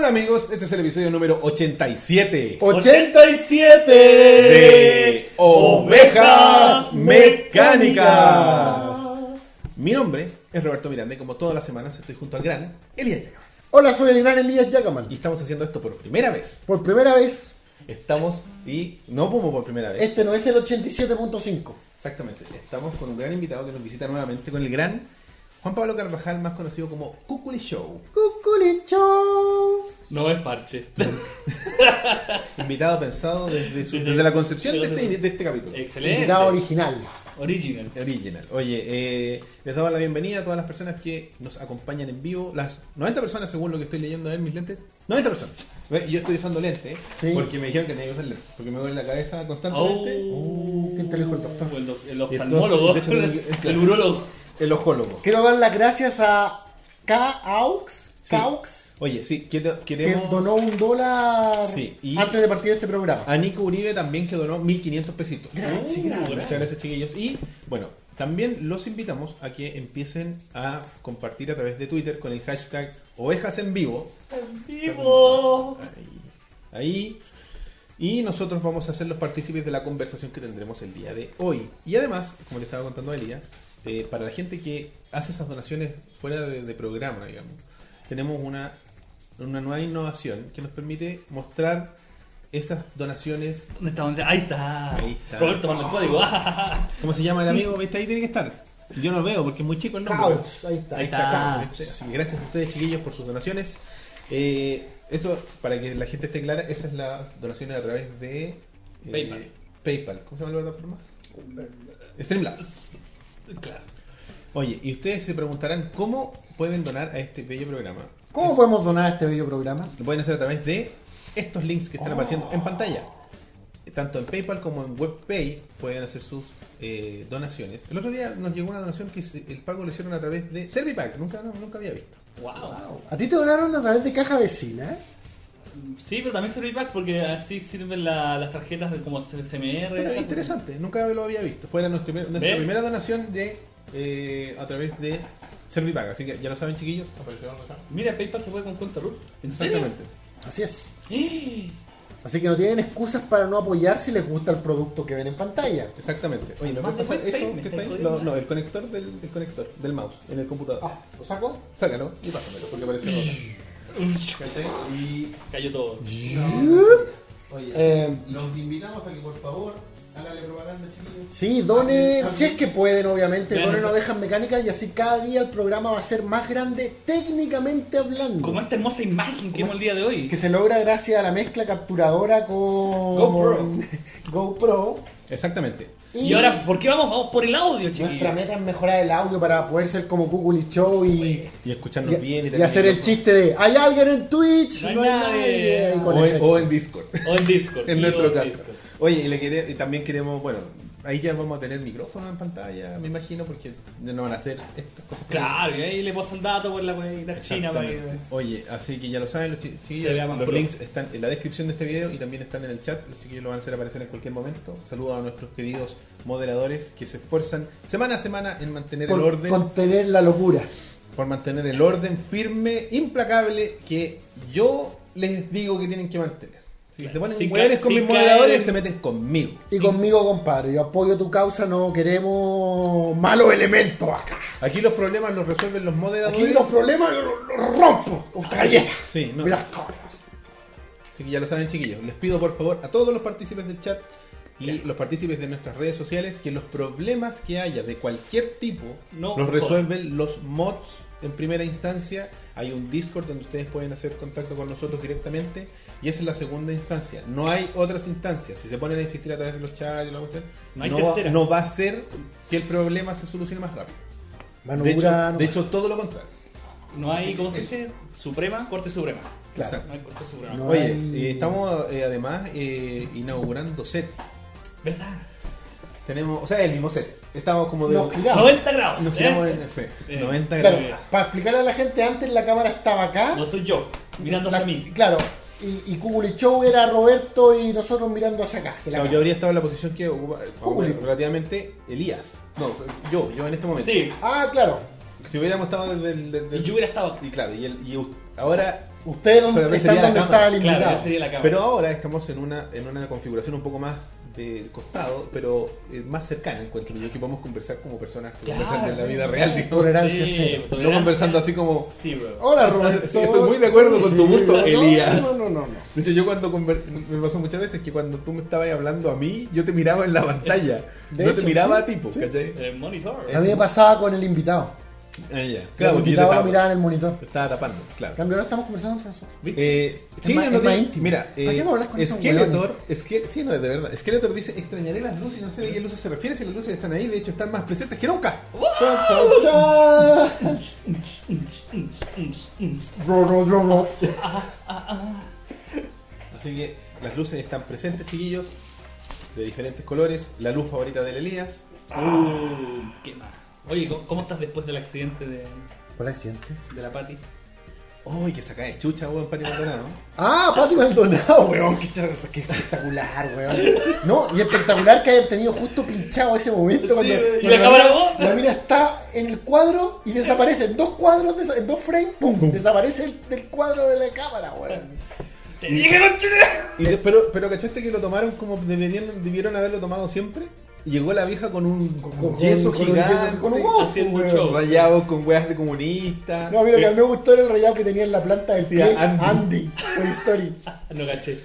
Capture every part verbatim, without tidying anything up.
Hola amigos, este es el episodio número ochenta y siete. ¡ochenta y siete! De Ovejas Mecánicas. Mi nombre es Roberto Miranda y como todas las semanas estoy junto al gran Elías Yacaman. Hola, soy el gran Elías Yacaman. Y estamos haciendo esto por primera vez. Por primera vez. Estamos, y no como por primera vez. Este no es el ochenta y siete punto cinco. Exactamente, estamos con un gran invitado que nos visita nuevamente, con el gran Juan Pablo Carvajal, más conocido como Cuculi Show. Cuculi Show. No es parche. Invitado pensado desde, su, desde la concepción de este, de este capítulo. Excelente. Invitado original. Original. Original. Oye, eh, les damos la bienvenida a todas las personas que nos acompañan en vivo. Las noventa personas, según lo que estoy leyendo en mis lentes. noventa personas. Yo estoy usando lentes, Sí. porque me dijeron que tenía que usar lentes, porque me duele la cabeza constantemente. Oh, ¿quién te lo dijo el doctor? O el, doc- el Y oftalmólogo. entonces, de hecho, tengo que- el urólogo. El ojólogo. Quiero dar las gracias a K-Aux, Sí. K-Aux, Oye, sí, quiero- que queremos... donó un dólar Sí, y- antes de partir de este programa. A Nico Uribe también, que donó mil quinientos pesitos. Gracias, Uh, gracias. Muchas gracias, chiquillos. Y bueno, también los invitamos a que empiecen a compartir a través de Twitter con el hashtag Ovejas en Vivo. ¡En vivo! Ahí, ahí. Y nosotros vamos a ser los partícipes de la conversación que tendremos el día de hoy. Y además, como le estaba contando a Elías, eh, para la gente que hace esas donaciones fuera de, de programa, digamos, tenemos una, una nueva innovación que nos permite mostrar esas donaciones. ¿Dónde está? ¿Dónde? Ahí está. Ahí está. Roberto, manda el código. ¿Cómo se llama el amigo? ¿Viste? Ahí tiene que estar. Yo no lo veo porque es muy chico el nombre. K-Aux, ahí está. Ahí está. Acá, ¿viste? Así que gracias a ustedes, chiquillos, por sus donaciones. Eh, esto, para que la gente esté clara, esa es la donación a través de eh, PayPal. PayPal. ¿Cómo se llama la plataforma? Streamlabs. Claro. Oye, y ustedes se preguntarán cómo pueden donar a este bello programa. ¿Cómo podemos donar a este bello programa? Lo pueden hacer a través de estos links que están Oh. apareciendo en pantalla. Tanto en PayPal como en WebPay pueden hacer sus eh, donaciones. El otro día nos llegó una donación que se- el pago lo hicieron a través de Servipack. Nunca, no, nunca había visto. Wow. Wow. ¿A ti te donaron a través de Caja Vecina? Sí, pero también sirve pack porque así sirven la- las tarjetas de como C M R. Pero es interesante, nunca lo había visto. Fue nuestra, nuestra ¿Ven? primera donación de eh, a través de Servipack. Así que ya lo saben, chiquillos. Apareció acá. Mira, PayPal se puede con cuenta root. ¿En serio? Exactamente. Así es. ¡Eh! Así que no tienen excusas para no apoyar si les gusta el producto que ven en pantalla. Exactamente. Oye, ¿me Más puedes pasar de eso WebPay, me que está ahí? estáis No, jodiendo. no, el conector del el conector del mouse en el computador. Ah, ¿lo saco? Sácalo y pásamelo porque apareció roto. ¿Cachai? Y Cayó todo. oye, Eh, los invitamos a que por favor háganle propaganda, chiquillos. Sí, donen, Ah, si es que pueden, obviamente, Vean, donen esto- Ovejas Mecánicas y así cada día el programa va a ser más grande técnicamente hablando. Como esta hermosa imagen que vemos el día de hoy. Que se logra gracias a la mezcla capturadora con GoPro. GoPro. Exactamente. Y ahora, ¿por qué vamos? Vamos por el audio, Nuestra chiquillos. meta es mejorar el audio para poder ser como Cuculi Show y, Y escucharnos y, bien y, y tener hacer el micrófono. chiste de ¿hay alguien en Twitch? No hay nadie. Y con O en, efecto. o en Discord. O en Discord. En Y nuestro o caso. Discord. Oye, y, le quere- y también queremos, bueno, ahí ya vamos a tener micrófono en pantalla, me imagino, porque ya no van a hacer estas cosas. Claro, y ahí le pasan datos por la cuenta china para que... Exactamente. Oye, así que ya lo saben los chi- chiquillos, Se vea más los pro. links están en la descripción de este video y también están en el chat, los chiquillos lo van a hacer aparecer en cualquier momento. Saludos a nuestros queridos moderadores que se esfuerzan semana a semana en mantener Por el orden, contener la locura. por mantener el orden firme, implacable, que yo les digo que tienen que mantener. Si se ponen Sin hueones ca- con mis sin moderadores, caer- se meten conmigo. Y conmigo, compadre, yo apoyo tu causa, no queremos malos elementos acá. Aquí los problemas los resuelven los moderadores. Aquí los problemas los, los rompo con galletas. Sí, no. Y las cosas. Así que ya lo saben, chiquillos. Les pido por favor a todos los partícipes del chat y los partícipes de nuestras redes sociales que los problemas que haya de cualquier tipo No, los joder. resuelven los mods en primera instancia. Hay un Discord donde ustedes pueden hacer contacto con nosotros directamente y esa es la segunda instancia. No hay otras instancias. Si se ponen a insistir a través de los chats y la cuestión, No hay no, tercera. no va a ser que el problema se solucione más rápido. Mano De hecho, dura, no- de hecho, todo lo contrario. No hay, ¿cómo se dice? Suprema, Corte Suprema. Claro. Exacto. No hay Corte Suprema. No. Oye, hay- eh, estamos eh, además eh, inaugurando set. ¿Verdad? Tenemos, o sea, el mismo set. Estamos como de. Nos giramos. noventa grados. Nos ¿eh? quedamos en sí, Eh, noventa Claro, grados. para explicarle a la gente, antes la cámara estaba acá. No estoy yo, mirando La- hacia mí. Claro, y, y Cuculi Show era Roberto y nosotros mirando hacia acá. hacia la Claro, yo cámara. habría estado en la posición que ocupa Juli. relativamente Elías. No, yo, yo en este momento. Sí, Ah, claro. Si hubiéramos estado desde el. desde y el- yo hubiera estado aquí. Y claro, y, el, y u- ahora Ustedes donde Pero están sería la donde cámara. está el Claro, invitado. esa sería la cámara. Pero ahora estamos en una, en una configuración un poco más de costado, pero eh, más cercana, encuentro yo, que podemos conversar como personas que Claro. conversan en la vida real, digo. Tolerancia Sí, cero. No tolerancia conversando así como... zero. Hola, Roberto. Sí, estoy muy de acuerdo con tu punto, no, Elías. No, no, no, no. De hecho, yo cuando conver- me pasó muchas veces que cuando tú me estabas hablando a mí, yo te miraba en la pantalla. De no hecho, te miraba sí, a ti, po, sí. ¿cachai? El monitor. Eh, A mí me pasaba con el invitado. Ah, ya. El Claro, porque yo te invitado lo estaba, miraba en el monitor. te estaba tapando, En claro. cambio, ahora estamos conversando entre nosotros. Eh, Es sí, más- yo no es más digo- íntimo. mira, ¿Para qué eh, me hablas con esos Skeletor, Ske- sí, no, de verdad. Skeletor dice, extrañaré las luces, no sé de qué luces se refiere, si las luces están ahí, de hecho están más presentes que nunca. Cha, cha, cha. Ro, ro, ro, ro. Así que las luces están presentes, chiquillos, de diferentes colores. La luz favorita del Elías. Uh, qué mal. Oye, ¿cómo, cómo estás después del accidente de, ¿Cuál accidente? de la Pati? Uy, que saca de chucha, weón, Pati Maldonado. Ah, Pati Maldonado, weón. Qué, ch- qué espectacular, weón. No, y espectacular que hayan tenido justo pinchado ese momento. Sí, cuando, y cuando la cámara mina- bota. la mina está en el cuadro y desaparece. En dos cuadros, desa- en dos frames, pum, desaparece el, del cuadro de la cámara, weón. ¡Te dije, conchete! Y de- pero, pero ¿cachaste que lo tomaron como deberían, debieron haberlo tomado siempre? Y llegó la vieja con un Con- yeso con un gigante, yeso- con un wow, haciendo weón. show. rayado con weas de comunista. No, mira, lo que a mí me gustó era el rayado que tenía en la planta del Sí, pie. Andy. Andy, Toy Story. No caché.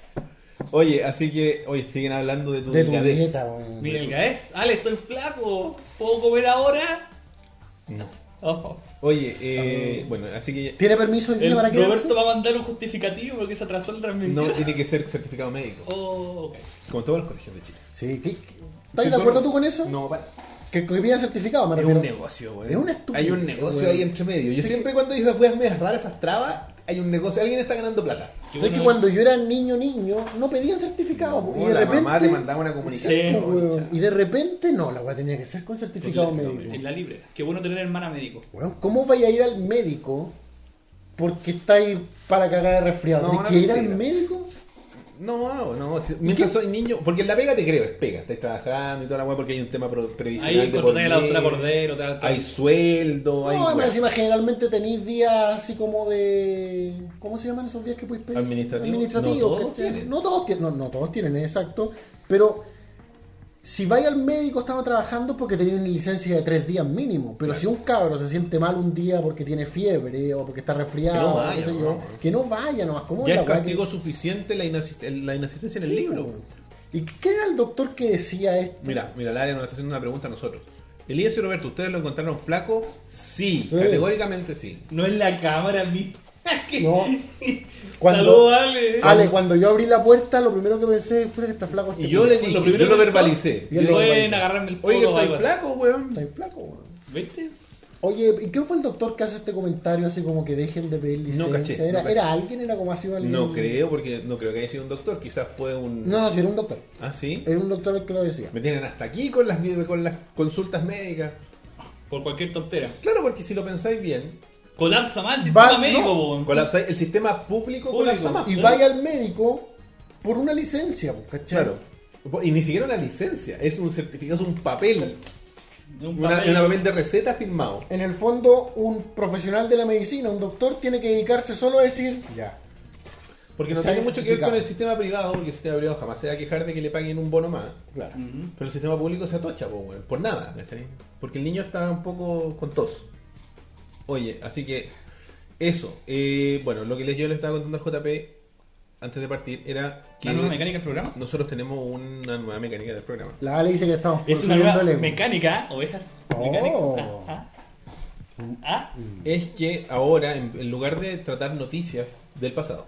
Oye, así que, oye, siguen hablando de tu De tu delgadez. dieta, weón. Miguel Gaez, Ale, estoy flaco. ¿Puedo comer ahora? No. Oh. Oye, eh, bueno, así que ¿Tiene permiso el día El para quedarse? Roberto va a mandar un justificativo porque se atrasó la transmisión. no tiene que ser certificado médico, Oh, ok. como todos los colegios de Chile. Sí, ¿qué- qué- ¿estás Si de acuerdo tú con eso? No, para. Que que pida certificado, me Es refiero. un negocio, güey. Es una estupidez, Hay un negocio güey. ahí entre medio. Yo Es siempre que- cuando digo esas weas medias raras, esas trabas, hay un negocio. Alguien está ganando plata. Qué ¿Sabes bueno. que cuando yo era niño, niño, no pedían certificado? No, y de la repente. mamá te mandaba una comunicación. Sí, Sí, weón. Y de repente, no, la weá tenía que ser con certificado En médico. la libre. Qué bueno tener hermana médico. Weón, ¿cómo vaya a ir al médico porque estáis para cagar de resfriado? No, ¿Tienes no, que ir al mentira. médico? No, no, si- mientras qué? soy niño, porque en la pega te creo, es pega, estás trabajando y toda la weá porque hay un tema pro- previsional Ahí de por contratáis a la doctora medio, Cordero, tal, tal. hay sueldo, hay No, weá. me encima generalmente tenéis días así como de. ¿Cómo se llaman esos días que podéis pedir? Administrativos. Administrativos, No todos ¿cachai? tienen. No todos tienen, no, no todos tienen, exacto. Pero si vais al médico estamos trabajando porque tenéis una licencia de tres días mínimo. Pero Claro. si un cabro se siente mal un día porque tiene fiebre o porque está resfriado, Que no o vaya, qué sé no, yo, no. que no vaya nomás. ¿Cómo Ya la es weá castigo que- suficiente la, inasist- la inasistencia en el Sí, libro. weón. ¿Y qué era el doctor que decía esto? Mira, mira, Lara nos está haciendo una pregunta a nosotros. Elías y Roberto, ¿ustedes lo encontraron flaco? Sí, Sí. categóricamente sí. No en la cámara, mi. No. Cuando- Saludos, Ale. Ale, cuando yo abrí la puerta, lo primero que pensé fue que está flaco este Y yo culo. le dije, Lo primero yo lo que verbalicé. Y él lo Pueden verbalizó. agarrarme el Oye, poto que o algo estoy así. flaco, weón. Está flaco, weón. ¿Viste? Oye, ¿y quién fue el doctor que hace este comentario así como que dejen de pedir licencia? No caché, ¿Era, no caché. ¿Era alguien? ¿Era como así alguien? No creo, porque no creo que haya sido un doctor, quizás fue un... No, no, sí, era un doctor. ¿Ah, sí? Era un doctor el que lo decía. Me tienen hasta aquí con las, con las consultas médicas. Por cualquier tontera. Claro, porque si lo pensáis bien, Colapsa mal el Va- sistema médico, no, po. colapsáis, el sistema público, Público. colapsa más. Y vaya al médico por una licencia, pues, ¿cachai? Claro. Y ni siquiera una licencia, es un certificado, es un papel. Un Una, papel. una papel de receta firmado. En el fondo, un profesional de la medicina, un doctor, tiene que dedicarse solo a decir, ya. Porque no ¿Cachai? tiene mucho que ver Certificado. con el sistema privado, porque el sistema privado jamás se va a quejar de que le paguen un bono más. Claro. Ujú. Pero el sistema público se atocha, po, weón, por nada, ¿cachai? Porque el niño está un poco con tos. Oye, así que eso. eh, bueno, lo que les- yo le estaba contando al J P antes de partir era que ¿La nueva mecánica del programa? nosotros tenemos una nueva mecánica del programa. La Ale dice que estamos Es una construyendo nueva el ego. mecánica, ovejas Oh. mecánicas. Ah, ah. Ah, Es que ahora, en, en lugar de tratar noticias del pasado,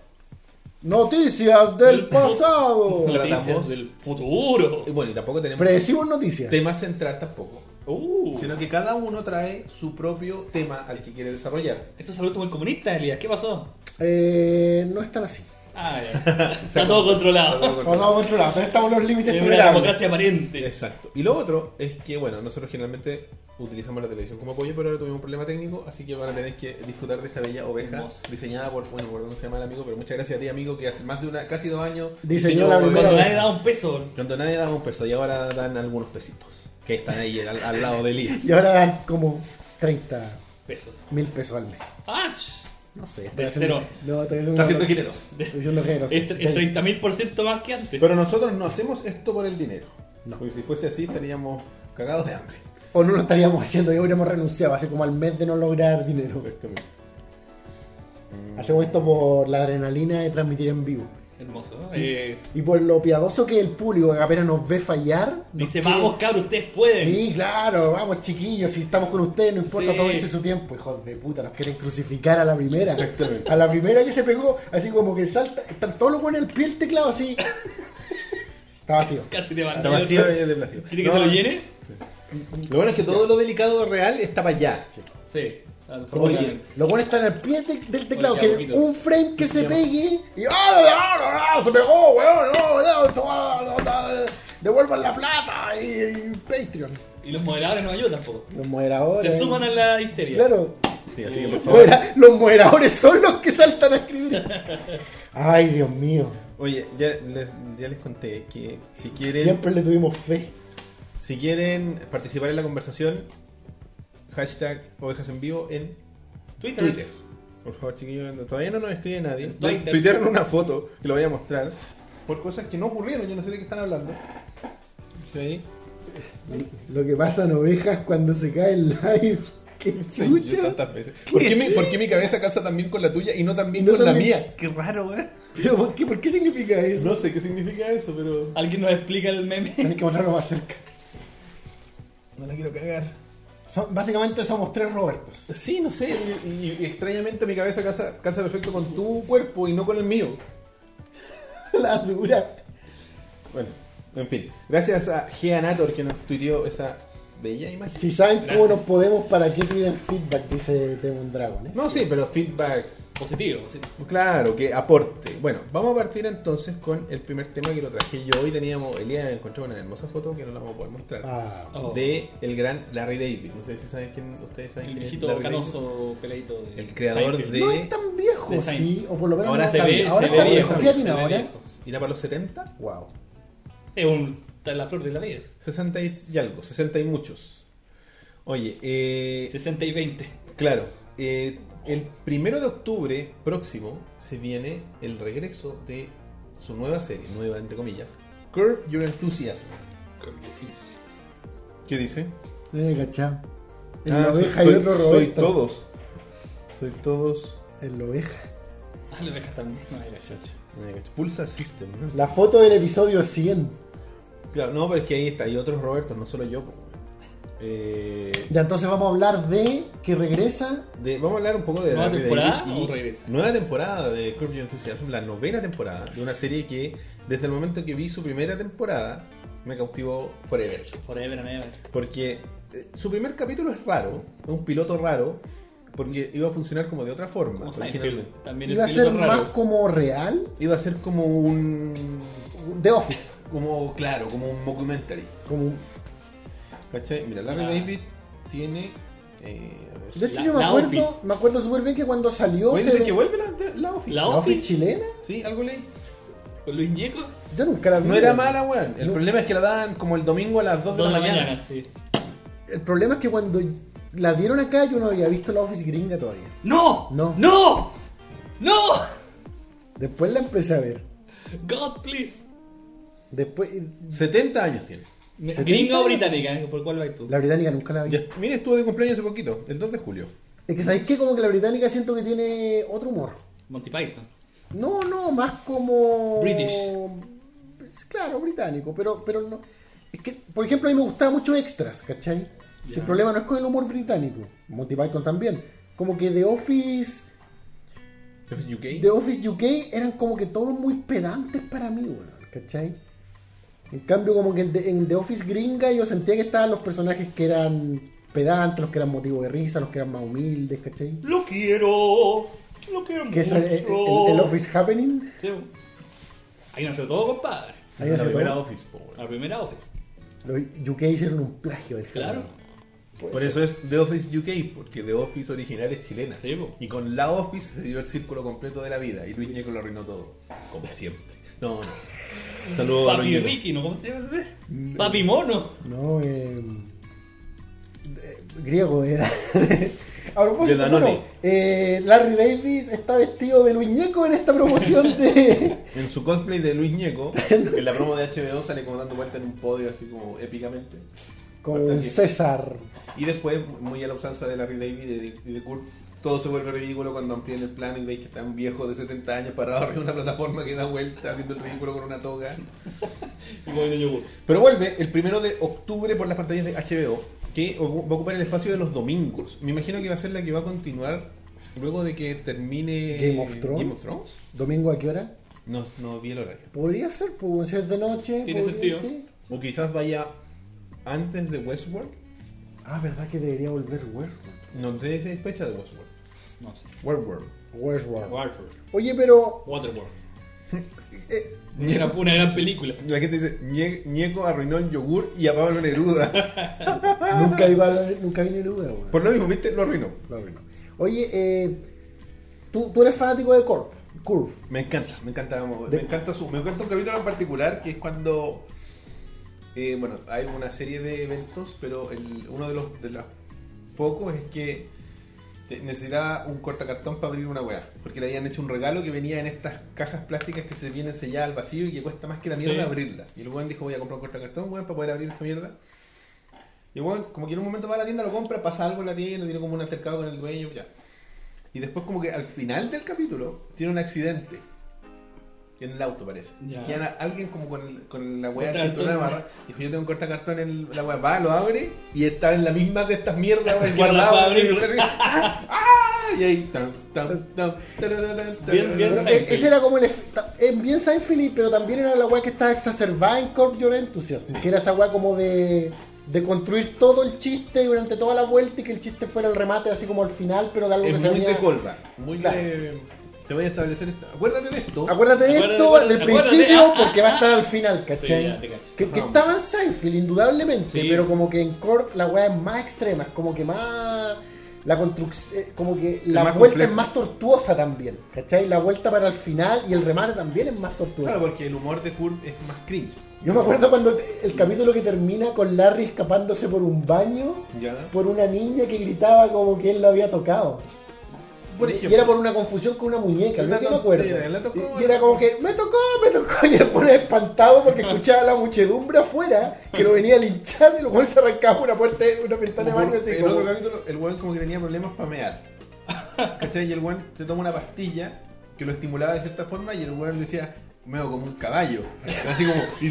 Noticias del Del- pasado. Claro. noticias Tratamos- del futuro. y bueno, y tampoco tenemos Predecimos noticias. temas central tampoco, Uh, sino que cada uno trae su propio tema al que quiere desarrollar. esto es saludo muy comunista, Elías. ¿Qué pasó? Eh, no están así. Ah, ya. Está todo controlado. Está todo No, controlado. no, controlado. Entonces estamos en los límites Es una tolerables. democracia aparente. Exacto. Y lo otro es que, bueno, nosotros generalmente utilizamos la televisión como apoyo, pero ahora tuvimos un problema técnico, así que van a tener que disfrutar de esta bella oveja Hermoso. diseñada por, bueno, por no se llama el amigo, pero muchas gracias a ti, amigo, que hace más de una, casi dos años Diseñó la ovejas. primera Cuando vez. nadie da un peso. Cuando nadie daba un peso y ahora dan algunos pesitos, que están ahí al, al lado de Elías. Y ahora dan como treinta Pesos. mil pesos al mes. ¡Ah! No sé, estoy Del haciendo... cero. No, estoy haciendo... Está siendo generoso. Estoy siendo generoso. Es, es treinta mil por ciento más que antes. Pero nosotros no hacemos esto por el dinero. No. Porque si fuese así estaríamos cagados de hambre. O no lo estaríamos haciendo, ya hubiéramos renunciado, así como al mes de no lograr dinero. Exactamente. Hacemos esto por la adrenalina de transmitir en vivo. Hermoso, ¿no? Eh, Y por lo piadoso que es el público, que apenas nos ve fallar. nos dice, quiere- vamos cabros, ustedes pueden. Sí, claro, vamos chiquillos, si estamos con ustedes, no importa, Sí. tómense su tiempo. Hijos de puta, nos quieren crucificar a la primera. Exactamente. A la primera que se pegó, así como que salta, están todos los buenos en el pie el teclado así. Está vacío. Casi te Está vacío y es de plástico. ¿Quiere que No, se lo llene? Lo bueno es que todo lo delicado real está para allá. Sí. Oye, lo bueno está en el pie de- del teclado, Oye, que poquito. un frame que se pegue y ¡ah, ah, ah, se pegó, weón! No, no, esto va- no, no, devuelvan la plata y, y Patreon. Y los moderadores no ayudan tampoco. Los moderadores. Se suman a la histeria. Claro, Sí, así que por los favor. modera- los moderadores son los que saltan a escribir. Ay, Dios mío. Oye, ya les, ya les conté que si quieren, Siempre le tuvimos fe. si quieren participar en la conversación, hashtag ovejas en vivo en Twitter. Twitter. Por favor, chiquillos, todavía no nos escribe nadie. Twitter. Tuitearon una foto que lo voy a mostrar por cosas que no ocurrieron, yo no sé de qué están hablando. ¿Sí? Lo que pasa en ovejas cuando se cae el live. ¡Qué Sí, yo chucha! tantas veces. ¿Por qué, mi, por qué mi cabeza calza también con la tuya y no también No con también. la mía? Qué raro, weón. ¿Pero por qué? ¿Por qué significa eso? No sé qué significa eso, pero ¿Alguien nos explica el meme? Tienes que mostrarlo más cerca. no la quiero cagar. Son- básicamente somos tres Robertos. Sí, no sé, y, y extrañamente mi cabeza calza, calza perfecto con tu cuerpo y no con el mío. La dura. Bueno, en fin. Gracias a Geanator que nos tuiteó esa bella imagen. Si saben cómo Gracias. nos podemos, ¿para qué piden feedback? Dice Demon Dragon. ¿eh? No, sí, pero feedback, Positivo, sí. claro, que aporte. Bueno, vamos a partir entonces con el primer tema que lo traje yo. Hoy teníamos, Elías encontró una hermosa foto que no la vamos a poder mostrar. Ah, Oh. De el gran Larry David. No sé si saben quién, ustedes saben El quién es viejito Larry canoso peladito de El creador Seinfeld. de- no es tan viejo, de sí. Seinfeld. O por lo menos Ahora no se está ve- viejo. se Ahora ve está viejo, viejo. ¿Qué edad tiene se ve ahora? viejo. David. ¿Irá para los setenta? Wow. Es un, está en la flor de la vida. sesenta y, y algo, sesenta y muchos. Oye, eh, sesenta y veinte. claro, eh, el primero de octubre próximo se viene el regreso de su nueva serie, nueva entre comillas, Curb Your Enthusiasm. ¿Qué dice? Eh, cachao. En Ah, la soy, oveja soy- y otro soy Roberto. todos. Soy todos. En la oveja. Ah, la oveja también. No, era chacha. Pulsa System, ¿no? La foto del episodio cien. Claro, no, pero es que ahí está, hay otros Robertos, no solo yo. po. Eh, Ya, entonces vamos a hablar de que regresa. de- vamos a hablar un poco de ¿Nueva Larry temporada David y o regresa? nueva temporada de Curb Your Enthusiasm, la novena temporada de una serie que desde el momento que vi su primera temporada me cautivó forever. Forever and ever. Porque eh, su primer capítulo es raro, es un piloto raro, porque iba a funcionar como de otra forma. Como originalmente. Seinfeld. También Iba a el ser piloto más raro. como real. Iba a ser como un. The Office. Como, claro, como un mockumentary. Como un- ¿Cachai? Mira, Larry Ah. David tiene. Eh, a ver. De hecho, La- yo me la acuerdo, Office. me acuerdo súper bien que cuando salió. Oye, se dice ve- que vuelve la, la Office. La ¿La Office Office? chilena? Sí, algo leí. ¿Con Luis Ñeco? Yo nunca la vi. No era mala, weón. El No. problema es que la daban como el domingo a las dos de Dos la mañana. sí. El problema es que cuando la dieron acá, yo no había visto la Office gringa todavía. ¡No! No. ¡No! ¡No! Después la empecé a ver. God, please. Después. setenta años tiene. ¿setenta? ¿Gringa o británica? ¿Por cuál vas tú? La británica nunca la vi. Ya, mire, estuvo de cumpleaños hace poquito, el dos de julio. Es que sabéis que como que la británica siento que tiene otro humor. Monty Python. No, no, más como. British. Pues, claro, británico, pero, pero no. Es que, por ejemplo, a mí me gustaba mucho Extras, ¿cachai? Ya. El problema no es con el humor británico. Monty Python también. Como que The Office. U K. The Office U K eran como que todos muy pedantes para mí, weón, ¿cachai? En cambio, como que en The, en The Office gringa yo sentía que estaban los personajes que eran pedantes, los que eran motivo de risa, los que eran más humildes, ¿cachai? Lo quiero. Lo quiero Que es mucho. el, el- el- el Office Happening. Sí. Ahí nació todo, compadre. Ahí la hace primera todo. Office, po, weón. La primera Office. Los U K hicieron un plagio del Claro. Happening. Puede Por ser. eso es The Office U K, porque The Office original es chilena. Sí, po. Y con la Office se dio el círculo completo de la vida. Y Luis Ñeco lo arruinó todo. Como siempre. No, no. Saludos a Papi Luis Ñeco. Ricky, ¿no? ¿Cómo se llama? el bebé? Papi Mono. No, eh, de- griego de edad. A propósito, De Danone. bueno, eh, Larry Davis está vestido de Luis Ñeco en esta promoción de... En su cosplay de Luis Ñeco, en la promo de H B O sale como dando vuelta en un podio así como épicamente. con Bastante. César. Y después, muy a la usanza de Larry David y de, y de Kurt, todo se vuelve ridículo cuando amplían el plano y veis que está un viejo de setenta años parado arriba de una plataforma que da vuelta haciendo el ridículo con una toga. Y comiendo yogur. Pero vuelve el primero de octubre por las pantallas de H B O, que va a ocupar el espacio de los domingos. Me imagino que va a ser la que va a continuar luego de que termine Game of Thrones. Game of Thrones. ¿Domingo a qué hora? No, no vi el horario. Podría ser, pues, si es de noche. Tiene podría- sentido. sí. O quizás vaya antes de Westworld. Ah, ¿verdad que debería volver Westworld? No sé si hay fecha de Westworld. No sé. Westworld. Westworld. Waterworld. Oye, pero... Waterworld. eh, Era una gran película. La gente dice, "Ñe- Ñeco arruinó el yogur y a Pablo Neruda. nunca iba a la- nunca vi ni duda, weón. Por lo mismo, ¿viste? Lo arruinó. Lo arruinó. Oye, eh, ¿tú, tú eres fanático de Corp, Curve. Me encanta, me encanta, me De- encanta su, me encanta un capítulo en particular que es cuando, eh, bueno, hay una serie de eventos, pero el, uno de los de los focos es que te- necesitaba un cortacartón para abrir una weá, porque le habían hecho un regalo que venía en estas cajas plásticas que se vienen selladas al vacío y que cuesta más que la mierda Sí. abrirlas. Y el weón dijo, voy a comprar un cortacartón, weón, para poder abrir esta mierda. Y el weón, como que en un momento va a la tienda, lo compra, pasa algo en la tienda, tiene como un altercado con el dueño, ya. Y después como que al final del capítulo tiene un accidente. En el auto parece. Ya. Que era alguien como con, el- con la weá Cortacartón. cinturón de barra. Dijo, yo tengo un cortacartón en el- la weá. Va, lo abre y está en la misma de estas mierdas, weá, Que guardado. la abre. Y así, ¡ah! ¡ah! Y ahí, tan, tan, tan, tararara, Bien, bien, tararara. Pero, eh, ese era como el efe- ta- eh, bien Seinfeld, pero también era la weá que estaba exacerbada en Curb Your Enthusiasm, que era esa weá como de, de construir todo el chiste durante toda la vuelta y que el chiste fuera el remate así como al final, pero de algo Es que se muy había... de colba. Muy Claro. de... Te voy a establecer esta... Acuérdate de esto. Acuérdate de Acuérdate, esto acuérdate, del acuérdate, principio ah. porque va a estar al final, ¿cachai? Sí, ya te cacho. que, que Ajá. estaba en Seinfeld, indudablemente, Sí. pero como que en Corp la weá es más extrema, es como que más... La construcción, como que la más vuelta complejo. es más tortuosa también, ¿cachai? La vuelta para el final y el remate también es más tortuosa. Claro, porque el humor de Kurt es más cringe. Yo me acuerdo cuando te- el capítulo que termina con Larry escapándose por un baño Ya. por una niña que gritaba como que él lo había tocado. Por Y- ejemplo. y era por una confusión con una muñeca, Una no que me acuerdo. tontera, la tocó, y, y era como que me tocó, me tocó, y él pone espantado porque escuchaba la muchedumbre afuera que lo venía linchando y luego se arrancaba una puerta, una ventana de Como baño por- así en como... otro capítulo, el weón como que tenía problemas para mear. ¿Cachai? Y el weón se toma una pastilla que lo estimulaba de cierta forma y el weón decía, meo como un caballo. Así como, y,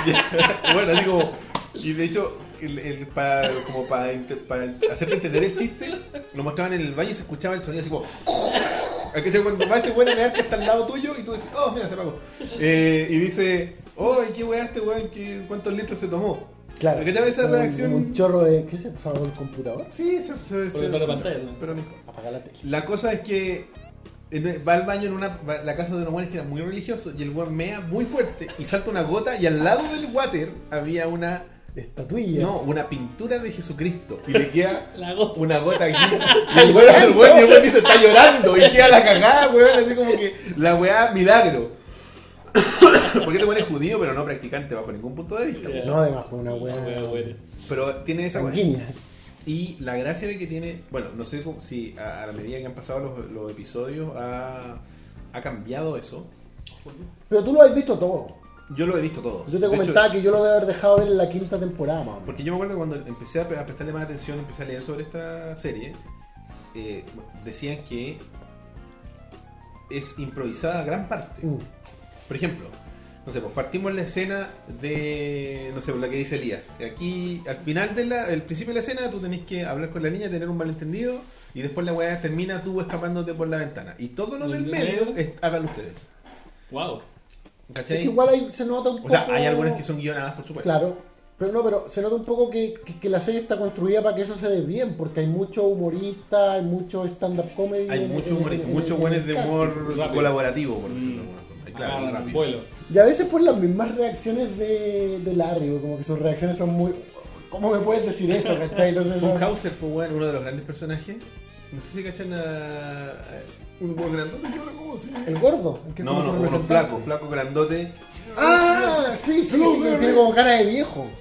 y- bueno, así como, y de hecho, el, el- para, como para, inte- para hacerte entender el chiste, lo mostraban en el baño y se escuchaba el sonido así como, ¿cachai? Cuando va ese weón a mear que está al lado tuyo y tú dices, oh, mira, se apagó. Eh, y dice, oh, ¿y qué weá este weón? ¿Qué- ¿Cuántos litros se tomó? Claro, ¿Cachai? Esa como un- reacción. como un chorro de... ¿Qué se pasaba con el computador? Sí, se, se, Porque no te pantalla, ¿no? pero no importa. Apagar la tele. La cosa es que en- va al baño en una, va- la casa de unos buenos que era muy religioso y el weón mea muy fuerte y salta una gota y al lado del water había una, Estatuilla. no, una pintura de Jesucristo y le queda La gota. una gota aquí y el weón, el weón, y el weón dice está llorando y queda la cagada, weón, así como que la weá milagro. Porque este weón es judío pero no practicante bajo ningún punto de vista. Yeah. No, además con una Wea, weá wea. Pero tiene esa weá. sanguínea. Y la gracia de que tiene, bueno, no sé cómo- si a, a la medida que han pasado los, los episodios ha, ha cambiado eso. Pero tú lo has visto todo. Yo lo he visto todo. Yo te De comentaba hecho, que yo lo debo haber dejado ver en la quinta temporada, más o menos. porque yo me acuerdo cuando empecé a, pre- a prestarle más atención, empecé a leer sobre esta serie, eh, decían que es improvisada gran parte. Mm. Por ejemplo, no sé, pues partimos la escena de, no sé, pues la que dice Elías. Aquí, al final del el principio de la escena, tú tenés que hablar con la niña, tener un malentendido, y después la weá termina tú escapándote por la ventana. Y todo lo ¿Y del el medio, medio? es, háganlo ustedes. Wow. ¿Cachai? Es que igual ahí se nota un poco... O sea, hay algunas que son guionadas, por supuesto. Claro, pero no, pero se nota un poco que, que, que la serie está construida para que eso se dé bien, porque hay mucho humorista, hay mucho stand-up comedy. Hay en- muchos en- humoristas, en- muchos en- buenos en de el humor Rápido. colaborativo, por decirlo Mm. de alguna forma. Claro, Agarran rápido. vuelo. Y a veces por las mismas reacciones de, de Larry, como que sus reacciones son muy... ¿Cómo me puedes decir eso, cachai? Entonces, son- Funkhauser, pues, bueno, uno de los grandes personajes. No sé si cachan a. a un humor grandote, que ahora cómo se El gordo, el que es No, como no, su uno representante. flaco, flaco, grandote. Ah, sí, sí, sí, que tiene como cara de viejo.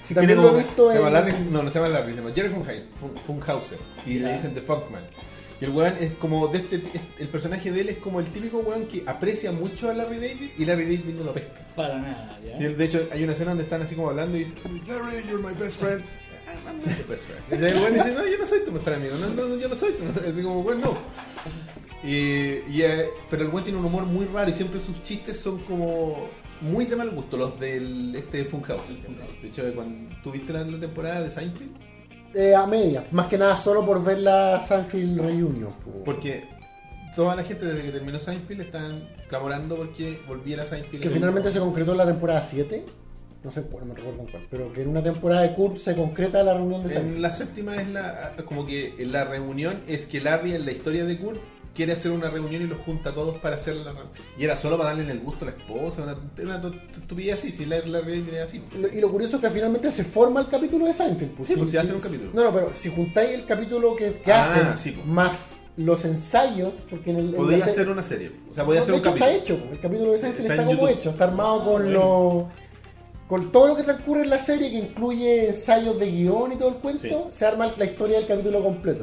Si también Tiene lo he como- visto se llama en... Larry, no, no se llama Larry, se llama Jerry Funhai- Fun- Funhauser. Y le Ya. dicen The Funkman. Y el weón es como de este, el personaje de él es como el típico weón que aprecia mucho a Larry David y Larry David no lo pesca. Para nada, Y ¿ya? de hecho hay una escena donde están así como hablando y dicen, Larry, you're my best friend. I'm I'm not your best friend. Y el weón dice, no, yo no soy tu mejor amigo, no, no, no, yo no soy tu mejor amigo. Es como, weón, no. Y, y, eh, pero el weón tiene un humor muy raro y siempre sus chistes son como muy de mal gusto, los del este Funhouse. De hecho, cuando tuviste la, la temporada de Seinfeld, Eh, a media, más que nada solo por ver la Seinfeld Reunion. po. porque toda la gente desde que terminó Seinfeld están clamorando porque volviera Seinfeld. Que finalmente se concretó en la temporada siete. No sé cuál, no recuerdo en cuál. Pero que en una temporada de Kurt se concreta la reunión de Seinfeld. En la séptima es la como que la reunión es que Larry en la historia de Kurt quiere hacer una reunión y los junta a todos para hacer la reunión. Y era solo para darle el gusto a la esposa, una, una to- estupidez así, si Larry Larry era así. Lo- Y lo curioso es que finalmente se forma el capítulo de Seinfeld. Sí, pues, si hacen un capítulo. No, no, pero si juntáis el capítulo que, que Ah, hacen sí, pues. más los ensayos, porque en el. en Podía la se- hacer una serie, o sea, podía No, hacer de un hecho capítulo. está hecho, el capítulo de Seinfeld Está está, en como YouTube. hecho, está armado Ah, con bueno. lo con todo lo que transcurre en la serie, que incluye ensayos de guión y todo el cuento, Sí. se arma la historia del capítulo completo.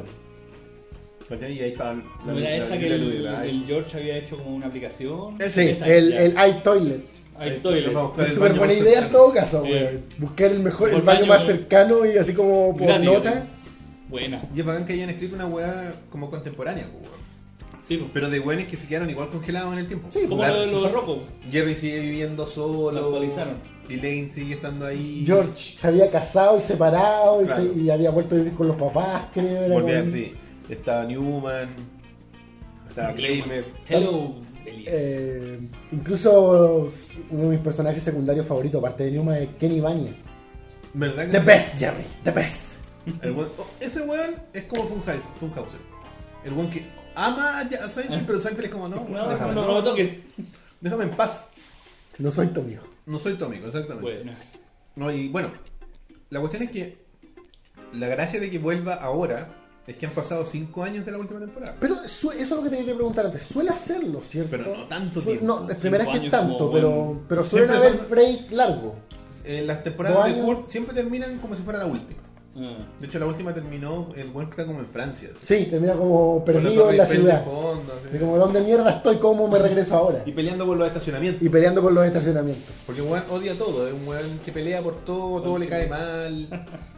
Y ahí está ¿No era esa que el, el George había hecho como una aplicación? Sí, Esa, el, ya. el iToilet. Ahí toilet. Vamos a buscar Es el súper baño buena más idea en cercano. todo caso, Sí. güey. Buscar el mejor, el El baño baño más cercano y así como por Gratis, nota. así. Buena. Y es bacán que hayan escrito una weá como contemporánea, pues, weón. Sí, pues. Pero de weones que se quedaron igual congelados en el tiempo. Sí, como Claro, lo de los son- Rocco. Jerry sigue viviendo solo. Lo actualizaron. Elaine sigue estando ahí. George se había casado y separado y, Claro. se- y había vuelto a vivir con los papás, creo. Era Volvía, como- sí. Estaba Newman. Estaba Kramer. Hello, Elias. Eh, incluso uno de mis personajes secundarios favoritos, aparte de Newman, es Kenny Bania. ¿Verdad que The sí? best, Jerry, the best. El weón- oh, ese weón es como Funhauser. Funhauser. El weón que ama a a Seinfeld, pero Seinfeld es como, no, No, no, déjame, no, no, no me toques. déjame en paz. No soy tu amigo. No soy tu amigo, exactamente. Bueno. No, y bueno, la cuestión es que la gracia de que vuelva ahora es que han pasado cinco años de la última temporada. Pero su- eso es lo que te quería preguntar antes. Suele hacerlo, ¿cierto? Pero no tanto Suele- tiempo. No, es primera vez Cinco que es años tanto, como pero, buen- pero suelen Siempre haber son- break largo. Eh, las Dos temporadas de años. Kurt siempre terminan como si fuera la última. Ah. De hecho, la última terminó, el buen que está como en Francia. así. Sí, termina como Con la perdido Torre en la Eiffel ciudad. de fondo, así. Y como, ¿dónde mierda estoy? ¿Cómo me regreso ahora? Y peleando por los estacionamientos. Y peleando por los estacionamientos. Porque un weón odia todo, es un weón que pelea por todo, todo le cae mal.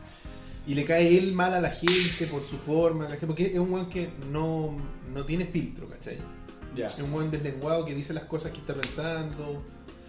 Y le cae él mal a la gente por su forma, ¿cachai? Porque es un weón que no, no tiene filtro, ¿cachai? Ya. Es un weón deslenguado que dice las cosas que está pensando.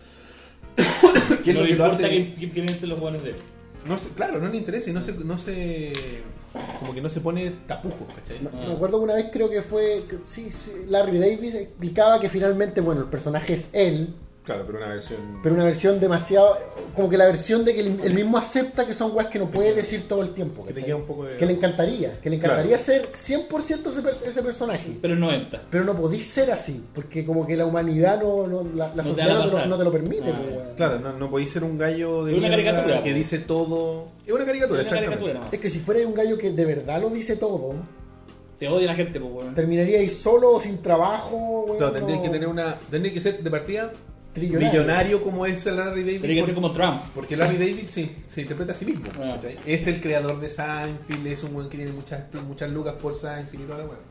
¿Qué es No lo le que lo importa hace? que, que quieren ser los buenos de él. No se- claro, no le interesa y no se, no se. Como que no se pone tapujos, ¿cachai? Me, Ah. me acuerdo que una vez creo que fue. que- sí, sí, Larry Davis explicaba que finalmente, bueno, el personaje es él, Claro, pero una versión. pero una versión demasiado. Como que la versión de que él, él mismo acepta que son weas que no puede decir todo el tiempo. Que te ¿cachai? queda un poco de. Que le encantaría, que le encantaría Claro. ser cien por ciento ese, per- ese personaje. Pero en noventa. Pero no podís ser así, porque como que la humanidad no, no la, la No te sociedad van a no te, lo, pasar. no te lo permite. Ah, pues, ya. weón. Claro, no, no podéis ser un gallo de Es una mierda caricatura, que po. dice todo. Es una caricatura, Es una exactamente. caricatura nomás. Es que si fuera un gallo que de verdad lo dice todo, Te odia la gente, pues, weón. terminaría ahí solo, sin trabajo. weón, Claro, tendrías no- que tener una. Tendrías que ser de partida Trillonario. millonario como es el Larry David. Tiene que ser por- como Trump. Porque Larry David sí, se interpreta a sí mismo. Ah. ¿cachai? Es el creador de Seinfeld, es un buen que tiene muchas, muchas lucas por Seinfeld y toda la weá.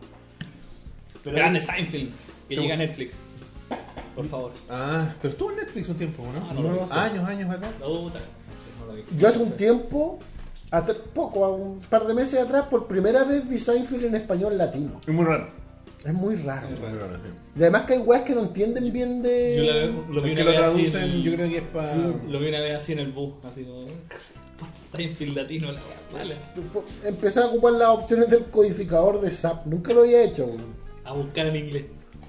Pero Grande es- Seinfeld. Que Te- llega a Netflix. Por favor. Ah, pero estuvo en Netflix un tiempo, ¿no? Ah, no lo vi. Años, años atrás. La puta. No sé, no lo vi. Yo hace un tiempo, hace poco, a un par de meses atrás, por primera vez vi Seinfeld en español latino. Es muy raro. Es muy raro. Es Muy raro, sí. Y además que hay weas que no entienden bien de... Yo la veo- lo vi Porque una lo vez así. en traducen, el- yo creo que es para. Sí. Lo vi una vez así en el bus. Así como. Seinfeld latino, la weá. Vale. Empecé a ocupar las opciones del codificador de S A P. Nunca lo había hecho, weón. A buscar en inglés.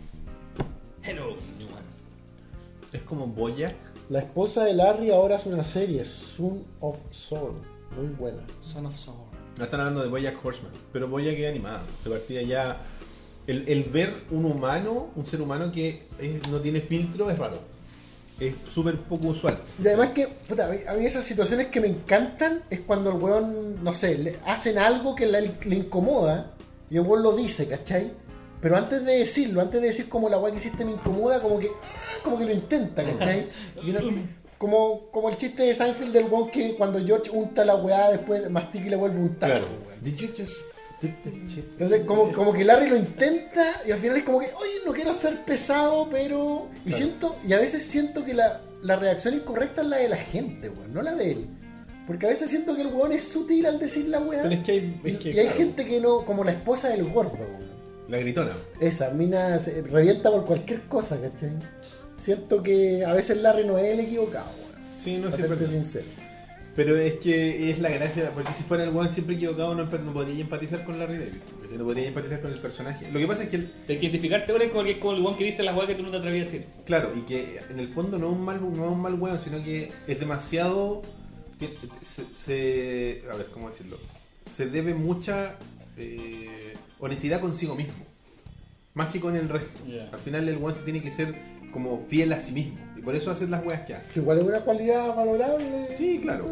Hello, Newman. Es como Boyack. La esposa de Larry ahora es una serie, Son of Saul. Muy buena. Son of Saul. No están hablando de Boyack Horseman. Pero Boyack es animado. De partida ya. El, el ver un humano, un ser humano que es- no tiene filtro es raro. Es súper poco usual. Y además que, puta, a mí- a mí esas situaciones que me encantan es cuando el weón, no sé, le hacen algo que le, le incomoda y el weón lo dice, ¿cachai? Pero antes de decirlo, antes de decir como la weá que hiciste me incomoda, como que como que lo intenta, ¿cachai? Y, uno- Como, como el chiste de Seinfeld del weón que cuando George unta la weá después mastica y le vuelve a untar. Claro. weón. Did you just did the shit? Entonces, como, como que Larry lo intenta y al final es como que, oye, no quiero ser pesado, pero. Y Claro. siento, y a veces siento que la, la reacción incorrecta es la de la gente, weón, no la de él. Porque a veces siento que el weón es sutil al decir la weá. Pero es que hay, es y, que, y hay claro, gente que no, como la esposa del gordo, weón. la gritona. Esa mina se revienta por cualquier cosa, ¿cachai? Siento que a veces Larry no es el equivocado, weón. Sí, no Para sé, serte pero, sincero. pero es que es la gracia, porque si fuera el weón siempre equivocado no, no podría empatizar con Larry David, porque no podría empatizar con el personaje. Lo que pasa es que, el- De que identificarte ahora es como, que es como el weón que dice las weas que tú no te atrevías a decir. claro, y que en el fondo no es un mal, no es un mal weón, sino que es demasiado, se, se- a ver, ¿cómo decirlo? Se debe mucha eh, honestidad consigo mismo, más que con el resto. Yeah. Al final el weón se tiene que ser como fiel a sí mismo, y por eso hace las weas que hace. Que igual es una cualidad valorable. Sí, claro.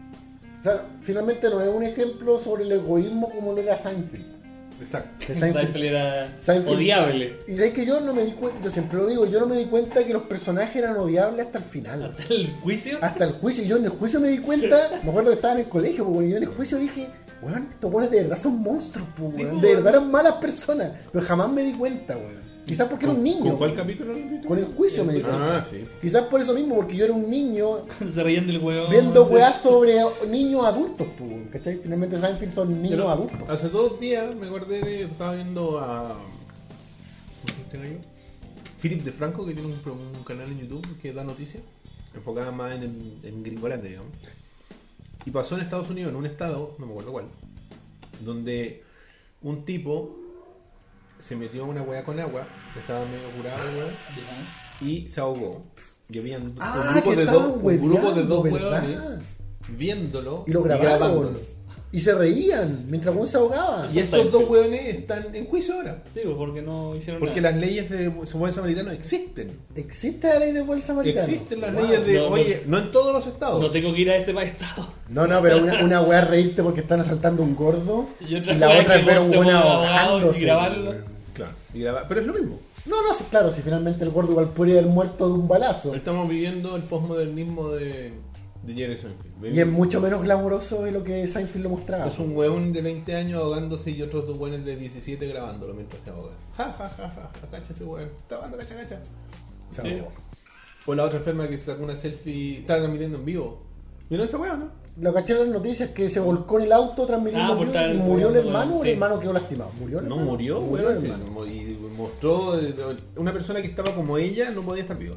O sea, finalmente no es un ejemplo sobre el egoísmo como lo era Seinfeld. Exacto. Que Seinfeld era Seinfeld- odiable. Y de que yo no me di cuenta, yo siempre lo digo, yo no me di cuenta que los personajes eran odiables hasta el final. Hasta el juicio. Hasta el juicio. Yo en el juicio me di cuenta, me acuerdo que estaba en el colegio, porque yo en el juicio dije, weón, estos weones de verdad son monstruos, po, Sí, weón. po, De weón. verdad eran malas personas. Pero jamás me di cuenta, weón. Quizás porque era un niño. ¿Con cuál capítulo lo has dicho? Con el juicio me di cuenta. Ah, sí. Quizás por eso mismo, porque yo era un niño Se reían del weón. viendo weas sobre niños adultos, po, ¿cachai? Finalmente Seinfeld son niños Pero adultos. hace dos días me acordé de. Estaba viendo a. ¿Cómo se llama yo? Philip DeFranco, que tiene un, pro- un canal en YouTube que da noticias, enfocada más en, en, en Gringolandia, digamos. Y pasó en Estados Unidos, en un estado, no me acuerdo cuál, donde un tipo se metió una hueá con agua, estaba medio curado, weón, Ya. y se ahogó. Y habían Ah, un grupo que de estaban dos, un grupo de dos hueveando, hueones ¿verdad? viéndolo Y lo grabaron. grabándolo. Y se reían mientras uno se ahogaba. Y estos dos hueones están en juicio ahora. Sí, pues porque no hicieron Porque nada. las leyes de buen samaritano existen. ¿Existe la ley de buen samaritano? Existen las Wow. leyes de, No, no. oye, no en todos los estados. No tengo que ir a ese estado. No, no, pero una, una weá es reírte porque están asaltando un gordo. Y otra la weá otra es es que ver a vos un se buen ponga ahogado ahogándose. y grabarlo. weón. Claro. Y graba- Pero es lo mismo. No, no, sí, claro, si finalmente el gordo igual podría haber muerto de un balazo. Estamos viviendo el posmodernismo de, de Jerry Seinfeld. Y es mucho menos glamuroso de lo que Seinfeld lo mostraba. Es un hueón de veinte años ahogándose y otros dos hueones de diecisiete grabándolo mientras se ahoga. Ja, ja, ja, ja. Cacha ese hueón. Está dando cacha, cacha. O sea, Sí. O la otra enferma que se sacó una selfie. Estaba transmitiendo en vivo. ¿Vieron esa hueá, no? Lo caché en las noticias que se volcó en el auto transmitiendo Ah, por en vivo estar y murió el jugando, hermano o el sí. hermano quedó lastimado. Murió el No hermano. murió, Murió weón. el sí, hermano. y mostró eh, una persona que estaba como ella no podía estar viva.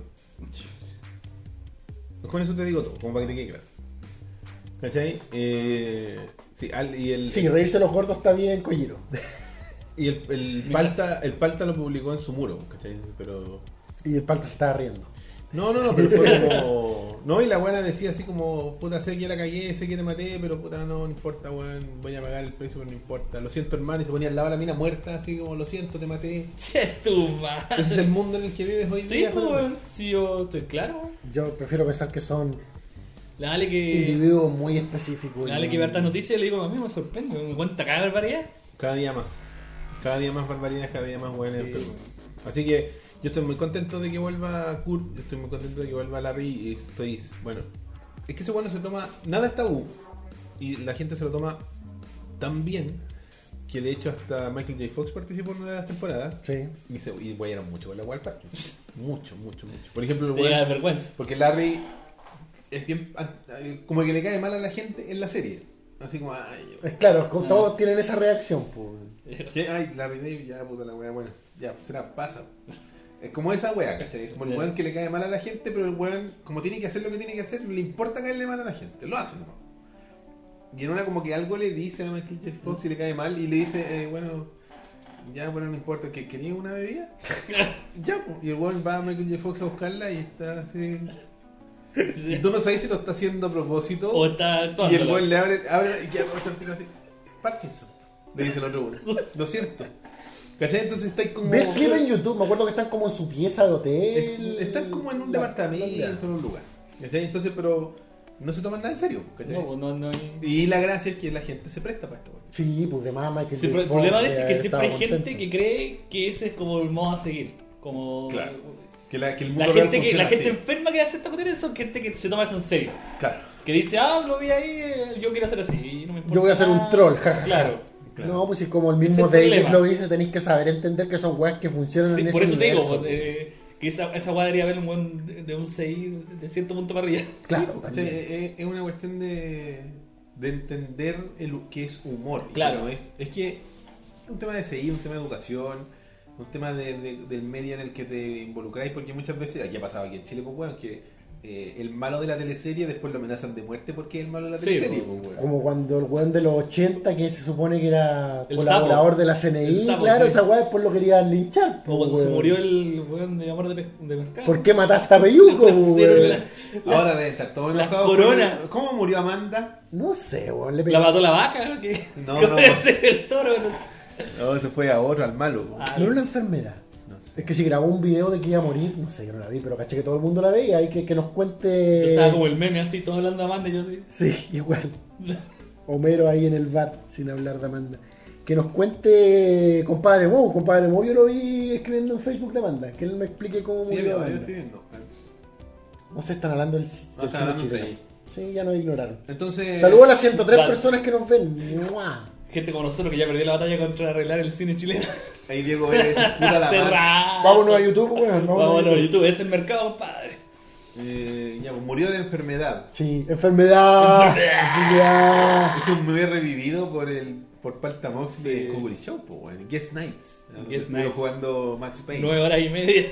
Pues con eso te digo todo, como para que te quede claro. ¿Cachai? Eh, sí, al- y el, Sí, reírse los gordos está bien, collero. y el, el, Palta, el Palta lo publicó en su muro, ¿cachai? Pero. Y el palto se estaba riendo. No, no, no, pero fue como. No, y la buena decía así como: puta, sé que la cagué, sé que te maté, pero puta, no, no importa, weón, voy a pagar el precio, pero no importa. Lo siento, hermano, y se ponía al lado de la mina muerta, así como: lo siento, te maté. Che, tu madre. Ese es el mundo en el que vives hoy Sí, día, pues, weón. weón. Sí, yo estoy claro. Yo prefiero pensar que son Dale que. individuos muy específicos. Dale y- que ver estas noticias y le digo, a mí me sorprende. Me cuenta cada barbaridad. Cada día más. Cada día más barbaridades, cada día más buenas. Sí. pero- Así que yo estoy muy contento de que vuelva Kurt, yo estoy muy contento de que vuelva Larry y estoy, bueno, es que ese bueno se toma, nada es tabú y la gente se lo toma tan bien que de hecho hasta Michael J. Fox participó en una de las temporadas Sí. y se y guayaron mucho con la Wild Parkinson. Mucho, mucho, mucho. Por ejemplo, el Te llega de weón- vergüenza. porque Larry es bien, como que le cae mal a la gente en la serie. Así como, ay, Es claro, con- todos tienen esa reacción. Pues. ¿qué? Ay, Larry David, ya puta la wea, bueno, ya, será, pasa. Es como esa wea, ¿cachai? Es como el Ya. weón que le cae mal a la gente, pero el weón, como tiene que hacer lo que tiene que hacer, no le importa caerle mal a la gente, lo hace, ¿no? Y en una como que algo le dice a Michael J. Fox y le cae mal y le dice, eh, bueno, ya, bueno, no importa, ¿que quería una bebida? Ya, pues. Y el weón va a Michael J. Fox a buscarla y está así. Y tú no sabes si lo está haciendo a propósito. O está Y actuando. el weón le abre, abre y queda todo tranquilo así. Parkinson, le dice el otro weón. Lo siento. ¿Cachai? Entonces estáis como. Ve el clip en YouTube, me acuerdo que están como en su pieza de hotel. Están como en un La- departamento, en un lugar. ¿Cachai? Entonces, pero no se toman nada en serio. ¿Cachai? No, no, no. hay- Y la gracia es que la gente se presta para esto. weón. Sí, pues de más Michael Sí, J. pero el Fox, problema de eh, eso es que siempre estaba hay gente contento. que cree que ese es como el modo a seguir. Como. Claro. Que, la, que el La mundo real gente, que, la funciona gente así. enferma que hace estas cuestiones son gente que se toma eso en serio. Claro. Que dice, ah, lo vi ahí, eh, yo quiero hacer así. No me importa Yo voy a ser un nada. troll, jajaja. Claro. Claro. No, pues si como el Ese mismo es el David problema. lo dice, tenéis que saber entender que son weas que funcionan Sí, en por ese eso te universo. digo, eh, que esa, esa weá debería haber un buen de, de un C I de cierto punto para arriba. Claro, Sí, también. ¿cachai? es, es una cuestión de, de entender el, qué es humor. y Claro. que no es, es que es un tema de C I, un tema de educación, un tema de, de- del medio en el que te involucráis, porque muchas veces, aquí ha pasado aquí en Chile, pues bueno, que eh, el malo de la teleserie después lo amenazan de muerte porque es el malo de la Sí, teleserie. pues, pues, weón. Como cuando el weón de los ochenta, que se supone que era El colaborador sapo. de la C N I, El sapo, claro, sí. esa weá después lo querían linchar. Como cuando weón. se murió el weón de amor de, pe- de pescado. ¿Por qué mataste a Peyuco, Hicieron weón? la- Ahora deben estar todos la enojados. corona. por- ¿Cómo murió Amanda? No sé, weón, le ¿La pegó. mató la vaca? ¿Qué? No, ¿Qué no. puede ser el toro? No, se fue a otro, al malo. pues. Ah, No era una enfermedad. No sé. Es que si grabó un video de que iba a morir, no sé, yo no la vi, pero caché que todo el mundo la ve y hay que, que nos Yo cuente. estaba como el meme así, todo hablando a Amanda y yo así. Sí, igual. Homero ahí en el bar, sin hablar de Amanda. Que nos cuente compadre Mo, compadre Mo, yo lo vi escribiendo en Facebook de Amanda, que él me explique cómo Sí, murió había varios Amanda. escribiendo. No se están hablando del, No, del están cine hablando entre chileno. Sí, ya nos ignoraron. Entonces. Saludos a las ciento tres Vale. personas que nos ven. ¡Mua! Gente como nosotros que ya perdió la batalla contra arreglar el cine chileno. Ahí Diego Vélez, puta la madre. Cerrado. Vámonos a YouTube, weón. Vámonos a YouTube, es el mercado, padre. Eh, ya, pues, murió de enfermedad. Sí, enfermedad. enfermedad. Eso me había revivido por el por Paltamox de Sí. Discovery Show, pues, bueno. Guest Nights. ¿no? Guest Estuvo Nights. jugando Max Payne. Nueve horas y media.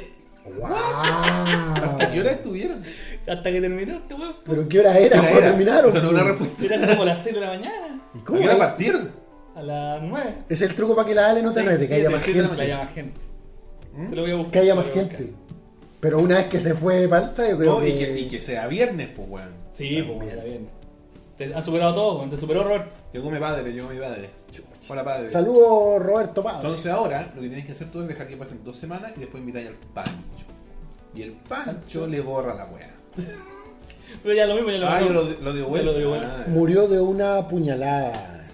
¿Hasta qué hora estuvieron? Hasta que terminó este weón. ¿Pero qué hora era? ¿Qué hora ¿Cuándo era? terminaron? Esa no es una respuesta. Era como las seis de la mañana. ¿Y ¿A cómo qué hora es? partieron? A las nueve. Es el truco para que la Ale no te Seis, rete, que haya siete, más siete de la gente. Que haya más gente. ¿Mm? Te lo voy a buscar. Que haya te lo más voy a buscar. gente. Pero una vez que se fue Palta, yo creo No, que... y, que, y que sea viernes, pues, weón. Sí, pues está bien. Te ha superado todo, weón. Te superó Roberto. Llegó mi padre, llegó mi padre. Hola, padre. Saludos, Roberto Paz. Entonces ahora lo que tienes que hacer tú es dejar que pasen dos semanas y después invitar al Pancho. Y el Pancho le borra la weá. Pero ya lo mismo, ya lo Ah, mismo. yo lo, lo digo Ya lo digo vuelta. Ah, Murió de una puñalada.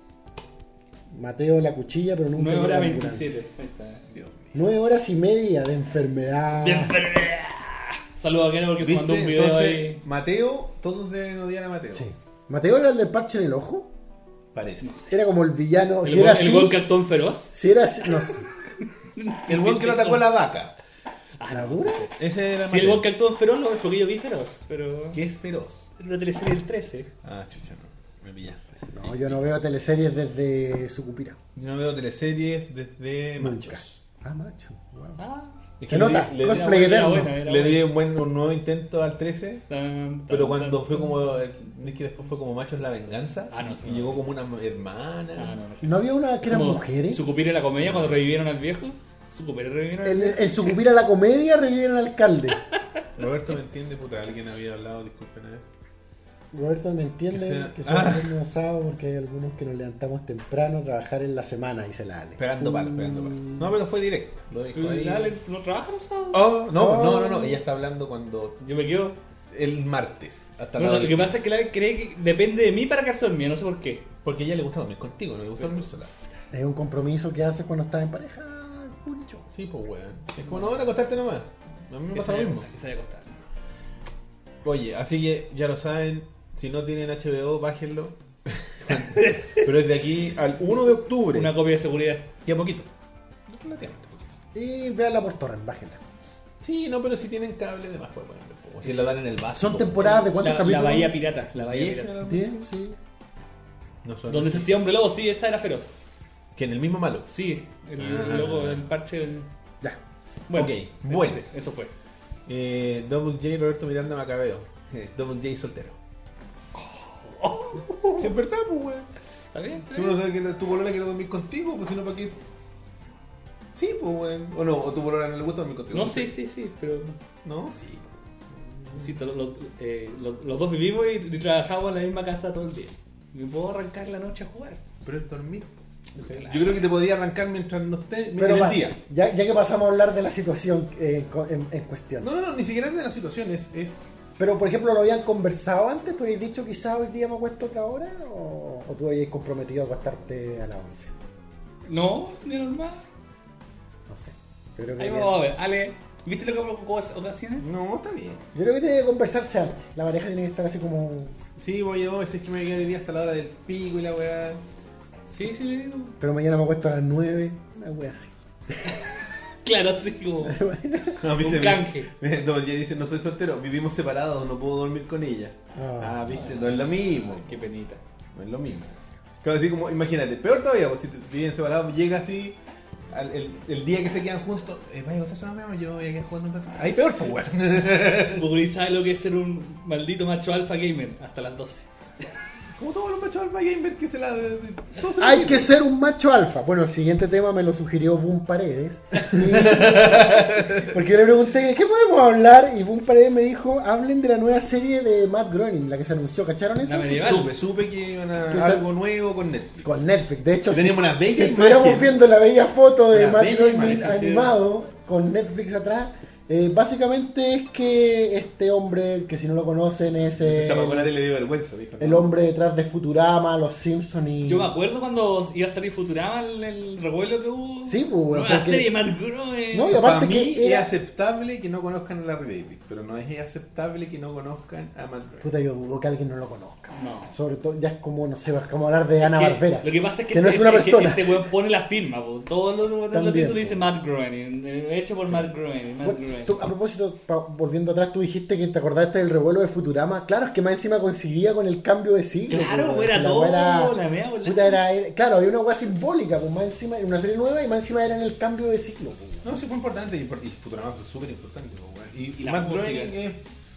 Mateo la cuchilla, pero nunca nueve llegó a horas la ambulancia. veintisiete. Ahí está. Dios mío. Nueve horas y media de enfermedad. De enfermedad. Saludos a Keno porque se ¿Viste? mandó un video Entonces, ahí. Mateo, todos deben odiar a Mateo. Sí. Mateo era el del parche en el ojo. Parece. Era como el villano. El si era weón- el así. weón que actuó en Feroz. Si era así. No sé. El weón que lo atacó a la vaca. Ah, ¿La no. dura? Ese era Si el Mateo. weón que actuó en Feroz no es porque yo vi Feroz, pero. Que es feroz. En una teleserie del trece. Ah, chucha, no. Me pillaste. No, yo no veo teleseries desde Sucupira. Yo no veo teleseries desde Nunca. Machos. Ah, macho. Wow. Ah. Es Se que le nota, di- le, cosplay Era buena, era eterno. buena, era le buena. di un buen un nuevo intento al trece. Tan, tan, Pero cuando tan. fue como. Es que después fue como Machos la venganza. Ah, no sé. Y llegó como una hermana. Ah, no, no. ¿No había una que eran Como mujeres? Sucupira en la comedia cuando revivieron al viejo. Sucupira revivieron al El, viejo. el Sucupira la comedia reviven al alcalde. Roberto me entiende, puta. Alguien había hablado, disculpen a ver. Roberto me entiende Que sea- que sea Ah. viernes o sábado porque hay algunos que nos levantamos temprano a trabajar en la semana y se la ale. Pegando palos, pegando palos. No, pero fue directo. Lo dijo ahí. Dale, ¿no trabaja los sábados? Oh, no, Oh. no, no, no. Ella está hablando cuando. Yo me quedo. El martes. Hasta No, la no, lo que pasa es que la cree que depende de mí para quedarse dormida, no sé por qué. Porque a ella le gusta dormir contigo, no le gusta dormir sola. Es un compromiso que haces cuando estás en pareja, Juricho. Sí, pues weón. Es como no van a acostarte nomás. A mí me pasa lo mismo. Que se vaya a acostar. Oye, así que ya lo saben. Si no tienen H B O, bájenlo. Pero es de aquí al uno de octubre. Una copia de seguridad. Y a poquito. Relativamente poquito. Y véanla por torrent, bájenla. Sí, no, pero si tienen cable, además pueden ver. O si la dan en el vaso. Son temporadas de cuántos La, la capítulos. Bahía Pirata. La Bahía diez, Pirata. generalmente. diez, sí. No son Donde se así. hacía Hombre Lobo, sí, esa era feroz. Que en el mismo malo. Sí, el Ah. logo del parche. el- Ya. Bueno, Ok, eso bueno. sí, eso fue. Eh, Double J, Roberto Miranda Macabeo. Eh, Double J soltero. Si es verdad, pues, weón. ¿Está bien? ¿Está Si bien? uno sabe que tu polola quiere dormir contigo, pues si no, ¿para qué? Sí, pues, weón. O no, o tu polola no le gusta dormir contigo. No, sé. sí, sí, sí, pero. No, sí. Sí, to- lo- eh, lo- los dos vivimos y, y trabajamos en la misma casa todo el día. Me puedo arrancar la noche a jugar. Pero es dormir. Claro. Yo creo que te podría arrancar mientras no esté en Pero el vale, día. ya, ya que pasamos a hablar de la situación eh, co- en, en cuestión. No, no, no, ni siquiera es de la situación, es, es Pero, por ejemplo, ¿lo habían conversado antes? ¿Tú habías dicho quizás hoy día me acuesto otra hora? ¿O, o tú habías comprometido a acostarte a las once? No, de normal. No sé. Yo creo que Ahí bien. vamos a ver. Ale, ¿Viste lo que provocó ocasiones? No, está bien. Yo creo que tiene que conversarse antes. La pareja tiene que estar así como... Sí, voy yo, si es que me quedé de día hasta la hora del pico y la weá. Sí, sí, le digo. Pero mañana me acuesto a las nueve. Una wea así. Claro, así como No, un canje. Me, no, ella dice, no soy soltero, vivimos separados, no puedo dormir con ella. Ah. Ah, viste, no es lo mismo. Qué penita. No es lo mismo. Claro, así como, imagínate, peor todavía, pues, si te viven separados, llega así, al- el, el día que se quedan juntos, eh, vaya, ¿usted se no me ama? Yo voy a quedar jugando un rato. Ahí peor, pues, weón. Buguri sabe lo que es ser un maldito macho alfa gamer hasta las doce. Como todos los machos alfa gamer que se la... de- de- todos se la Hay viven. que ser un macho alfa. Bueno, el siguiente tema me lo sugirió Boom Paredes. Y- Porque yo le pregunté, ¿de qué podemos hablar? Y Boom Paredes me dijo, hablen de la nueva serie de Matt Groening, la que se anunció. ¿Cacharon eso? La medieval. Supe, supe que iban a Que algo sa- nuevo con Netflix. Con Netflix. De hecho, Y teníamos una bella si estuviéramos imagen. viendo la bella foto de Una Matt bella Groening imagen, sí. animado con Netflix atrás, eh, básicamente es que este hombre, que si no lo conocen es eh, Se apagó la tele, le dio vergüenza, dijo. el hombre detrás de Futurama, Los Simpsons y... Yo me acuerdo cuando iba a salir Futurama, el, el revuelo que hubo. Sí, pues, Nueva o sea que- serie Matt Groening. No, y Para aparte mí que era- es aceptable que no conozcan a Larry David, pero no es aceptable que no conozcan a Matt Groening. Puta, yo dudo que alguien no lo conozca. No. Sobre todo, ya es como, no sé, es como hablar de Ana Que- Barbera. Lo que pasa es que, que no es este, una que persona. este weón pone la firma, po. Todos los los También, Simpsons po. dice Matt Groening, eh, hecho por Matt Groening. Matt Bueno, Groening. tú, a propósito, pa- volviendo atrás, tú dijiste que te acordaste del revuelo de Futurama. Claro, es que más encima coincidía con el cambio de siglo. Claro, pues, era si la todo, weá era- la mea volada. puta, era- era- claro, había una hueá simbólica, pues más encima, era una serie nueva y más encima era en el cambio de siglo. Pues. No, sí fue importante y, y Futurama fue súper importante. pues, weón. Y, Y y la Matt música. Groening es,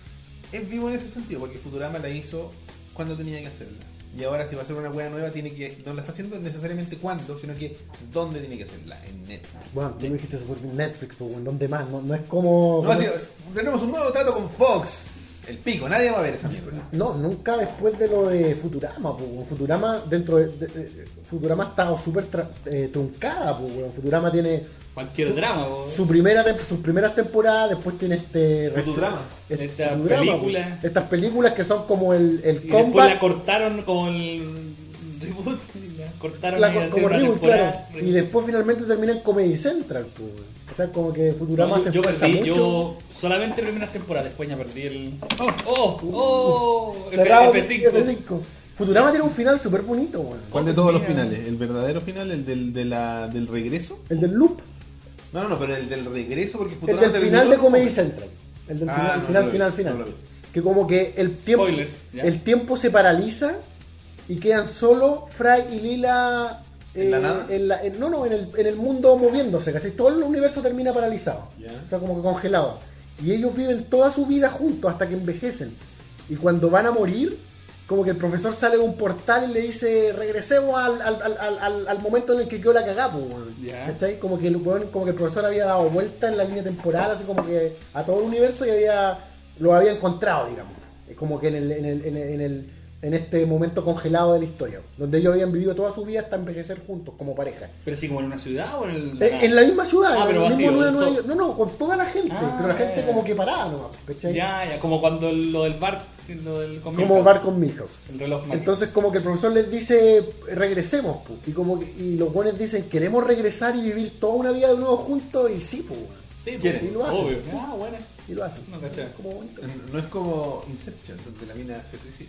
es vivo en ese sentido, porque Futurama la hizo cuando tenía que hacerla. Y ahora si va a hacer una wea nueva, tiene que no la está haciendo necesariamente cuándo, sino que dónde tiene que hacerla, en Netflix. Bueno, tú lo dijiste súper bien, Netflix, pues, bueno, ¿dónde más? No, no es como... No, así, tenemos un nuevo trato con Fox. El pico, nadie va a ver esa mierda. No, nunca después de lo de Futurama, pues, weón. Futurama dentro de, de- de- Futurama ha estado súper tra- eh, truncada, pues, weón. Futurama tiene Cualquier su, drama, po. su primera tem- sus primeras temporadas, después tiene este Futurama. este Esta Futurama, película. pues. Estas películas que son como el, el Y después la comeback, cortaron como el reboot. La cortaron la- y hicieron como una reboot, claro, temporada. y después finalmente termina en Comedy Central, pues, weón. O sea, como que Futurama No, se yo, yo esfuerza perdí, mucho. yo solamente primeras temporadas, después ya perdí el. ¡Oh! ¡Oh! ¡Oh! Cerrado F cinco. F cinco. Futurama tiene un final súper bonito, weón. ¿Cuál de todos los finales? ¿El verdadero final? ¿El del, de la, del regreso? El del loop. No, no, no, pero el del regreso, porque El Futurama del terminó final de como- Comedy Central. El del Ah, final, no, final, no lo final, vi, final. no lo vi. Que como que el tiempo, Spoilers, ya. el tiempo se paraliza y quedan solo Fry y Lila eh, ¿En la nada? en la- en- no, no, en el, en el mundo moviéndose, ¿cachai? Todo el universo termina paralizado. Ya. O sea, como que congelado. Y ellos viven toda su vida juntos hasta que envejecen. Y cuando van a morir, como que el profesor sale de un portal y le dice, regresemos al, al, al, al- al, al momento en el que quedó la cagada, po, weón. Ya. ¿Cachai? Como que, el, weón- como que el profesor había dado vuelta en la línea temporal, así como que a todo el universo y había lo había encontrado, digamos. Es como que en el, en el, en el, en el- en este momento congelado de la historia, donde ellos habían vivido toda su vida hasta envejecer juntos como pareja. Pero sí, como en una ciudad o en el. Eh, en la misma ciudad, Ah, en pero el mismo vacío, Nueva- Nueva eso. York. No, no, con toda la gente, Ah, pero la gente ya. como que parada nomás, ¿cachai? Ya, ya, como cuando lo del bar. Lo del con Como Milhouse. Bar con Milhouse. El reloj mágico. Entonces como que el profesor les dice regresemos, pu. y como que, y los buenos dicen queremos regresar y vivir toda una vida de nuevo juntos y sí, pues, Sí, pues, ¿Quieren? y lo hacen. obvio. Ah, bueno. y lo hacen. No, caché. Como bonito. No es como Inception, donde la mina se suicida.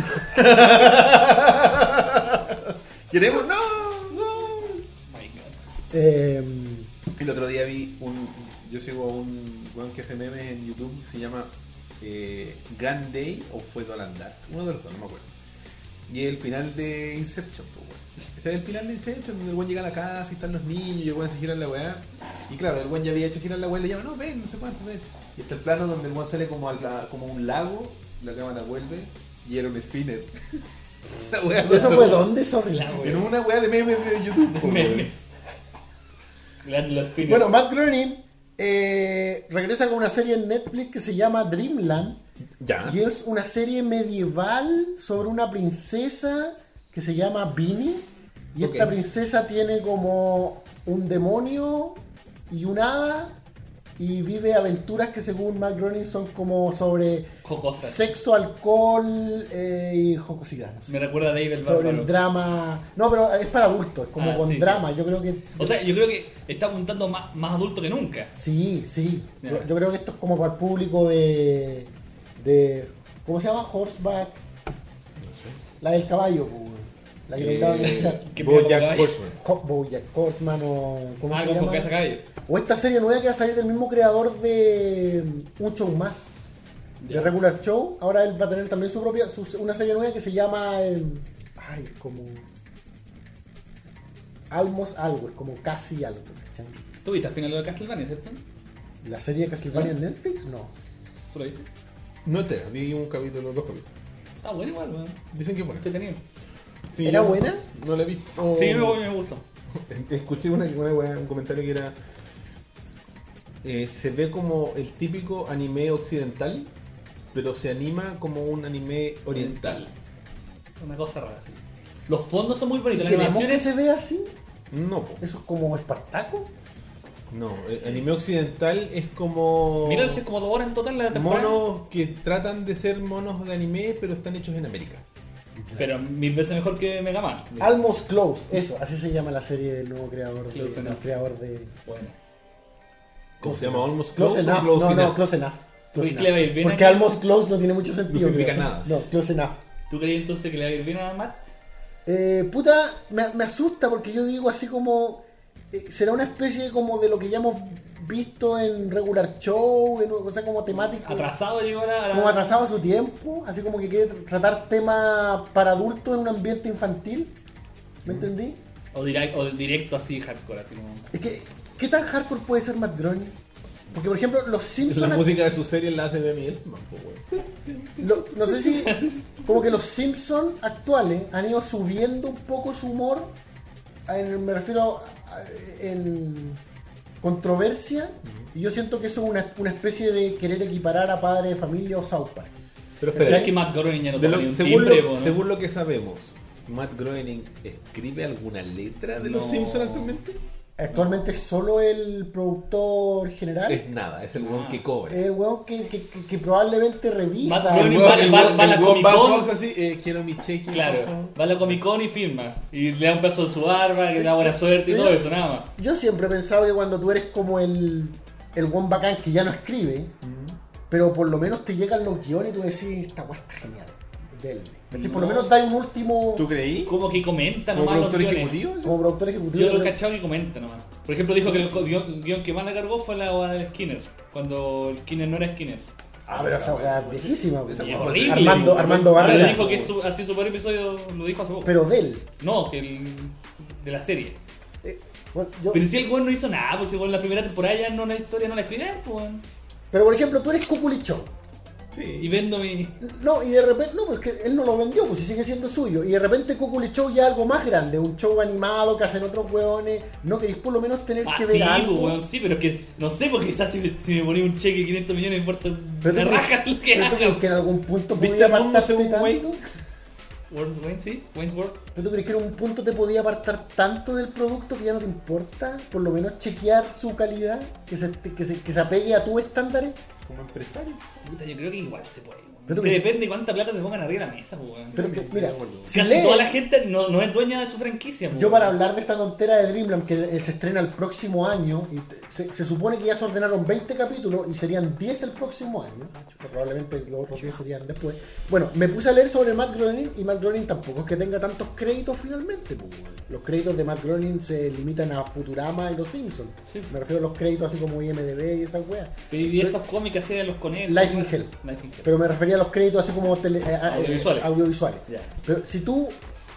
¿Queremos? ¡No! ¡No! My God. Eh, El otro día vi un. Yo sigo a un weón que hace memes en YouTube que se llama eh, Gun Day o fue Dolan Dark. Uno de los dos, no me acuerdo. Y es el final de Inception, pues, weón. Este es el final de Inception, donde el weón llega a la casa y están los niños y el weón se gira la weá. Y claro, el weón ya había hecho girar la weá y le llama, no, ven, no sé cuánto, ven. Y está el plano donde el weón sale como, a la- como un lago, la cámara vuelve y era un spinner. La weá ¿Eso cuando- fue dónde? Sorry. La wea. En una weá de memes de YouTube. pues, weón. Memes. La- Los spinners. Bueno, Matt Groening eh, regresa con una serie en Netflix que se llama Dreamland. Ya. Y es una serie medieval sobre una princesa que se llama Beanie. Y esta Ok. princesa tiene como un demonio y un hada y vive aventuras que según Matt Groening son como sobre Jocosas. sexo, alcohol eh, y jocosidad. no sé. Me recuerda a David el Sobre Bárbaro. el drama. No, pero es para adultos, es como Ah, con sí. drama. Yo creo que. O sea, yo creo que está apuntando más, más adulto que nunca. Sí, sí. Ya. Yo, yo creo que esto es como para el público de. de ¿cómo se llama? Horseback. La del caballo, pues, la que le daban en el chat. ¿Qué Bojack pedo, Horseman. Co- Bojack Horseman o. ¿Cómo Ah, se con llama? Casa Caballo. O esta serie nueva que va a salir del mismo creador de mm, Un Show Más. De Ya. Regular Show. Ahora él va a tener también su propia. su- una serie nueva que se llama. eh, ay, es como. Almost algo, es como casi algo. ¿cachai? ¿Tú viste al final lo de Castlevania, cierto? ¿La serie de Castlevania en Netflix? No. ¿Tú lo viste? No te, vi un capítulo, dos capítulos. Ah, bueno, igual, weón. Dicen que es bueno. Entretenido. Sí, ¿Era yo buena? No la he visto. Sí, me, me gustó. Escuché una, una wea- un comentario que era. eh, se ve como el típico anime occidental, pero se anima como un anime oriental. Una cosa rara, sí. Los fondos son muy bonitos, las ¿Queremos que animaciones... se vea así? No, po. ¿Eso es como Espartaco? No, el anime occidental es como. Mira, si es como dos horas en total la temporada. monos que tratan de ser monos de anime, pero están hechos en América. Pero mil veces mejor que Mega Man. Almost Close, eso, así se llama la serie del nuevo creador. de- Close del Enough. creador de. Bueno. ¿Cómo se llama? Almost Close, Close, o Enough. Close no, no, Enough? Close Enough. Close Uy, enough. Clever, bien Porque aquí. Almost Close no tiene mucho sentido. No significa creo. nada. No, Close Enough. ¿Tú crees entonces que le va a ir bien a Matt? Eh, puta, me, me asusta porque yo digo así como. eh, será una especie como de lo que ya hemos visto en Regular Show, en, o sea, como temática. Atrasado llegó la... Como atrasado a su tiempo, así como que quiere tratar temas para adultos en un ambiente infantil. ¿Me entendí? O, direct, o directo así, hardcore, así como... Es que, ¿qué tan hardcore puede ser Matt Groening? Porque, por ejemplo, los La Simpsons. música de su serie la hace de Daniel Elfman, po, weón. Lo- no sé si como que los Simpsons actuales han ido subiendo un poco su humor en- me refiero a- en controversia y yo siento que eso es una, una especie de querer equiparar a Padre de Familia o South Park. Pero Pero espera, es que Matt Groening ya no de toca lo- ni un según, timbre, lo, po, ¿no? según lo que sabemos, Matt Groening escribe alguna letra de los No. Simpsons actualmente. Actualmente es solo el productor general. Es nada, es el weón Ah. que cobra. Eh, weón, que, que, que- que probablemente revisa. Matt El Groening weón- va- el va- weón- va a la el weón va al Comic-Con. box así, eh, quiero mi cheque. por Claro, favor. va a la Comic Con y firma. Y le da un pedazo de su barba, que le da buena suerte y todo eso, nada más. Yo siempre he pensado que cuando tú eres como el, el buen bacán que ya no escribe, pero por lo menos te llegan los guiones y tú decís, esta weá está genial. Del, ¿cachai? Por lo No. menos da un último ¿Tú creí? Como que comenta ¿Como nomás los productor guiones. ejecutivo? como productor ejecutivo. Yo lo he pero- cachado que comenta nomás. Por ejemplo, dijo que el guión, guión que más le cargó fue la boda del Skinner. Cuando el Skinner no era Skinner. Ah, pero esa weá es viejísima. Esa pues. Es weá horrible. Armando, Armando Pero Barrera. dijo que es su- así su primer episodio lo dijo hace poco. Pero de él. No, que el, de la serie. Eh, bueno, yo- Pero si el weón no hizo nada, pues si en la primera temporada ya no la historia no la escribieron, pues weón. pero por ejemplo, tú eres Cuculichón. Y Sí. vendo mi. No, y de repente, no, pues que él no lo vendió, pues si sigue siendo suyo. Y de repente Cuculi Show ya algo más grande, un show animado que hacen otros weones. ¿No queréis por lo menos tener Ah, que sí, ver algo? pues weón, sí, pero es que no sé, porque quizás si, me- si me ponía un cheque de quinientos millones, me importa Pero una tú raja crees- lo que pero tú crees haga. que en algún punto ¿Viste podía el mundo apartarte según tanto? Wayne? World Wayne, sí, Wayne's World. ¿Pero tú crees que en un punto te podía apartar tanto del producto que ya no te importa? Por lo menos chequear su calidad, que se, que se, que se apegue a tus estándares. Como empresario. Puta, yo creo que igual se puede, weón. Pero tú Que crees- depende de cuánta plata te pongan arriba de la mesa, pues, weón. Pero que, mira, si Casi lees- toda la gente no, no es dueña de su franquicia, pues, yo para weón. hablar de esta tontera de Dreamland que se estrena el próximo año, y te- se, se supone que ya se ordenaron veinte capítulos y serían diez el próximo año, que probablemente los otros diez serían después. Bueno, me puse a leer sobre Matt Groening y Matt Groening tampoco es que tenga tantos créditos finalmente. Pues, los créditos de Matt Groening se limitan a Futurama y Los Simpsons. Sí. Me refiero a los créditos así como I M D B y esas weas. Y esos cómics hacían los conejos. Life in weón. Hell. Life in Hell. Pero me refería a los créditos así como tele- eh, eh, Audiovisuales. audiovisuales. Ya. Pero si tú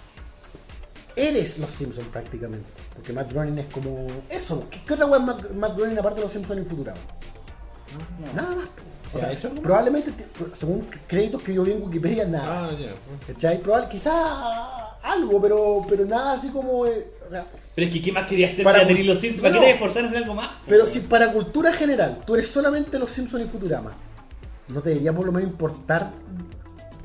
eres Los Simpsons prácticamente, porque Matt Groening es como eso. ¿Qué, qué otra wea es Matt, Matt Groening aparte de Los Simpsons y Futurama? No. Nada más. O ¿Se sea, ha hecho algo más? probablemente, te- según créditos que yo vi en Wikipedia, nada. Ah, ya. ¿Cachai? Probable, quizá algo, pero, pero nada así como. eh, o sea, Pero es que, ¿qué más quería hacer Para- para tener los Simpsons? ¿Para No, qué no. te esforzar en hacer algo más? pero Pues, si para cultura general tú eres solamente Los Simpsons y Futurama, ¿no te debería por lo menos importar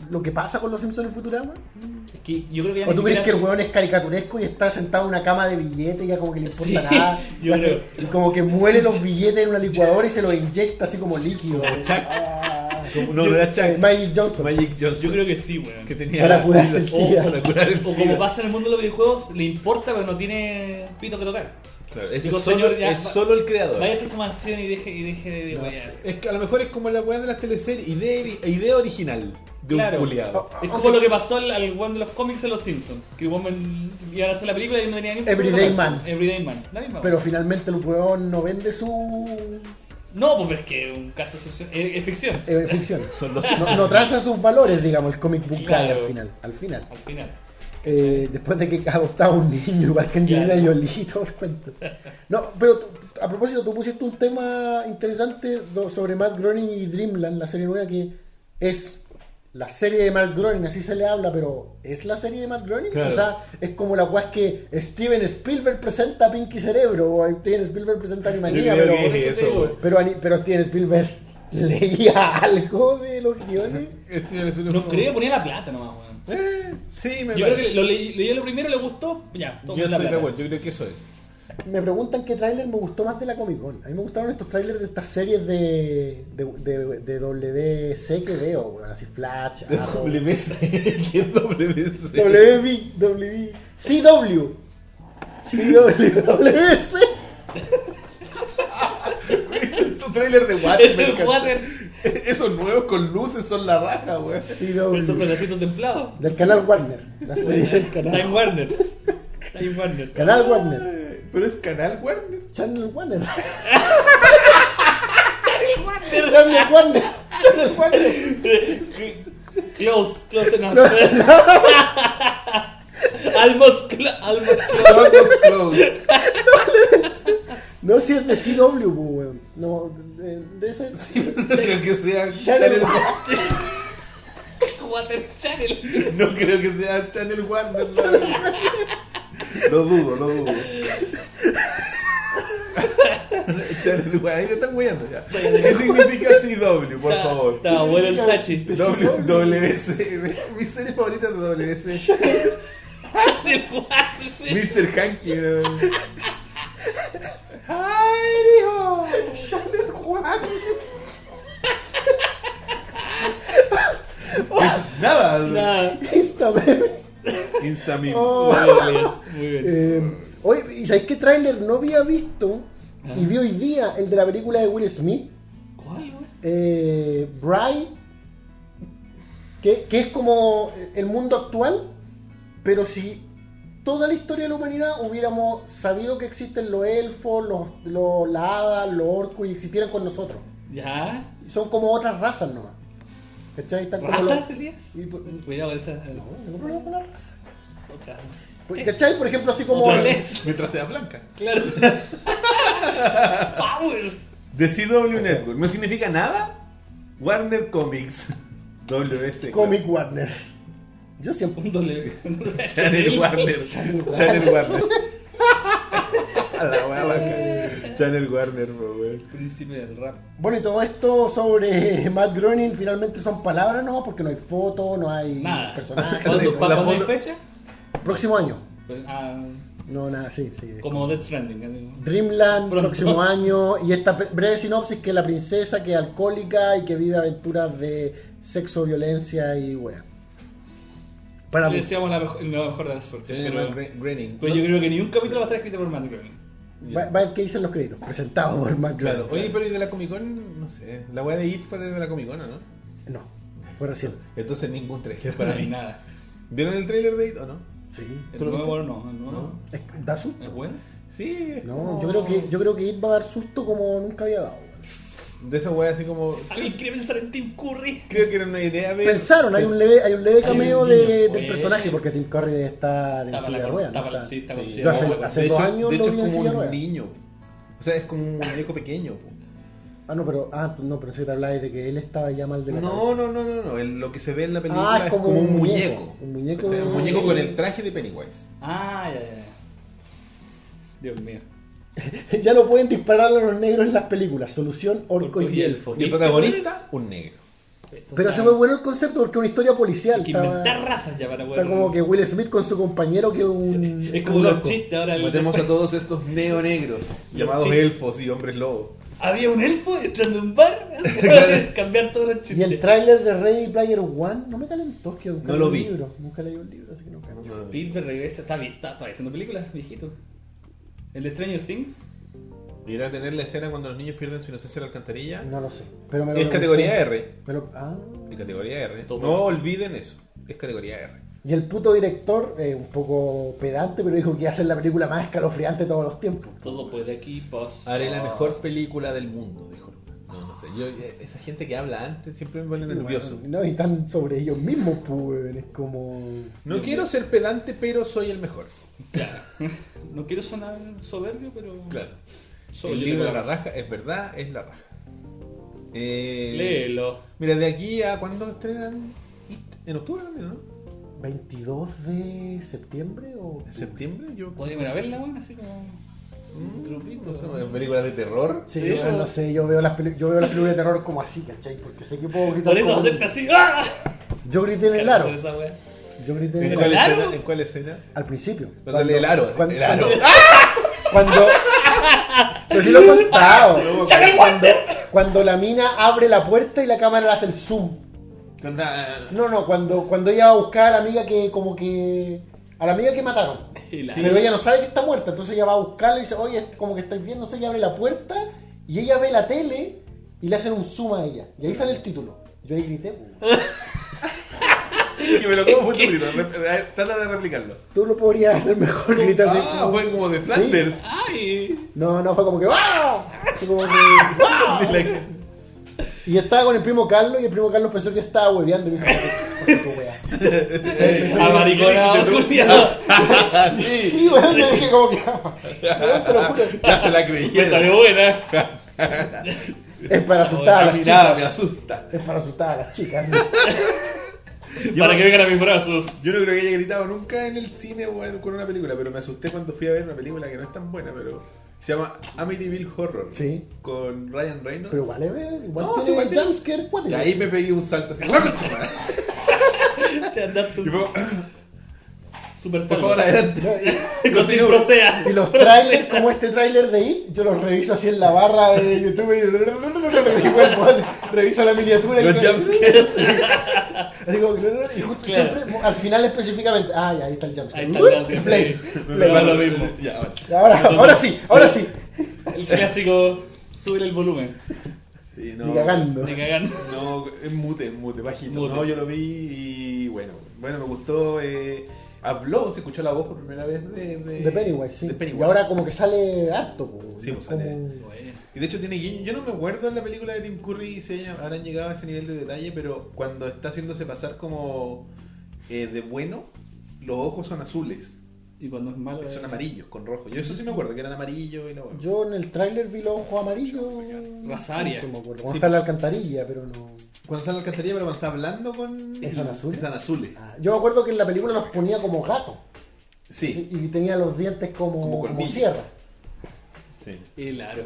lo que pasa con los Simpsons en Futurama? Es que yo creo que ya ¿O ni tú crees que el siquiera- weón es caricaturesco y está sentado en una cama de billetes y ya como que le importa Sí, nada? yo Y hace- creo. y como que muele los billetes en una licuadora y se los inyecta así como líquido. Como Chuck. Ah. Como- no, no era Eh, Chuck. Magic Johnson. Magic Johnson. Yo creo que sí, weón. que tenía Para curar sí, el o- SIDA. para curar el O como SIDA. pasa en el mundo de los videojuegos, le importa pero no tiene pito que tocar. Claro, eso Digo, es solo, señor, ya, es va- solo el creador. Váyase a su mansión y deje, y deje de No wear. Es que a lo mejor es como la weá de las teleseries, idea, idea original de Claro. un culiado. Oh, Es Ok. como lo que pasó al, al weón de los cómics de los Simpsons. Que vos iban a hacer la película y no tenía ni un Everyday puto Man. Everyday Man. La misma. Pero finalmente el weón no vende su No, pues es que un caso excepción- es, es ficción. eh, ficción. Son los No, no traza sus valores, digamos, el comic book guy Claro. al final. Al final. Al final. Eh, después de que adoptaba un niño, igual que Angelina Claro. Jolie, todo el cuento. No, pero tú- a propósito, tú pusiste un tema interesante do- sobre Matt Groening y Dreamland, la serie nueva que es la serie de Matt Groening, así se le habla, pero ¿es la serie de Matt Groening? Claro. O sea, es como la cual que Steven Spielberg presenta a Pinky Cerebro, o Steven Spielberg presenta a Yo Animanía, creo pero, que es eso te eso, digo. weón. pero, Ani- pero Steven Spielberg leía algo de los guiones. Este- este- No creo, ponía la plata nomás, weón. Eh, sí, me Yo creo parece. que lo leí, leí lo primero, le gustó, ya, Yo toma la estoy de plata. acuerdo, yo creo que eso es. Me preguntan qué tráiler me gustó más de la Comic Con. A mí me gustaron estos trailers de estas series de, de, de, de W C que veo, weón, así Flash, Arrow. W C. ¿Qué es W C? W B, W, C W. C W, W C. Tu trailer de El Water. water. Esos nuevos con luces son la raja, weón. C Esos W. pedacitos templados. Del canal Warner. La serie del Time canal. Warner. Time Warner. Canal Warner. Eh, Pero es Canal Warner. Channel Warner. Channel Warner. Channel Warner. Close, close enough. Close almost, cl- almost close. Almost close. No, si es de C W, pues, weón. No, de, de ese. No creo que sea Channel Channel Warner. Water Channel. No creo que sea Channel Warner. la verdad. Lo dudo, lo dudo. Channel Warner, ahí te están weyando ya. ¿Qué significa C W, por Está- favor? Está bueno el Sachi. W, W C. Mi serie favorita de W C. Channel Warner. mister Hanky. eh. ¡Ay, hijo! Channel Warner. Nada. Nada. Instameme. Instamim. Oh. Muy bien, Elías, muy bien. Eh, oye, ¿y sabes qué tráiler no había visto? Ah. Y vi hoy día el de la película de Will Smith, ¿Cuál, güey? eh, Bride, que, que es como el mundo actual, pero si toda la historia de la humanidad hubiéramos sabido que existen los elfos, los, los la hadas, los orcos y existieran con nosotros. ¿Ya? Son como otras razas nomás. ¿Cachai? Están como ¿Razas, los- Elías? y por- Cuidado con esa. No, no problema con la raza. Otra. Pues, ¿cachai? Por ejemplo, así como... Otra vez. Mientras sean blancas. Claro. Power. De C W Network. ¿No significa nada? Warner Comics. W S. Comic Warner. Yo siempre... Un doble. Channel Warner. Channel Warner. A la wea vaca. Channel Warner, bro, wey. Príncipe del rap. Bueno, y todo esto sobre Matt Groening finalmente son palabras, ¿no? Porque no hay foto, no hay Nada. personajes. ¿Cuándo, La ¿cuándo hay foto- fecha? Próximo año. Pues, ah, No, nada, sí, sí. como Death Stranding. ¿eh? Dreamland, Pronto. próximo año. Y esta pe- breve sinopsis que la princesa que es alcohólica y que vive aventuras de sexo, violencia y wea. Para Le adultos. deseamos la mejor, la mejor de las suertes. Pero, Groening. pero yo creo que ni un capítulo va a estar escrito por Matt Groening. Va, va a ver qué dicen los créditos. Presentado por Matt Groening. Claro. Oye, pero ¿y de la Comic Con? No sé. La wea de It fue desde la Comic Con, ¿o ¿no? No, fue recién. Entonces ningún trailer Para para mí mí. nada. ¿Vieron el trailer de It o no? Sí. El ¿Tú lo nuevo viste? no, el nuevo. No. Es- ¿Da susto? ¿Es bueno? Sí. es No, como- yo creo que yo creo que It va a dar susto como nunca había dado. De esa wea así como... ¿Alguien quiere pensar en Tim Curry? Creo que era una idea ver... Pensaron, hay un leve, hay un leve Hay cameo un de- niño, del bueno. personaje porque Tim Curry debe estar en Está para silla de la- ruedas. está ¿no? para- O sea, sí, está con Sí, silla yo de hace- ruedas. hace de dos hecho, años de lo hecho vi es en como silla de un ruedas. niño. O sea, es como un muñeco pequeño. po. Ah, no, pero ah, no, pensé que te hablabas de que él estaba ya mal de la No, cabeza. no, no, no, no. El- lo que se ve en la película Ah, es es como como, un un muñeco. muñeco. Un muñeco O sea, un de- muñeco con el traje de Pennywise. Ah, ya, ya, ya. Dios mío. Ya no pueden disparar a los negros en las películas. Solución, orcos Orcos y y elfos. Y el protagonista, un negro. Pero se fue bueno el concepto porque es una historia policial. Hay que Estaba, inventar razas ya para poder. está como que Will Smith con su compañero que es un. Es como un los loco. chistes ahora. el- Matemos a todos estos neonegros llamados chicos. elfos y hombres lobos. Había un elfo entrando en un bar. Cambiar todos los chistes. Y el tráiler de Ready Player One no me calentó, que nunca No lo leí vi. un libro. Nunca leí un libro, así que nunca. Spielberg regresa. Está, bien, está todavía haciendo películas, viejito. El de Stranger Things. Ir a tener la escena cuando los niños pierden su inocencia en la alcantarilla. No lo sé. Pero me lo Es pregunté. categoría R. Me lo- ah. En categoría R. Todo No pasa. olviden eso. Es categoría R. Y el puto director, eh, un poco pedante, pero dijo que iba a ser la película más escalofriante de todos los tiempos. Todo puede aquí pasar. Haré la mejor película del mundo, dijo. No, no sé. Yo, esa gente que habla antes siempre me pone Sí, nervioso. bueno, no, y tan sobre ellos mismos, pues, weón, es como... No quiero ser pedante, pero soy el mejor. Claro. No quiero sonar soberbio, pero. Claro. Soy el yo libro tengo de la la razón. raja, es verdad, es la raja. Eh, Léelo. Mira, de aquí a cuándo estrenan It? En octubre también, ¿no? ¿veintidós de septiembre o...? ¿En septiembre? Yo. Podríamos ir a verla, weón, así como. Mm, Un grupito. ¿En películas de terror? Sí, Sí, yo o- no sé, yo veo, las peli- yo veo las películas de terror como así, ¿cachai? Porque sé que puedo gritar Por eso como- hacerte así. ¡Ah! Yo grité en el aro, Esa wea. yo grité en ¿En el cuál aro. ¿El aro? escena? ¿En cuál escena? Al principio. No sale el aro. Cuando, el aro. cuando, cuando- pero sí lo he contado. No, Cuando, cuando la mina abre la puerta y la cámara le hace el zoom. Cuando- No, no, cuando, cuando ella va a buscar a la amiga que como que... A la amiga que mataron. Y la- Pero ella no sabe que está muerta, entonces ella va a buscarla y dice, oye, como que estáis viendo, no sé, ella abre la puerta y ella ve la tele y le hacen un zoom a ella. Y ahí sale el título. Yo ahí grité. Que me lo como fue tu grito. Re- Trata de replicarlo. Tú lo podrías hacer mejor, gritar así. Ah, fue como de Flanders. ¡Ay! No, no, fue como que ¡ah! Fue como que ¡ah! Y estaba con el primo Carlos y el primo Carlos pensó que yo estaba hueveando y me dijo, "¿Por qué tu wea?" Amariconado, culiado. Sí. Sí, weón, le dije como que weón, te lo juro. Ya se la Me creyeron. salió buena. Es para asustar a La las mirada me chicas. asusta. Es para asustar a las chicas. Para que vengan a mis brazos. Yo no creo que haya gritado nunca en el cine o en- con una película, pero me asusté cuando fui a ver una película que no es tan buena, pero se llama Amityville Horror. Sí. Con Ryan Reynolds. Pero igual, eh, igual No, sí, tiene igual tiene- jumpscare Y cuático. ahí me pegué un salto así. ¡Ah, concha madre! Te andas Y tú. fue, Super por favor, adelante. Continúo, proceda. Y los trailers, como este trailer de It, yo los reviso así en la barra de YouTube y, y bueno, pues, reviso la miniatura y, Los jumpscares. así como, y justo Claro. siempre, al final específicamente, ah, ya, ahí está el jumpscare. Ahí está el jumpscare, Play, sí. play. Me da lo mismo. Ya, vale. Y ahora, ahora sí, ahora sí. El clásico, sube el volumen. Sí, no, Ni cagando. Ni cagando. No, es mute, mute, bajito. Mute. No, yo lo vi y bueno, bueno, me gustó. Eh, habló, se escuchó la voz por primera vez de, de, De Pennywise, sí. de Pennywise. Y ahora como que sale harto, po. Sí, Es pues, sale. como- Bueno. Y de hecho tiene guiño. Yo no me acuerdo en la película de Tim Curry si haya- habrán llegado a ese nivel de detalle, pero cuando está haciéndose pasar como eh, de bueno, los ojos son azules, Y cuando es malo. son es- amarillos con rojo. Yo eso sí me acuerdo que eran amarillos y la bueno. Yo en el tráiler vi los ojos amarillos. Razaria. No me acuerdo. Sí. Cuando está en la alcantarilla, pero no. Cuando está en la alcantarilla, pero cuando está hablando con. ¿Son azules? Están azules. Ah, yo me acuerdo que en la película los ponía como gatos. Sí. Y tenía los dientes como, Como como, colmillos. sierra. Sí. Y claro.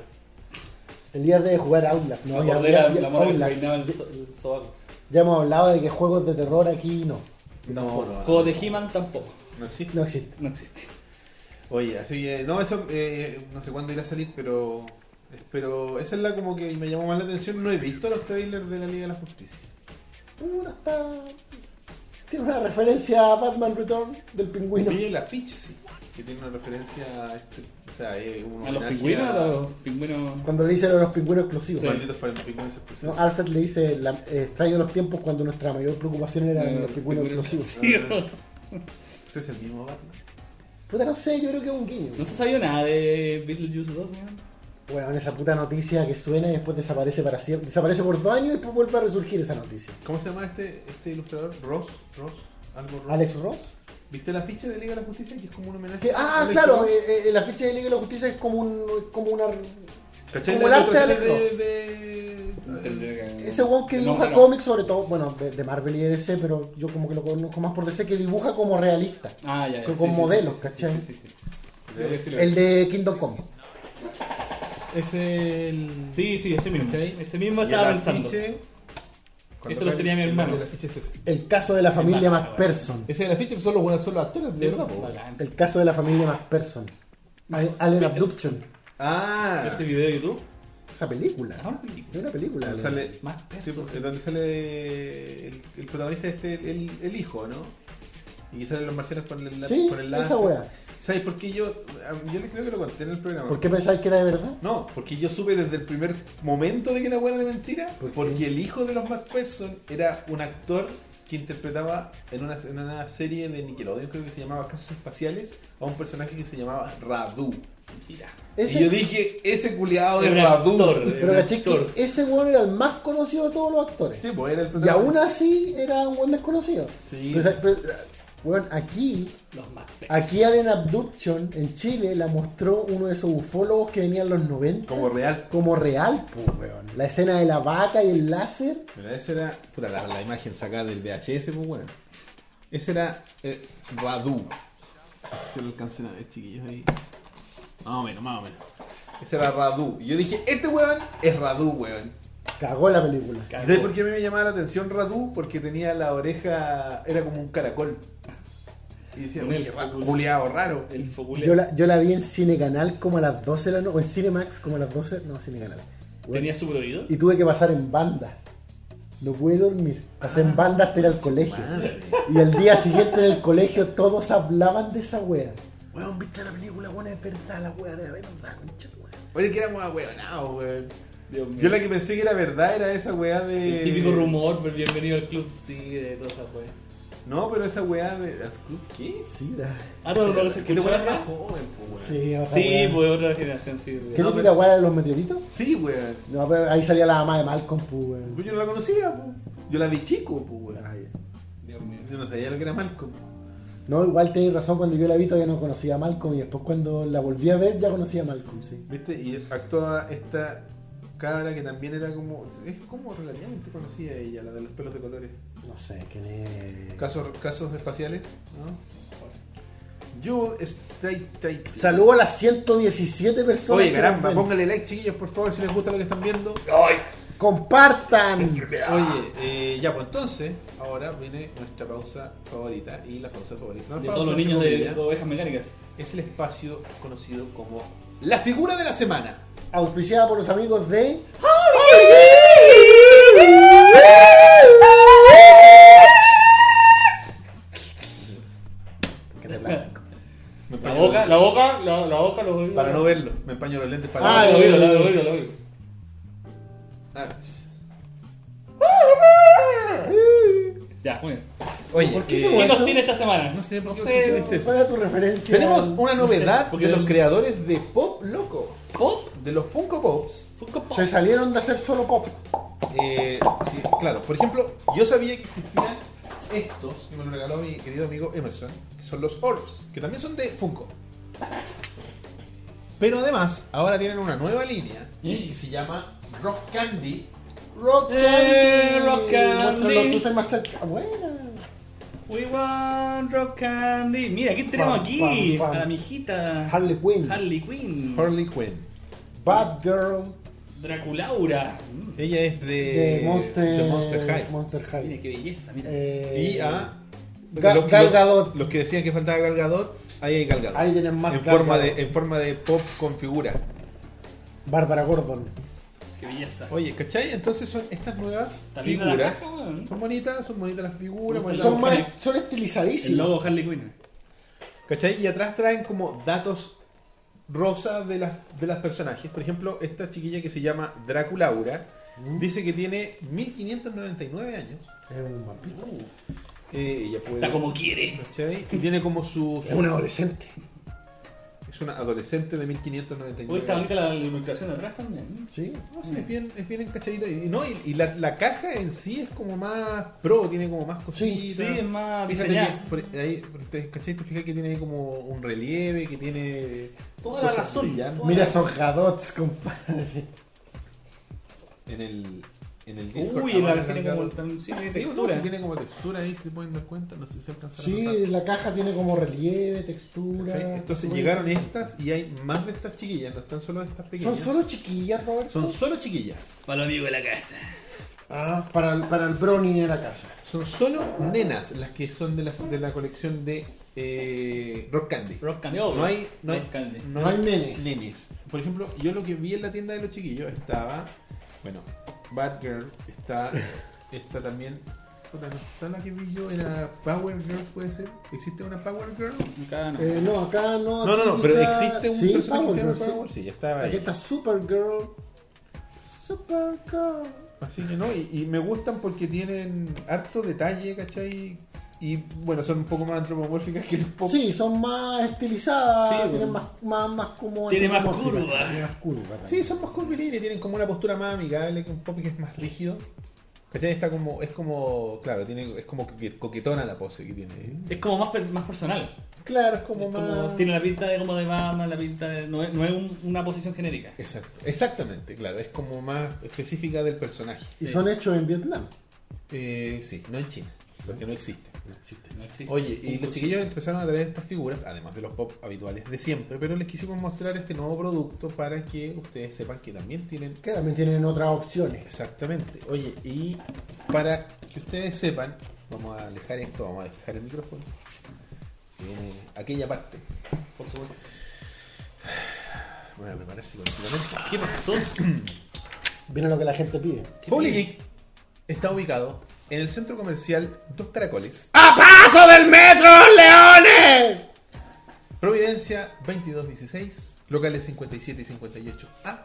El día de jugar Outlast, ¿no? Me Ya, acordé ya- la, ya- la mona que se Outlast. peinaba el, so- el sobaco. Ya hemos hablado de que juegos de terror aquí no. No, no, no. Juego de He-Man tampoco. No existe. No existe. No existe. Oye, así que, no, eso, eh, no sé cuándo irá a salir, pero pero esa es la como que me llamó más la atención. No he visto los trailers de la Liga de la Justicia. Puta, está... Tiene una referencia a Batman Return del pingüino. Vi el afiche, sí, que tiene una referencia a este, o sea, es un ¿A los homenaje pingüinos? a ¿A los pingüinos? Cuando le dice lo de los pingüinos explosivos. Sí. Malditos para los pingüinos ¿No? explosivos. Alfred le dice, la, eh, extraño los tiempos cuando nuestra mayor preocupación eran Eh, los pingüinos pingüinos. explosivos. Sí. Ese es el mismo Batman. Puta, no sé, yo creo que es un guiño. No se sabía nada de Beetlejuice dos, ¿no? Bueno, esa puta noticia que suena y después desaparece para siempre. Desaparece por dos años y después vuelve a resurgir esa noticia. ¿Cómo se llama este, este ilustrador? Ross, Ross, algo Ross. Alex Ross. ¿Viste el afiche de Liga de la Justicia? Que es como un homenaje. Que, a ah, Alex claro, Ross. eh, eh, el afiche de Liga de la Justicia es como, un, es como una... ¿Cachai? como la el arte de ilustración Alex Ross. de, de- Tendría que- Ese weón que No, dibuja no. cómics, sobre todo, bueno, de, de Marvel y de D C, pero yo como que lo conozco más por D C, que dibuja como realista. Ah, ya, ya. Con- sí, con sí, modelos, sí, ¿cachai? Sí, sí, sí. Creo que sí lo El vi. de Kingdom Come. Es el. Sí, sí, ese mismo. ¿Cachai? Ese mismo Y el estaba pensando. afiche Cuando Eso lo cae tenía mi el hermano. del afiche es ese. El caso de la familia bacán, McPherson. Ese del afiche son los buenos, son los actores, de verdad, po. Bacán. El caso de la familia McPherson. Al- Alien Abduction. Ah, ¿Este video de YouTube? Esa película. Ah, una película. Es una película. donde ¿no? sale, Más sí, peso. pues, donde sale el, el protagonista este, el, el hijo, ¿no? Y salen los marcianos con el, Sí, con el láser. esa wea. ¿Sabes por qué yo? Yo creo que lo conté en el programa. ¿Por qué pensáis que era de verdad? No, porque yo supe desde el primer momento de que la wea era de mentira. ¿Por qué? Porque el hijo de los McPherson era un actor que interpretaba en una, en una serie de Nickelodeon, creo que se llamaba Casos Espaciales, a un personaje que se llamaba Radu. Mentira. Ese- Y yo dije, ese culiado es Era Radu. actor. Pero el caché que actor. ese weón era el más conocido de todos los actores. Sí, pues era el Y protagonista. aún así era un buen desconocido. Sí. Pero, pero, weón, aquí, Los más pesos. aquí Alien Abduction en Chile la mostró uno de esos ufólogos que venían en los noventa. Como real. Como real, pues, weón. La escena de la vaca y el láser. Pero esa era, puta, la, la imagen sacada del V H S, pues bueno. Ese era eh, Radu. Se lo alcancen a ver, chiquillos, ahí. Más o menos, más o menos. Ese era Radu. Y yo dije, este weón es Radu, weón. Cagó la película. Cagó. ¿Sabes por qué a mí me llamaba la atención Radu? Porque tenía la oreja, era como un caracol. Y decía, Con uy, el qué raro, focul- culiao raro. El foculeo. Yo la, yo la vi en Cine Canal como a las doce de la noche. O en Cinemax como a las doce. No, Cine Canal. Weón. ¿Tenía super oído? Y tuve que pasar en banda. No pude dormir. Pasé en banda hasta ir al colegio. Madre. Y al día siguiente en el colegio todos hablaban de esa wea. Weón, ¿viste la película? Weón, es verdad, la wea de verdad, concha tu madre. Oye, que éramos ahueonados, weón. Dios mío. Yo la que pensé que era verdad era esa weá de... El típico rumor, pero bienvenido al club, sí, de todas esas weas. No, pero esa weá de... ¿Qué? Sí, da. Ah, no, no, no se Que te escuchaba weá más acá. joven, po, weón. Sí, otra Sí, wea. pues otra generación, sí. ¿Qué No, típica pero- wea de los meteoritos? Sí, weón. No, pero ahí salía la mamá de Malcolm, pues, weón. Pues yo no la conocía, po. Yo la vi chico, po, weón. Ay. Dios mío. Yo no sabía lo que era Malcolm. No, igual tenés razón, cuando yo la vi todavía no conocía a Malcolm y después cuando la volví a ver ya conocía a Malcolm, sí. ¿Viste? Y actúa esta cabra que también era como... Es como relativamente conocida ella, la de los pelos de colores. No sé, quién es... Casos, casos espaciales, ¿no? Yo estoy... estoy- Saludo a las ciento diecisiete personas. Oye, que caramba, nos ven. póngale like, chiquillos, por favor, si les gusta lo que están viendo. ¡Compartan! Oye, eh, ya, pues entonces, ahora viene nuestra pausa favorita y la pausa favorita. No, De pausa, todos los entre niños de comillas, ovejas mecánicas. es el espacio conocido como la figura de la semana. Auspiciada por los amigos de... Que te platico. Me La empaño boca, los- la boca, la, la boca, los oídos. Para no verlo, me empaño los lentes para Ah, no Los verlo. oídos, eh, los oídos, los oídos. Ah, chis. Ya, muy bien. Oye, ¿Por qué eh, hicimos ¿Qué eso? nos tiene esta semana? No sé por qué No me sé, sugeriste eso. ¿Cuál era tu referencia? Tenemos una novedad porque de los el- creadores de Pop Loco, ¿Pop? de los Funko Pops. Funko Pop. Se salieron de hacer solo pop. Eh, sí, claro, por ejemplo, yo sabía que existían estos, que me lo regaló mi querido amigo Emerson, que son los Orbs, que también son de Funko. Pero además, ahora tienen una nueva línea que se llama Rock Candy. Rock Eh, Candy. Rock Candy. Muéstralo, tú estás más cerca. Buena. We want rock candy. Mira, ¿quién tenemos Pam, aquí? pam, pam. A la mijita. Harley Quinn. Harley Quinn. Harley Quinn. Batgirl. Draculaura. Ella es de, De Monster, de Monster High. Monster High. Mira qué belleza, mira. Eh, Y a Ga- los, Gal los- Gadot. los que decían que faltaba Gal Gadot, ahí hay Gal Gadot. Ahí tienen más en Gal forma Gadot. de en forma de pop con figura. Bárbara Gordon. Qué belleza. Oye, ¿cachai? Entonces son estas nuevas Está linda la figuras. caja, weón. Son bonitas, son bonitas las figuras. Me bonitas Son, las más, cajas. son El estilizadísimas. logo Harley Quinn. ¿Cachai? Y atrás traen como datos rosa de las, de las personajes. Por ejemplo, esta chiquilla que se llama Draculaura dice que tiene mil quinientos noventa y nueve años. Es un vampiro. Eh, ella puede, Está como quiere. ¿cachai? Y tiene como su... Es un adolescente. Es una adolescente de mil quinientos noventa y Uy, nueve está años. bonita la ilustración de atrás también. Sí. No sé, es bien, es bien encachadita. Y, no, y, y la, la caja en sí es como más pro, tiene como más Sí, cositas. es más Fíjate diseñada. que, por ahí, por- te- ¿cachai? Te fijas que tiene ahí como un relieve, que tiene... Toda la cosas razón. brillantes. Toda Mira, la- son Gadots, compadre. En el, en el Discord. Uy, la ahora tiene cargado. como también sí, de Sí, no, textura. sí, tiene como textura ahí, si se pueden dar cuenta, no sé si se alcanzan a Sí, notar. la caja tiene como relieve, textura. ¿Cachai? Entonces Bueno. llegaron estas y hay más de estas chiquillas, no están solo estas Son pequeñas. solo chiquillas, Roberto. Son solo chiquillas. Para los amigos de la casa. Ah, para el, para el brownie de la casa. Son solo nenas las que son de, las, de la colección de eh, Rock Candy. Rock Candy, obvio. No hay, no hay, Rock Candy. No hay nenes. nenes. Por ejemplo, yo lo que vi en la tienda de los chiquillos estaba, bueno, Bad Girl, está, está también, puta, no está la que vi yo, era Power Girl, puede ser. ¿Existe una Power Girl? Acá no. Eh, no, acá no. No, no, no, aquí pero quizá- existe un sí, personaje que se llama Power Girl, Power Girl, sí, ya estaba Aquí ahí. está Supergirl. Supergirl. Así que no, y, y me gustan porque tienen harto detalle, ¿cachai? Y bueno, son un poco más antropomórficas que los pop. Sí, son más estilizadas, Sí, tienen bueno. más, más, más como. Tiene más antropomórficas, curva. Tiene más curva. Sí, también. son más curvilíneas, tienen como una postura más amigable que un pop que es más rígido. ¿Cachai? Está como, es como, claro, tiene, es como coque- coquetona la pose que tiene. Es como más, per- más personal. Claro, es como Es más... como- tiene la pinta de como de Batman, la pinta de. No es, no es un- una posición genérica. Exacto, exactamente, claro, es como más específica del personaje. Y Sí. son hechos en Vietnam. Eh, sí, no en China, porque no existe. No existe. No existe. Oye, y Un los chiquillos empezaron a traer estas figuras, además de los pop habituales de siempre, pero les quisimos mostrar este nuevo producto para que ustedes sepan que también tienen... Que también tienen otras opciones. Exactamente. Oye, y para que ustedes sepan, vamos a alejar esto, vamos a dejar el micrófono. Viene aquella parte. Por supuesto. Voy a preparar psicológicamente. ¿Qué pasó? Viene lo que la gente pide. ¿Qué Holy pide? Geek está ubicado en el centro comercial Dos Caracoles, ¡A paso del metro, Leones! Providencia veintidós dieciséis, locales cincuenta y siete y cincuenta y ocho A,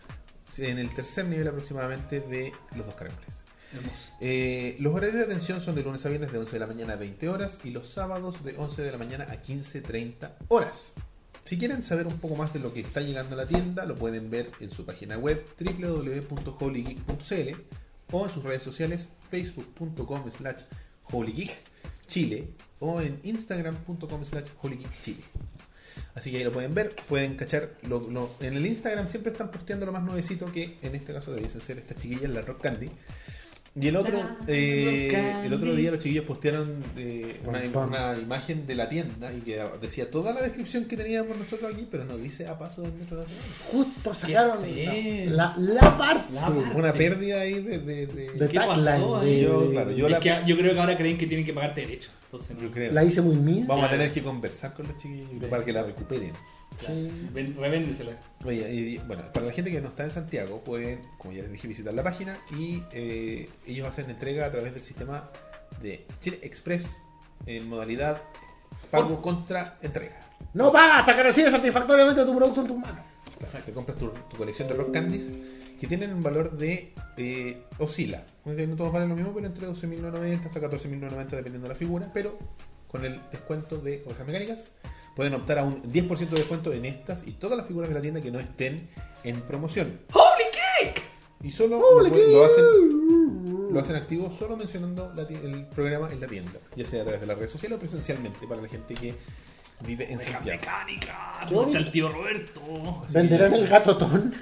en el tercer nivel aproximadamente de los Dos Caracoles. Hermoso. Eh, los horarios de atención son de lunes a viernes de once de la mañana a veinte horas y los sábados de once de la mañana a quince treinta horas. Si quieren saber un poco más de lo que está llegando a la tienda, lo pueden ver en su página web doble u doble u doble u punto holy geek punto c l o en sus redes sociales facebook punto com slash holygeek chile o en instagram punto com slash holygeek chile. Así que ahí lo pueden ver, pueden cachar. Lo, lo- en el Instagram siempre están posteando lo más nuevecito, que en este caso debiesen ser estas chiquillas, la Rock Candy. Y el otro, La eh, Rock Candy. el otro día los chiquillos postearon eh, una, Pam, pam. una imagen de la tienda y que decía toda la descripción que teníamos nosotros aquí, pero no dice a paso del metro nacional. Justo sacaron feo. la, la parte La parte. Una pérdida ahí de... de, de- de ¿Qué pasó tagline. ahí? de- Yo, claro, yo Es la- que yo creo que ahora creen que tienen que pagarte derechos. Entonces, no. yo creo. La hice muy mía. Vamos a Claro. tener que conversar con los chiquillos yo creo, para que la recuperen. Sí. Ven- Revéndesela. Oye, y, bueno, para la gente que no está en Santiago, pueden, como ya les dije, visitar la página y eh, ellos hacen entrega a través del sistema de Chile Express en modalidad pago contra entrega. No paga hasta que recibes satisfactoriamente tu producto en tus manos. Te compras tu, tu colección de rock candies que tienen un valor de eh, oscila. O sea, no todos valen lo mismo, pero entre doce mil novecientos noventa hasta catorce mil novecientos noventa dependiendo de la figura, pero con el descuento de ovejas mecánicas pueden optar a un diez por ciento de descuento en estas y todas las figuras de la tienda que no estén en promoción. ¡Holy cake! Y solo ¡Holy lo, pueden- lo hacen cake! lo hacen activo solo mencionando la ti- el programa en la tienda, ya sea a través de las redes sociales o presencialmente para la gente que vive en Ovejas Santiago. mecánicas. Qué ¿Dónde está bonito. el tío Roberto? Así ¿Venderán que- el gatotón?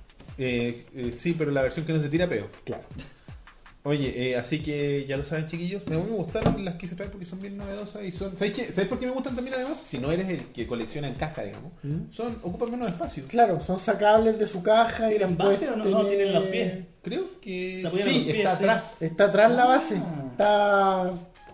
Eh, eh, sí, pero la versión que no se tira peo. Claro. Oye, eh, así que ya lo saben, chiquillos. Me, me gustaron las que se traen porque son bien novedosas y son. ¿Sabes, qué? ¿Sabes por qué me gustan también además? Si no eres el que colecciona en caja, digamos, ¿Mm? son ocupan menos espacio. Claro, son sacables de su caja y las ¿Tienen base puedes o no? No, tener- tienen los pies. Creo que Se apoyan en sí, los pies, está sí. atrás. Está atrás la Ah. base. Está.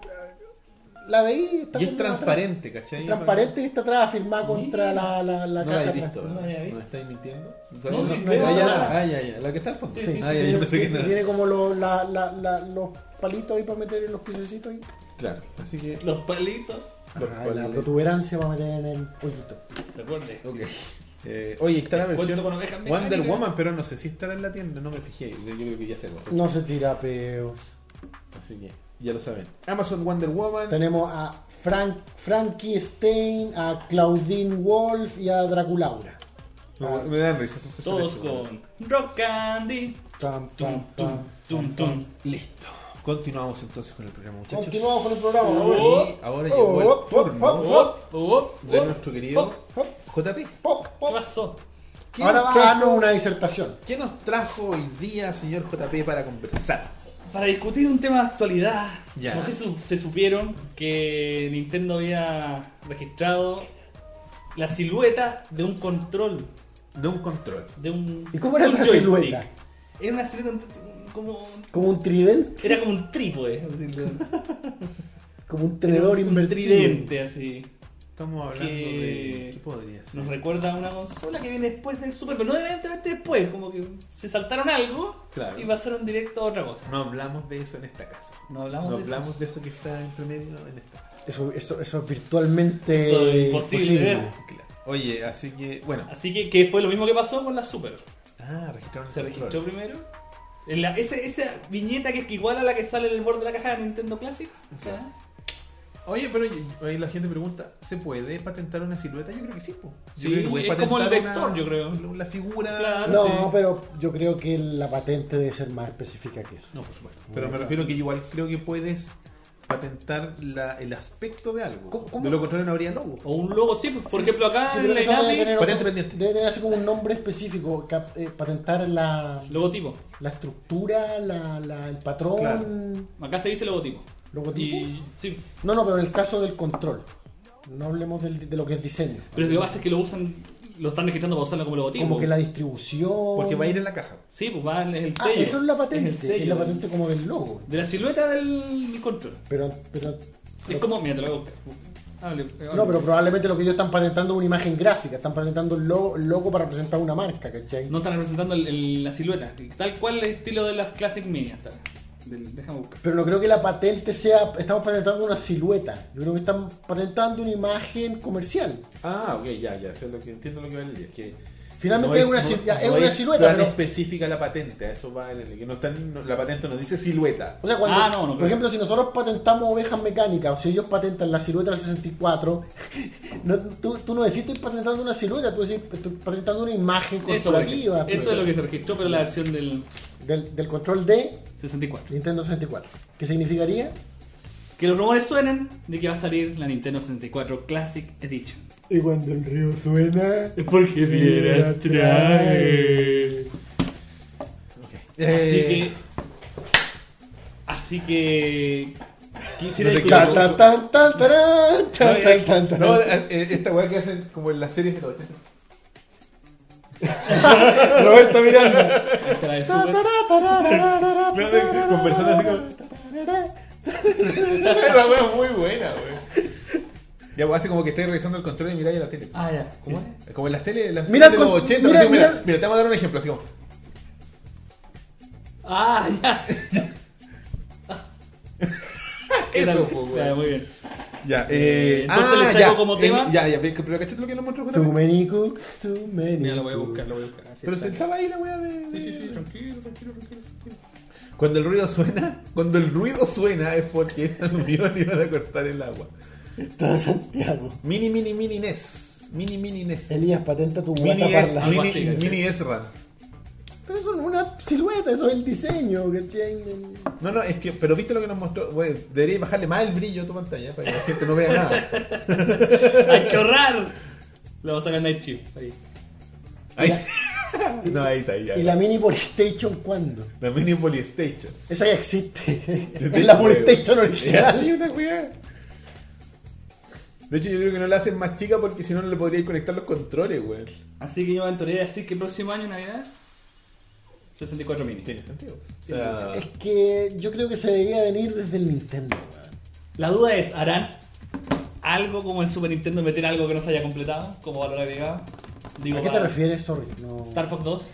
La veí. Está Y es como transparente, atrás. ¿cachai? Es transparente y está atrás, firmada contra la, la, la No la caja. he visto, no la ¿verdad? había visto. ¿No estáis mintiendo? No, sí, no, veo ah, ya, nada. ah, ya, ya, la que está al fondo. Sí, sí, ah, sí, ya, Tiene, yo pensé que tiene- nada. tiene como lo- la, la, la- los palitos ahí para meter en los piececitos ahí. Claro, así que. Los palitos. Los Ajá, cuales- la protuberancia para meter en el pollito. Recuerde. Ok. Eh, oye, está la Cuento versión con ovejas Wonder mecánicas. Woman, pero no sé si estará en la tienda, no me fijé. Yo yo creo que ya se agotó. No se tira peos. Así que ya lo saben. Amazon Wonder Woman. Tenemos a Frank, Frankie Stein, a Claudine Wolf y a Draculaura. No, me dan risa esos Todos personajes. con Rock Candy. Tam, Tum, tam, tum, tam, tum, tam, tum. Listo. Continuamos entonces con el programa, muchachos. Continuamos con el programa. Oh, Y ahora oh, llegó el oh, turno oh, Oh, oh, de oh. nuestro querido Hop, J P. pop, ¿Qué pop. pasó? ¿Qué Ahora nos va a trajo- darnos una disertación. ¿Qué nos trajo hoy día, señor J P, para conversar? Para discutir un tema de actualidad, Ya. no sé si su- se supieron que Nintendo había registrado la silueta de un control, De un control. de un ¿Y cómo era un esa joystick. silueta? Era una silueta como... Como un tridente, Era como un trípode, así, como un tenedor un invertido. tridente, así. Estamos hablando Que- de... ¿Qué podría ser? Nos recuerda a una consola que viene después del Super, pero no evidentemente después, como que se saltaron algo Claro. y pasaron directo a otra cosa. No hablamos de eso en esta casa. No hablamos No de eso. hablamos de eso que está entre medio en esta casa. Eso, eso, eso es virtualmente Eso es imposible posible. de ver. Claro. Oye, así que, bueno. Así que, que fue lo mismo que pasó con la Super. Ah, registraron Se el registró control. primero. En la, ese, esa viñeta que es igual a la que sale en el borde de la caja de Nintendo Classics. O sea, Oye, pero ahí la gente pregunta, ¿se puede patentar una silueta? Yo creo que sí, po. Yo Sí, creo que puedes es como el patentar vector, yo creo. La figura... Claro. No, Sí. pero yo creo que la patente debe ser más específica que eso. No, por supuesto. Pero me refiero que igual creo que puedes patentar la, el aspecto de algo. ¿Cómo- cómo? De lo contrario no habría logo. o un logo, sí. Por Sí, ejemplo, acá sí, en pero la eso debe Inapi, tener, Patente otro- pendiente. debe tener así como un nombre específico, cap- eh, patentar la, logotipo. la estructura, la, la- el patrón, Claro. Acá se dice logotipo. logotipo. Y, sí. No, no, pero en el caso del control. No hablemos del- de lo que es diseño. Pero lo que pasa es que lo usan, lo están registrando para usarlo como logotipo. Como que la distribución. Porque va a ir en la caja. Sí, pues va, es el Ah, sello. eso es la patente. Es Es, el sello. la patente como del logo. De la silueta del control. Pero, pero Es como, mira, te lo voy a buscar. Hable, hable. no, pero probablemente lo que ellos están patentando es una imagen gráfica. Están patentando el logo, el logo para representar una marca, ¿cachai? No están representando el- el- la silueta. Tal cual el estilo de las Classic Mini hasta ahora. Del- déjame buscar. Pero no creo que la patente sea. Estamos patentando una silueta. Yo creo que están patentando una imagen comercial. Ah, ok, ya, ya. Sé lo que, entiendo lo que va a decir. Que Finalmente es una no- sil- ya, es no una es silueta, tan pero- específica la patente. A eso va el, que no están, no- la patente nos dice silueta. O sea, cuando, Ah, no, no por creo. ejemplo, si nosotros patentamos ovejas mecánicas, o si ellos patentan la silueta del sesenta y cuatro, no, tú, tú no decís estoy patentando una silueta, tú decís estoy patentando una imagen Eso, por corporativa. ejemplo. Eso es lo que se registró, pero la versión del del, del control de sesenta y cuatro. Nintendo sesenta y cuatro. ¿Qué significaría? Que los rumores suenan de que va a salir la Nintendo sesenta y cuatro Classic Edition. Y cuando el río suena. Es porque viene trae. Así Eh, que. Así que. Quisiera No sé discutir- Tan, tan, tan, tan, tarán, No, tan, eh, tan, tan, no, tan. eh, esta weá que hacen como en las series de los ochenta. Roberto Miranda. Esta la de Super. No, de- con personas así como. La weá es muy buena, wey. Ya, pues, hace como que estáis revisando el control y miráis a la tele. Ah, ya. ¿Cómo es? Como en las tele, las Mira series de con- los ochenta. mira, así, mira, mira. mira, te vamos a dar un ejemplo, así como. Ah, ya. Eso, pues, Ya, weón. muy bien. Ya, eh. Entonces ah, les traigo ya, como el- tema- Ya, ya, pero ¿cachaste lo que nos mostró Too J P? many cooks, too many Mira, lo voy a cooks. buscar, lo voy a buscar. Así Pero está. si estaba ahí la weá de. Sí, sí, sí, tranquilo, tranquilo, tranquilo. tranquilo. Cuando el ruido suena, cuando el ruido suena es porque esta unión iban a cortar el agua. Todo Santiago. Mini, mini, mini N E S. Mini, mini N E S. Elías, patenta tu Mini guata S, parla. Algo mini, así, ¿cachai? mini S-Ran. Pero eso no es una silueta, eso es el diseño, ¿cachai? No, no, es que, pero viste lo que nos mostró. Bueno, deberías bajarle más el brillo a tu pantalla para que la gente no vea nada. ¡Hay que ahorrar! Lo vamos a sacar Night Shift. Ahí. Ahí sí. No, ahí está, ahí, ya. ¿Y la mini Polystation cuándo? La mini Polystation. Esa ya existe. De Es la hecho, Polystation weón. Es así original. una weá. De hecho, yo creo que no la hacen más chica porque si no, no le podríais conectar los controles, weón. Así que yo me aventuraría a decir que el próximo año, Navidad, sesenta y cuatro mini. Tiene sentido. O sea, Es que yo creo que se debería venir desde el Nintendo, weón. La duda es, ¿harán algo como el Super Nintendo, meter algo que no se haya completado, como valor agregado? Digo, ¿A qué te para refieres? Sorry. No. Star Fox dos,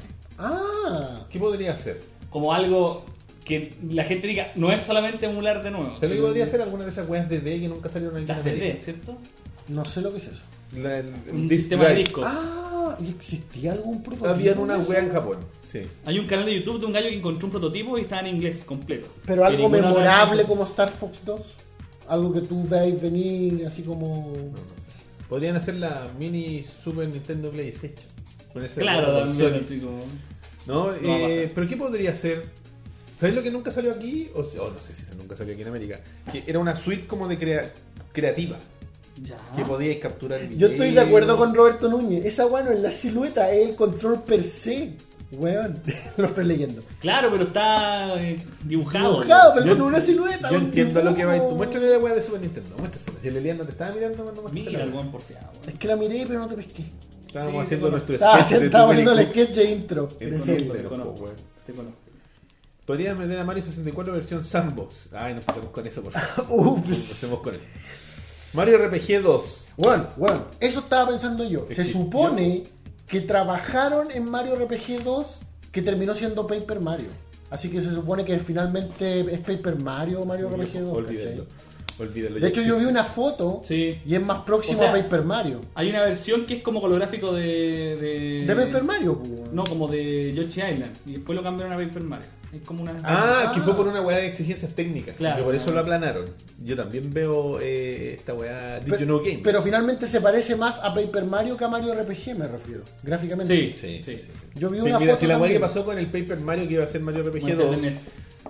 Ah, ¿qué podría hacer? como algo que la gente diga, no es solamente emular de nuevo. ¿Sabes lo que podría hacer? Alguna de esas weas de D que nunca salieron en Las D D, ¿cierto? no sé lo que es eso. La, el, Un disc sistema de drive. disco. Ah, ¿y existía algún prototipo? Habían una de eso? wea en Japón. Sí. Hay un canal de YouTube de un gallo que encontró un prototipo y está en inglés completo. Pero Que algo ninguna otra memorable vez- como Star Fox dos. Algo que tú veas venir así como... No, no sé. Podrían hacer la mini Super Nintendo PlayStation. Con ese Claro, remoto con también, Sony. así como... ¿No? No va a Eh, pasar. pero ¿qué podría ser? ¿Sabes lo que nunca salió aquí? O, o no sé si eso nunca salió aquí en América. Que era una suite como de crea- creativa. Ya. Que podíais capturar video. Yo estoy de acuerdo con Roberto Núñez. Esa weá no es la silueta, es el control per se. Weón, lo estoy leyendo. Claro, pero está eh, dibujado. Dibujado, pero Yo- eso no es una silueta. Yo un entiendo a lo que va. dibujo. Tú muéstrale la weá de Super Nintendo. Muéstrasela. Si el Elian no te estaba mirando cuando mostraste Mira la el weá. buen porfiado. Es que la miré, pero no te pesqué. Estábamos Sí, haciendo te nuestro Estaba sketch de estábamos Too Many haciendo el Cooks. sketch de intro. El Es conozco, decir, pero- Te conozco, weón. te conozco. Podrían meter a Mario sesenta y cuatro versión Sandbox. Ay, no empecemos con eso, por favor. Ups. No empecemos con eso. Mario R P G dos. Bueno, bueno, eso estaba pensando yo. Se Existe. supone que trabajaron en Mario R P G dos que terminó siendo Paper Mario. Así que se supone que finalmente es Paper Mario o Mario R P G dos. Olvídenlo. Olvídenlo. De hecho, yo vi una foto Sí. y es más próximo O sea, a Paper Mario. Hay una versión que es como holográfico de. De, De Paper Mario, pues. No, como de Yoshi Island. Y después lo cambiaron a Paper Mario. Es como una. Ah, Ah. que fue por una weá de exigencias técnicas. Claro, que por eso claro. lo aplanaron. Yo también veo eh, esta weá. Did Pero, you know game? pero finalmente se parece más a Paper Mario que a Mario R P G, me refiero. Gráficamente. Sí, Sí, sí, sí. sí. Yo vi Sí, una mira, foto si la weá que también. pasó con el Paper Mario que iba a ser Mario R P G Muestra dos. el N E S.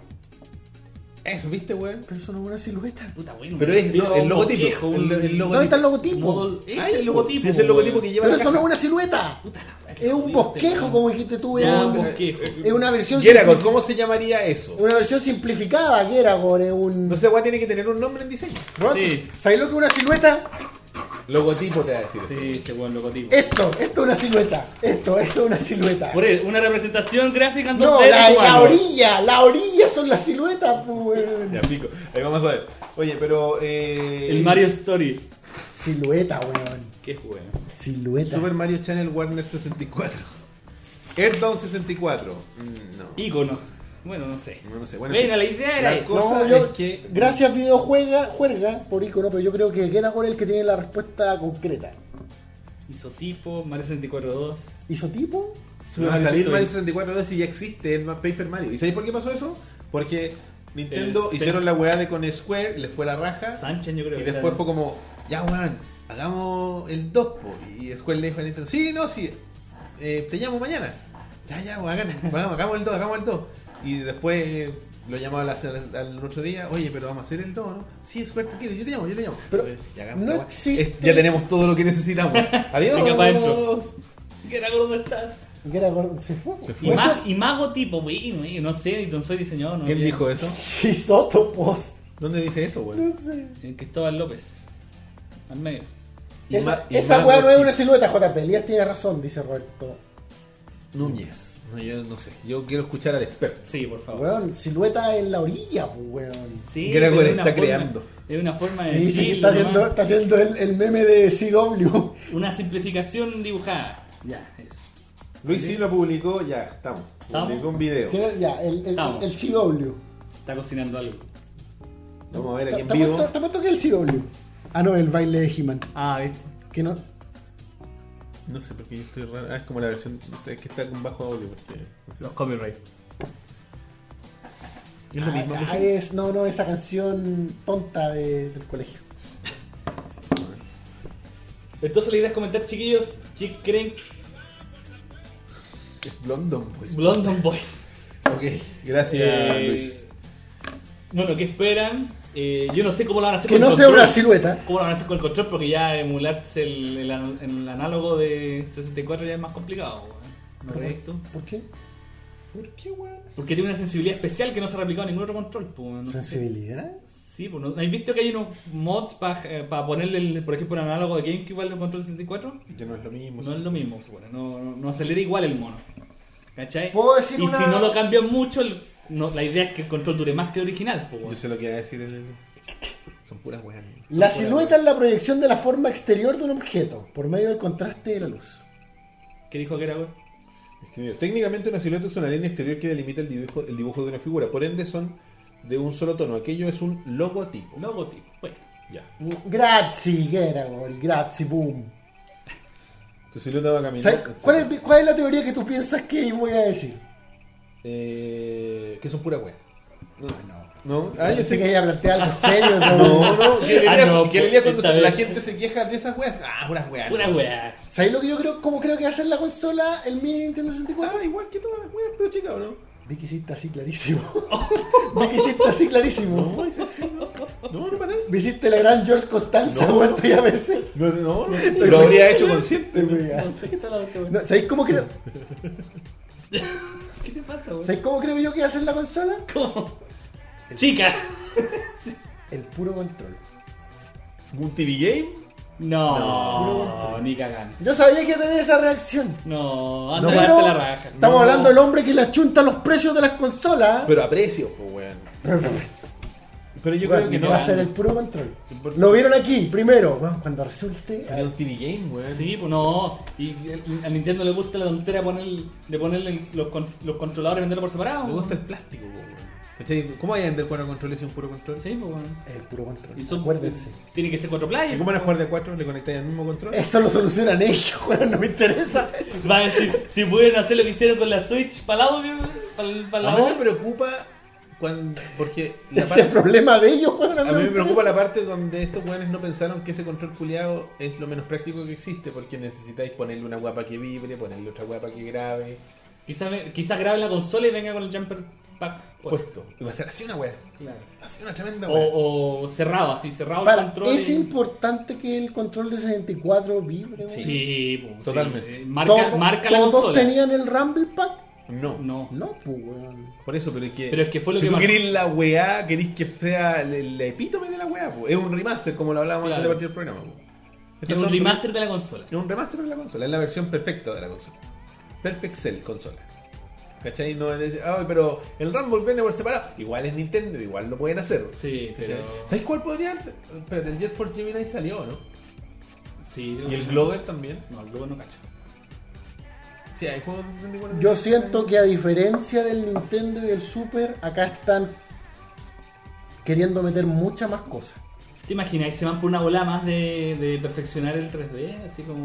Eso, ¿viste, weón? Pero eso no es una silueta. Puta, bueno. Pero es Pero no, el logotipo. bosquejo, El, un- el ¿Dónde está el logotipo. logotipo? Modo- Es Ay, el logotipo. sí, es el logotipo que lleva Pero la eso no es caja. una silueta. Puta la weá, que Es un jodiste, bosquejo, weón. como dijiste tú. Ya, es un un- bosquejo. Es una versión Geragor, simpli- ¿cómo se llamaría eso? una versión simplificada, Geragor. Es un. No sé, weá tiene que tener un nombre en diseño. ¿No? Sí. ¿Sabéis lo que es una silueta? Logotipo te va a decir. Sí, este buen logotipo. Esto, esto es una silueta. Esto, esto es una silueta. Por él, una representación gráfica en No, dos D de la, tu la mano. orilla, la orilla son las siluetas, pues. Ya, pico. Ahí vamos a ver. Oye, pero. Eh, El Mario Story. Silueta, weón. Qué bueno. Silueta. Super Mario Channel Warner sesenta y cuatro. Earthbound sesenta y cuatro. Mm, no. Ícono. Bueno, no sé. No, no sé. Bueno, Bueno, la idea era la esa. cosa No, yo, es que. gracias videojuega, juega por icono, pero yo creo que Geragor es el que tiene la respuesta concreta. Isotipo, Mario sesenta y cuatro dos. ¿Isotipo? No va a Mario salir Story. Mario sesenta y cuatro dos y ya existe el Paper Mario. ¿Y sabéis por qué pasó eso? Porque Nintendo El hicieron Sen- la weá de con Square, les fue la raja. Sánchez, yo creo Y que después era. fue como, ya weón, hagamos el dos po. Y Square le dijo a Nintendo, sí, no, sí, eh, te llamo mañana. Ya, ya, weón, hagan- hagamos, hagamos el dos, hagamos el dos. Y después eh, lo llamaba al, al, al otro día, oye, pero vamos a hacer el dos, ¿no? Sí, Square, tranquilo, yo te llamo, yo te llamo. Pero Ya, hagamos no la weá. existe- Es- ya tenemos todo lo que necesitamos. Adiós. Venga pa' dentro. ¿Qué era dónde estás? Geragor se fue. Se Y, fue. más, y mago tipo, bueno, eh, no sé, no soy diseñador. No ¿Quién había- dijo eso? Isótopos. ¿Dónde dice eso, weón? No sé. Eh, Cristóbal López. Al medio. Y Esa, ma- y esa Mago weá no es tipo. una silueta, J P. Elías tiene razón, dice Roberto. Núñez. No, yo no sé. Yo quiero escuchar al experto. Sí, por favor. Weón, silueta en la orilla, pues, weón. Sí, Gregor pero es está una forma- creando. Es una forma de Sí, sí, decirlo está haciendo, nomás. está haciendo el, el meme de C W. Una simplificación dibujada. Ya, eso. Luis sí lo publicó, ya, estamos. ¿Estamos? Publicó un video. Tiene- Ya, el, el, Estamos. el C W. Está cocinando algo. Vamos a ver aquí en ¿Te vivo. apuesto, te apuesto que es el C W? Ah, no, el baile de He-Man. Ah, ¿viste? Que no. No sé por qué yo estoy raro. Ah, es como la versión es que está con bajo audio. Porque, no sé. Los copyright. Es lo mismo. Ah, música. es, no, no, esa canción tonta de- del colegio. Entonces la idea es comentar, chiquillos, ¿qué creen? Es London, pues. London Boys. Ok, gracias, Eh, Luis. Bueno, ¿qué esperan? Eh, yo no sé cómo lo van a hacer Que con no el sea control. una silueta. ¿Cómo lo van a hacer con el control? Porque ya emularse el, el, an- el análogo de sesenta y cuatro ya es más complicado. ¿No crees tú? ¿Por qué? ¿Por qué, weón? Porque tiene una sensibilidad especial que no se ha replicado en ningún otro control. Pues, no sé. ¿Sensibilidad? Sí, pues, ¿no? ¿Habéis visto que hay unos mods para ponerle, el, por ejemplo, un análogo de GameCube al control sesenta y cuatro? Que no es lo mismo. No es lo mismo, se supone. No, no, no acelera igual el mono. ¿Cachai? ¿Puedo decir y una- si no lo cambian mucho, el- no, la idea es que el control dure más que el original. Pues, Yo bueno. sé lo que iba a decir el. Son puras weas. La silueta es la proyección de la forma exterior de un objeto por medio del contraste de la luz. ¿Qué dijo que era, güey? Escribió, técnicamente una silueta es una línea exterior que delimita el dibujo, el dibujo de una figura. Por ende son de un solo tono. Aquello es un logotipo. Logotipo. Bueno. Ya. Grazie, Geragor, grazie, boom. Tu silueta va a caminar. ¿Sabes ¿Cuál es, ¿Cuál es la teoría que tú piensas que voy a decir? Eh, que son pura wea. No, no. ¿No? Ah, yo Pensé sé que que. ella plantea algo serio sobre... No, no, que le Ah, lía- no, que le pues, lía cuando esta la vez. gente se queja de esas weas. Ah, puras weas. Pura no. weá. ¿Sabéis lo que yo creo? ¿Cómo creo que va a ser la consola el mini Nintendo sesenta y cuatro? Ah, igual que todas las weas, pero chica, ¿o no? Vi que hiciste así clarísimo. Vi que hiciste así clarísimo. No, es así, no. No, no, para nada. Vi hiciste la gran George Costanza, No. no. Estoy a verse. No, no, no. Lo habría hecho consciente. No sé qué está la otra, güey. No, ¿Sabéis cómo creo? ¿Qué te pasa, güey? ¿Sabéis cómo creo yo que va a ser la consola? ¿Cómo? Chica. El puro control. ¿Un T V Game? No, No. ni cagan. Yo sabía que tenía esa reacción. No, anda No, a pero darte la raja. estamos No. hablando del hombre que le achunta los precios de las consolas. Pero a precio, pues, weón. Pero yo Bueno, creo que no. va a ser el puro control. Por- Lo vieron aquí, primero. Bueno, cuando resulte. Sería un T V game, weón. Sí, pues no. Y a Nintendo le gusta la tontera de poner, de ponerle los, con- los controladores y venderlo por separado. Me gusta el plástico, weón. ¿Cachai? ¿Cómo hay a vender cuatro controles y un puro control? Sí, pues bueno. El puro control. Y son, Acuérdense. Tiene que ser cuatro players. ¿Y cómo van a jugar de a cuatro? ¿Le conectáis al mismo control? Eso lo solucionan ellos, weón, no me interesa. Va a decir, si pueden hacer lo que hicieron con la Switch para el audio, para, para la A mí me voz. preocupa cuando, porque la Ese es el parte, problema de ellos, weón. a mí me interesa. preocupa la parte donde estos weones no pensaron que ese control culiado es lo menos práctico que existe, porque necesitáis ponerle una guapa que vibre, ponerle otra guapa que grabe, Quizás quizá grabe la consola y venga con el jumper pack puesto. puesto. Y va a ser así una wea, Claro. así una tremenda wea. O, o cerrado, así, cerrado el Para, control. es y- importante que el control de sesenta y cuatro vibre, weón. Sí, pues, Totalmente. sí. Marca, Todos- marca la ¿Todos consola. tenían el Rumble Pack? No, No. No, pues, weón. por eso, pero es que, Pero es que fue lo si que tú marcó. querés la weá, querés que sea el, el epítome de la weá, po. Es un remaster, como lo hablábamos Claro. antes de partir el programa. Po. Es Estos un son- remaster de la consola. Es un remaster de la consola, es la versión perfecta de la consola. Perfect Cell consola. ¿Cachai? No es, ay, pero el Rumble vende por separado. Igual es Nintendo, igual lo pueden hacer. Sí, pero. ¿Cachai? ¿Sabes cuál podrían? Pero el Jet Force Gemini salió, ¿no? Sí, Y el Glover también. No, el Glover no cacho. Sí, hay juegos de sesenta y cuatro. Yo siento que a diferencia del Nintendo y el Super, acá están queriendo meter muchas más cosas. ¿Te imaginas? Se van por una bola más de, de perfeccionar el tres D, así como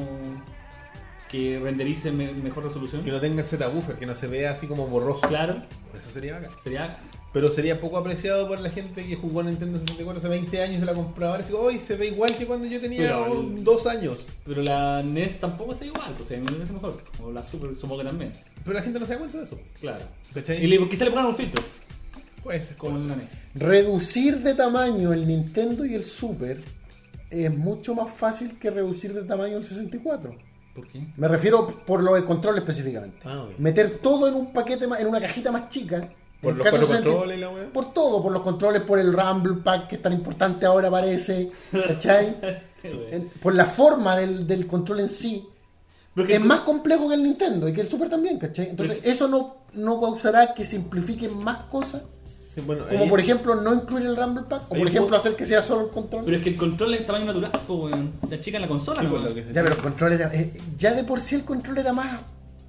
que renderice me- mejor resolución. Que no tenga el Z-Buffer, que no se vea así como borroso. Claro, Eso sería bacán. sería. Pero sería poco apreciado por la gente que jugó Nintendo sesenta y cuatro hace veinte años y se la compraba. Ahora digo, hoy se ve igual que cuando yo tenía Pero el- dos años. Pero la N E S tampoco es igual, pues a mí me parece mejor. O la Super, supongo que también. Pero la gente no se da cuenta de eso. Claro. ¿Cachai? Y le, quizá le pongan un filtro, Puede ser como como en la N E S. Reducir de tamaño el Nintendo y el Super es mucho más fácil que reducir de tamaño el sesenta y cuatro. ¿Por qué? Me refiero por lo del control específicamente. Ah, ok. Meter todo en un paquete, más- en una cajita más chica. Por En los el caso cuatro del sesenta controles y la weá. Por todo, por los controles, por el Rumble Pack que es tan importante ahora parece, ¿cachai? Qué bueno. En- por la forma del, del control en sí. Pero que- Es más complejo que el Nintendo y que el Super también, ¿cachai? Entonces eso no, no causará que simplifiquen más cosas, Sí, bueno, como ahí- por ejemplo no incluir el Rumble Pack, o Ahí por ejemplo puedo- hacer que sea solo el control. Pero es que el control es tamaño natural, pues, weón. Se achica en la consola, Sí, ¿no? pues, lo que se- Ya, pero el control era... eh, ya de por sí el control era más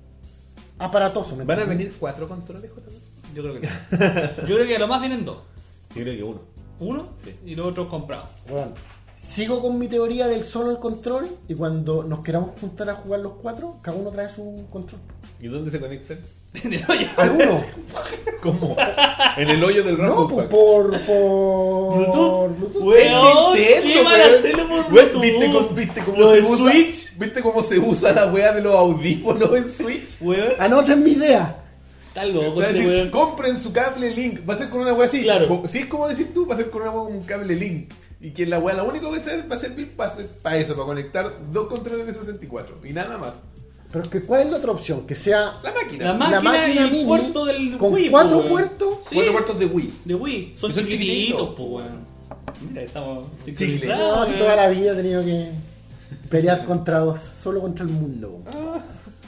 aparatoso. ¿me ¿Van a entiendes? venir cuatro controles, J P? Yo creo que no. Yo creo que a lo más vienen dos. Yo creo que uno. Uno Sí. y los otros comprados. Bueno, sigo con mi teoría del solo el control y cuando nos queramos juntar a jugar los cuatro, cada uno trae su control. ¿Y dónde se conectan? En el hoyo. ¿Alguno? ¿Cómo? En el hoyo del No, Rumble pues Pack. por, por Bluetooth. Bluetooth. Weón, Nintendo, ¿qué van a weón. hacerlo por Weón, Bluetooth? ¿Viste, cómo- viste cómo Lo se de usa? Switch. ¿Viste cómo se usa la weá de los audífonos en Switch? Weón, Anoten mi idea. está loco Va a este decir, weón. compren su cable Link. Va a ser con una weá así. Claro. Como- Si es como decir tú, va a ser con una weá como un cable Link. Y que la weá, lo único que ser, va a servir para, para eso, para conectar dos controles de sesenta y cuatro. Y nada más. Pero es que ¿cuál es la otra opción? Que sea La máquina. La máquina, máquina y el mini puerto del con Wii. cuatro po, weón. puertos. Sí, Cuatro puertos de Wii. de Wii. Son, Y son chiquititos, chiquititos. pues, weón. Mira, estamos Chicle. sincronizados, No, si weón. toda la vida he tenido que pelear contra dos, solo contra el mundo. Ah,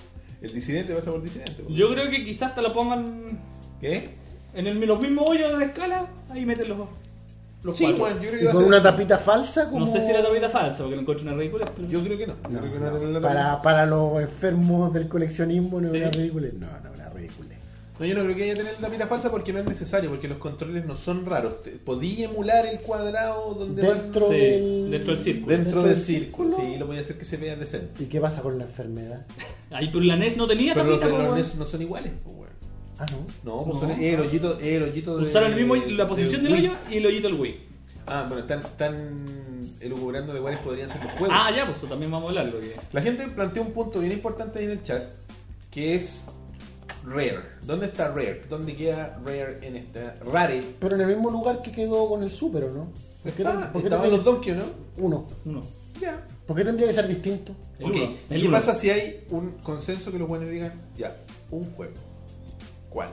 el disidente pasa por disidente. po. Yo creo que quizás te lo pongan ¿Qué? en el, los mismos hoyos de la escala. Ahí meten los, los Sí, cuatro. bueno, yo creo que Y va a con ser- una tapita falsa como... No sé si la tapita falsa, porque lo encuentro una ridícula. Pero... Yo creo que no. Yo No, creo que no va a no. tener la Para, tapita. para los enfermos del coleccionismo no es Sí. una ridícula. No, no es una ridícula. No, yo no creo que haya que tener la tapita falsa porque no es necesario, porque los controles no son raros. Te- Podí emular el cuadrado donde Dentro van- Sí, del... dentro del círculo. dentro dentro del del círculo. círculo. Sí, lo voy a hacer que se vea decente. ¿Y qué pasa con la enfermedad? Ahí, pero la N E S no tenía Pero los tapita, de po, los weón. N E S no son iguales, pues, weón. Ah, ¿no? No, pues No. son el hoyito, el hoyito de. Usaron el mismo, la de posición del Wii. hoyo y el hoyito del Wii. Ah, bueno, están, están elucubrando de cuáles podrían ser los juegos. Ah, ya, pues eso también vamos a hablarlo. Que... La gente plantea un punto bien importante ahí en el chat, que es Rare. ¿Dónde está Rare? ¿Dónde queda Rare en esta? Rare. Pero en el mismo lugar que quedó con el Super, ¿o no? ¿Por qué, Está, por qué estaban tendría los que- Donkey, ¿no? Uno. Uno. Ya. ¿Por qué tendría que ser distinto? El Ok. uno, el ¿Qué uno. pasa si hay un consenso que los buenos digan, ya, un juego? ¿Cuál?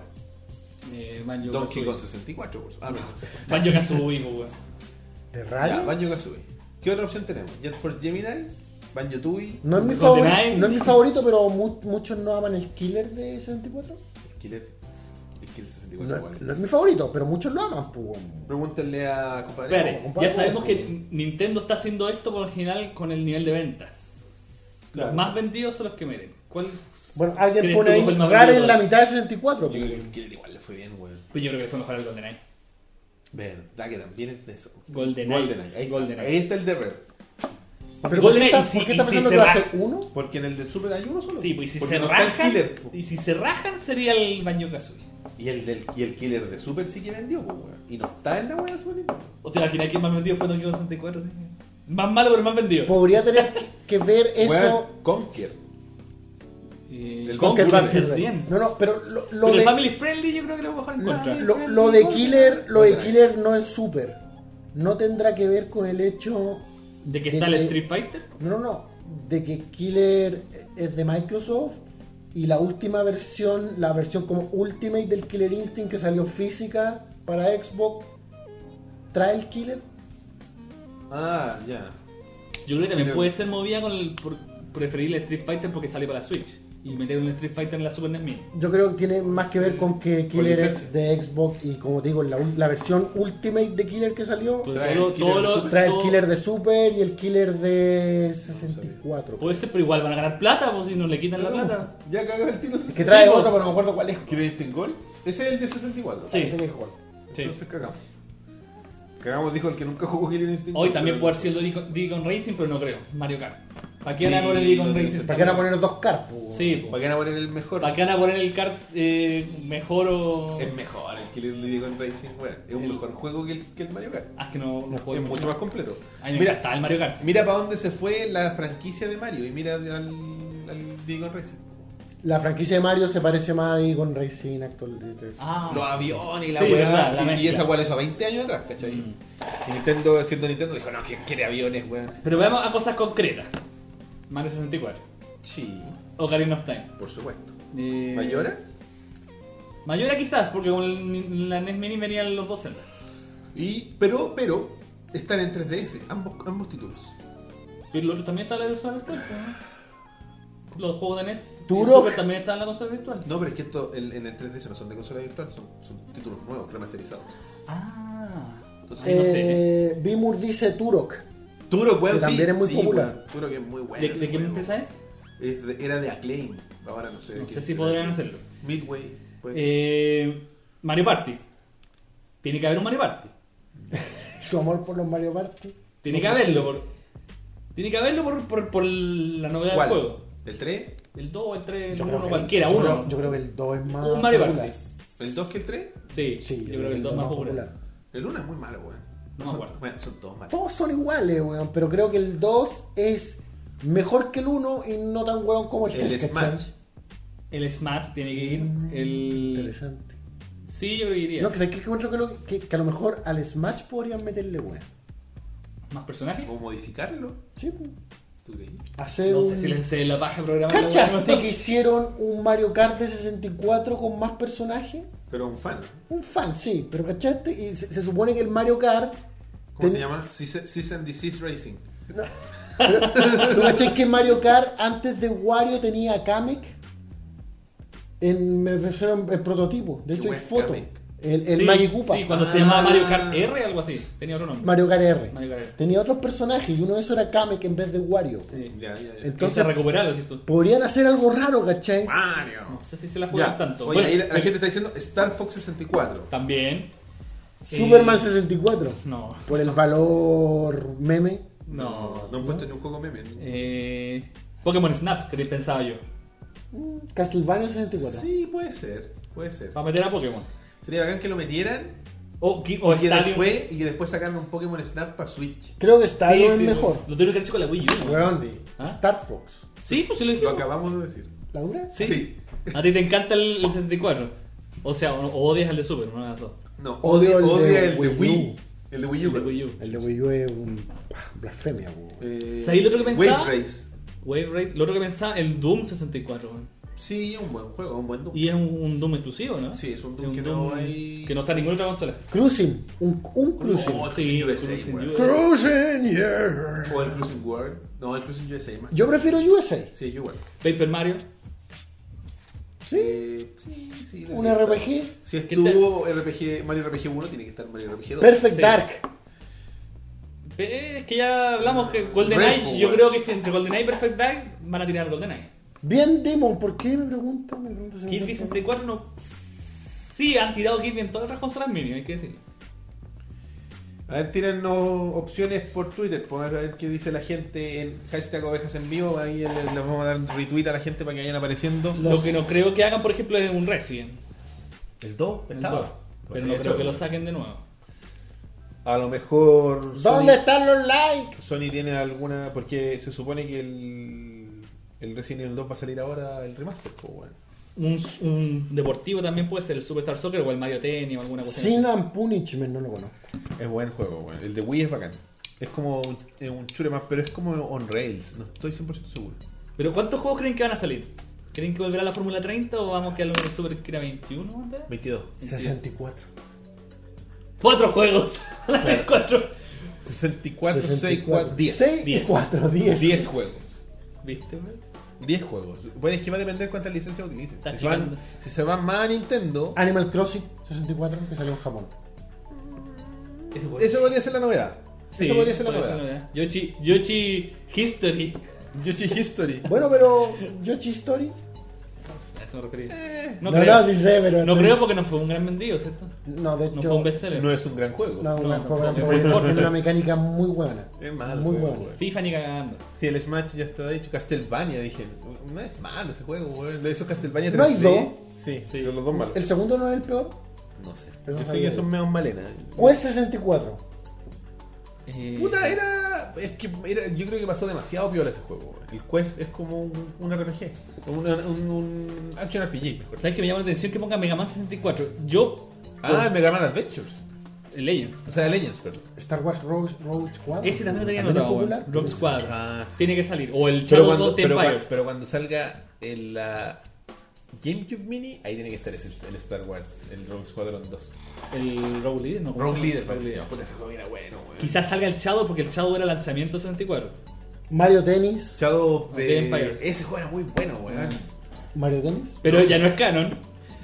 Eh, Banjo Donkey Kazooie. con sesenta y cuatro, por supuesto. Ah, no. Banjo Kazooie, po, weón. ¿De Ya, radio? Banjo Kazooie. ¿Qué otra opción tenemos? Jet Force Gemini, Banjo-Tooie, No es mi GoldenEye. favorito, no es mi favorito, pero mu- muchos no aman el Killer de sesenta y cuatro. el Killer, el Killer sesenta y cuatro No, igual. no es mi favorito, pero muchos lo aman, pues. Pregúntenle a compadre. Espérate, compadre, ya sabemos pues. que Nintendo está haciendo esto por lo general con el nivel de ventas. Claro. Los más vendidos son los que meten. ¿Cuál Bueno, alguien crees pone tú que ahí fue el más Rare vendido en la de mitad de sesenta y cuatro. Yo creo pues. que el Killer igual le fue bien, weón. todos? Yo creo que fue mejor el GoldenEye. Ven, la que también es de eso. GoldenEye. GoldenEye. Ahí, GoldenEye. ahí está el de Rare. Pero ¿por qué GoldenEye, está, y si- ¿por qué y está si pensando se que va a va- ser uno? Porque en el del Super hay uno solo. Sí, pues y si Porque se no está el rajan, Killer, po. y si se rajan sería el Banjo-Kazooie. Y el, del, y el Killer de Super sí que vendió, pues, weón. Y no está en la weá de Super Nintendo. ¿O te imaginas quién más vendido fue Donkey Kong sesenta y cuatro? Sí. Más malo, pero más vendido. Podría tener que ver eso. Weón, Conker. Eh, el con que Conker va a va a ser ser bien. bien. No, no, pero lo, lo Pero el de, Family Friendly yo creo que lo vamos a dejar en contra. lo, lo de Killer, lo de Killer no es super. No tendrá que ver con el hecho. ¿De que de está el que- Street Fighter? No, no, no. De que Killer es de Microsoft y la última versión, la versión como Ultimate del Killer Instinct que salió física para Xbox, trae el Killer. Ah, ya. Yo creo que también Killer. puede ser movida con el por preferir el Street Fighter porque sale para la Switch. Y meter un Street Fighter en la Super N E S Mini. Yo creo que tiene más que ver con que Killer licencia. es de Xbox y como te digo, la, ul- la versión Ultimate de Killer que salió Pues Trae todo- el Killer todo de lo- Super. trae el todo- Killer de Super y el Killer de sesenta y cuatro. Puede ser, pero igual van a ganar plata, pues si no le quitan la plata. Ya cagó el tiro. Es que trae Sí, otro, pues. pero no me acuerdo cuál es. Killer Instinct Gold. Ese es el de sesenta y cuatro. Sí. Parece que es Gold. Sí. Entonces cagamos. Cagamos, dijo el que nunca jugó Killer Instinct Hoy Gold, también pero- puede haber sido el Deacon Racing, pero no creo. Mario Kart. ¿Para qué Sí, van a poner el Deacon lo Racing? dicen. ¿Para qué van a poner dos carpos? Sí, ¿Para pues. qué van a poner el mejor? ¿Para qué van a poner el kart eh, mejor o...? Es mejor el Killer Deacon Racing, bueno, es un El- mejor juego que el, que el Mario Kart. Ah, es que no, no juego Es mucho más completo. A mí me Mira, encantaba el Mario Kart. mira para dónde se fue la franquicia de Mario y mira al, al Deacon Racing. La franquicia de Mario se parece más a con Racing Actual. Ah, Los aviones y la Sí, weá. verdad, la y- y, mezcla. esa cual eso a veinte años atrás, ¿cachai? Mm. Y Nintendo, siendo Nintendo, dijo, no, que quiere aviones, weón. Pero veamos a cosas concretas. Mario sesenta y cuatro. Sí, Ocarina of Time. por supuesto. Eh, ¿Mayora? Mayora quizás, porque con el- la N E S Mini venían los dos Zelda. Y, pero, pero, están en tres D S, ambos, ambos títulos. Pero los otros también está en la consola virtual. ¿no? Los juegos de N E S. y Turok. Super también están en la consola virtual. No, pero es que esto en, en el tres D S no son de consola virtual, son, son títulos nuevos, remasterizados. Ah. Entonces, Sí, no sé. Eh, Bimur dice Turok. Turok, weón, que sí, también es muy sí, popular. weón. Turok es muy bueno. ¿De, ese de qué juego. empresa es? Es de- era de Acclaim, ahora no sé. de No quién sé si será. podrían hacerlo. Midway, pues. Eh, Mario Party. Tiene que haber un Mario Party. Su amor por los Mario Party. Tiene que haberlo. Por, tiene que haberlo por, por, por la novedad ¿Cuál? del juego. ¿El tres? El dos, el tres, el Yo creo uno, que- cualquiera, yo uno. Creo, yo creo que el dos es más. Un Mario popular. Party. ¿El dos que el tres? Sí, Sí, yo creo que el dos es más popular. El uno es muy malo, weón. No me son, acuerdo. bueno, son todos malos. Todos son iguales, weón. Pero creo que el dos es mejor que el uno y no tan weón como el El tres, Smash. ¿cachai? El Smart tiene que ir. El... Interesante. Sí, yo creo que iría. No, que sé que encuentro que, lo- que, que a lo mejor al Smash podrían meterle weón. ¿Más personajes? ¿O modificarlo? Sí, pues. ¿Tú crees? Hacer No un... sé si les se la paja programar. ¿Cachaste que hicieron un Mario Kart de sesenta y cuatro con más personajes? Pero un fan. Un fan, sí, pero ¿cachaste? Y se, se supone que el Mario Kart... ¿Cómo ten- se llama? Cease Cease and Desist Racing. No. Pero, ¿tú cachai que Mario Kart antes de Wario tenía a Kamek? En, me refiero en prototipo. De hecho ¿Qué hay wea es fotos. Kamek? El, el sí, Magic Koopa. Sí, cuando se Ah. llamaba Mario Kart R, algo así. Tenía otro nombre. Mario Kart R. Mario Kart R. Tenía otros personajes y uno de esos era Kamek en vez de Wario. Sí. Ya, ya, ya. Entonces Entonces recuperarlo, ¿sí tú? podrían hacer algo raro, ¿cachai? Mario. No sé si se la juegan Ya. tanto. Oye, Bueno, ahí la, la gente está diciendo Star Fox sesenta y cuatro. También. Superman Eh, sesenta y cuatro. No. Por el valor meme. No. No han puesto ni un juego meme. Eh, Pokémon Snap, que pensaba yo. Mm, Castlevania sesenta y cuatro. Sí, puede ser. Puede ser. Para meter a Pokémon. Sería bacán que lo metieran O, que- o y, que Stadium. después, y que después sacaran un Pokémon Snap para Switch. Creo que Stadium Sí, es sí, mejor. Lo tuvieron que haber hecho con la Wii U. ¿no? Weón, Sí. ¿Ah? Star Fox. Sí, pues sí lo Lo dijimos. acabamos de decir. ¿La dura? Sí. Sí. A ti te encanta el, el sesenta y cuatro. O sea, o, o odias el de Super, una de las dos. No, Odio odia, el de odia el de Wii U. Wii. El de Wii U. El de Wii U. El de Wii U es un ah, blasfemia, weón. Eh, ¿Sabéis lo otro que pensaba? Wave Race. Wave Race. Lo otro que pensaba, el Doom sesenta y cuatro. weón. Sí, es un buen juego, un buen Doom. Y es un, un Doom exclusivo, ¿no? Sí, es un Es Doom un que Doom no hay... que no está en ninguna otra consola. Cruising, un, un Cruising. Oh, Sí, U S A, Cruising weón. U S A. Cruising, yeah. O el Cruising World. No, el Cruising U S A más. Yo prefiero U S A. Sí, yo igual. Paper Mario. Sí, Eh, sí, sí. un debería R P estar. G. Si ¿Qué estuvo R P G, Mario R P G uno, tiene que estar Mario R P G dos. Perfect Sí. Dark. Eh, Es que ya hablamos que Red, GoldenEye, yo weón. creo que si entre GoldenEye y Perfect Dark van a tirar GoldenEye. Bien, Demon, ¿por qué? Me pregunta. Me pregunta si me Kirby pregunta. sesenta y cuatro no. Sí, han tirado Kirby en todas las consolas mini, hay que decir. A ver, tírennos opciones por Twitter, por ver qué dice la gente en hashtag ovejas en vivo. Ahí le, le vamos a dar un retweet a la gente para que vayan apareciendo. Lo que no creo que hagan, por ejemplo, es un Resident. El dos El estaba. dos. Pues Pero no sí, creo hecho, que lo saquen de nuevo. A lo mejor. ¿Dónde Sony, están los likes? Sony tiene alguna. Porque se supone que el. El Resident Evil dos va a salir ahora el remaster, pues bueno. Un, un deportivo también puede ser el Superstar Soccer o el Mario Tennis o alguna cosa Sin and Punishment, no lo conozco. Es buen juego, bueno. El de Wii es bacán. Es como un, es un chure más, pero es como on rails. No estoy cien por ciento seguro. Pero ¿cuántos juegos creen que van a salir? ¿Creen que volverá a la Fórmula treinta o vamos a quedarlo en el Super que era veintiuno? ¿Antes? veintidós. sesenta y cuatro. Cuatro juegos. Cuatro. sesenta y cuatro, seis, cuatro, diez. seis y diez. cuatro, diez. diez juegos. ¿Viste, güey? diez juegos. Bueno, es que va a depender cuántas licencias utilicen. Está Si se, van, chicando. si se van más a Nintendo, Animal Crossing sesenta y cuatro, que salió en Japón. Ese puede eso podría ser la novedad. Sí, eso podría ser la puede novedad. novedad. Yoshi, Yoshi History. Yoshi History. Bueno, pero Yoshi Story. A eso me refería. Eh, No, No, creo. no, sí sé, pero No estoy- creo porque no fue un gran vendido, ¿cierto? No, de No hecho, fue un bestseller. no es un gran juego. no, no, una, no, juega- no, juega- no, no. tiene una mecánica muy buena. Es malo. Muy el juego, bueno. weón. FIFA ni cagando. Sí, el Smash ya está hecho. Castlevania, dije. No es malo ese juego, weón. De esos Castlevania ¿No hay tres D. dos? Sí, Sí. sí, los dos malos. El segundo no es el peor. No sé. Eso Yo sé sabía que son yo. menos malenas. Quest sesenta y cuatro. Eh, Puta, era. Es que era, yo creo que pasó demasiado piola ese juego. weón. El Quest es como un, un R P G. Un, un, un Action R P G, mejor. ¿Sabes que me llama la atención que ponga Mega Man sesenta y cuatro? Yo. Ah, el Mega Man Adventures. El Legends. O sea, Legends, perdón. Star Wars Rogue, Rogue Squad. Ese también lo tenía ¿También es anotado, popular? weón. Rogue Squadron. Ah, sí. Tiene que salir. O el Pero Shadow cuando, of the pero, Empire. cua- pero cuando salga el la GameCube Mini, ahí tiene que estar ese, el Star Wars, el Rogue Squadron dos. El Rogue Leader, ¿no? ¿Cómo Rogue se llama? Leader, Rogue parece que se Leader. llama. Puta, ese juego era bueno, weón. Quizás salga el Shadow porque el Shadow era lanzamiento sesenta y cuatro. Mario Tennis. Shadow of The the Empire. Ese juego era muy bueno, weón. Mario Tennis. Pero ya no es canon.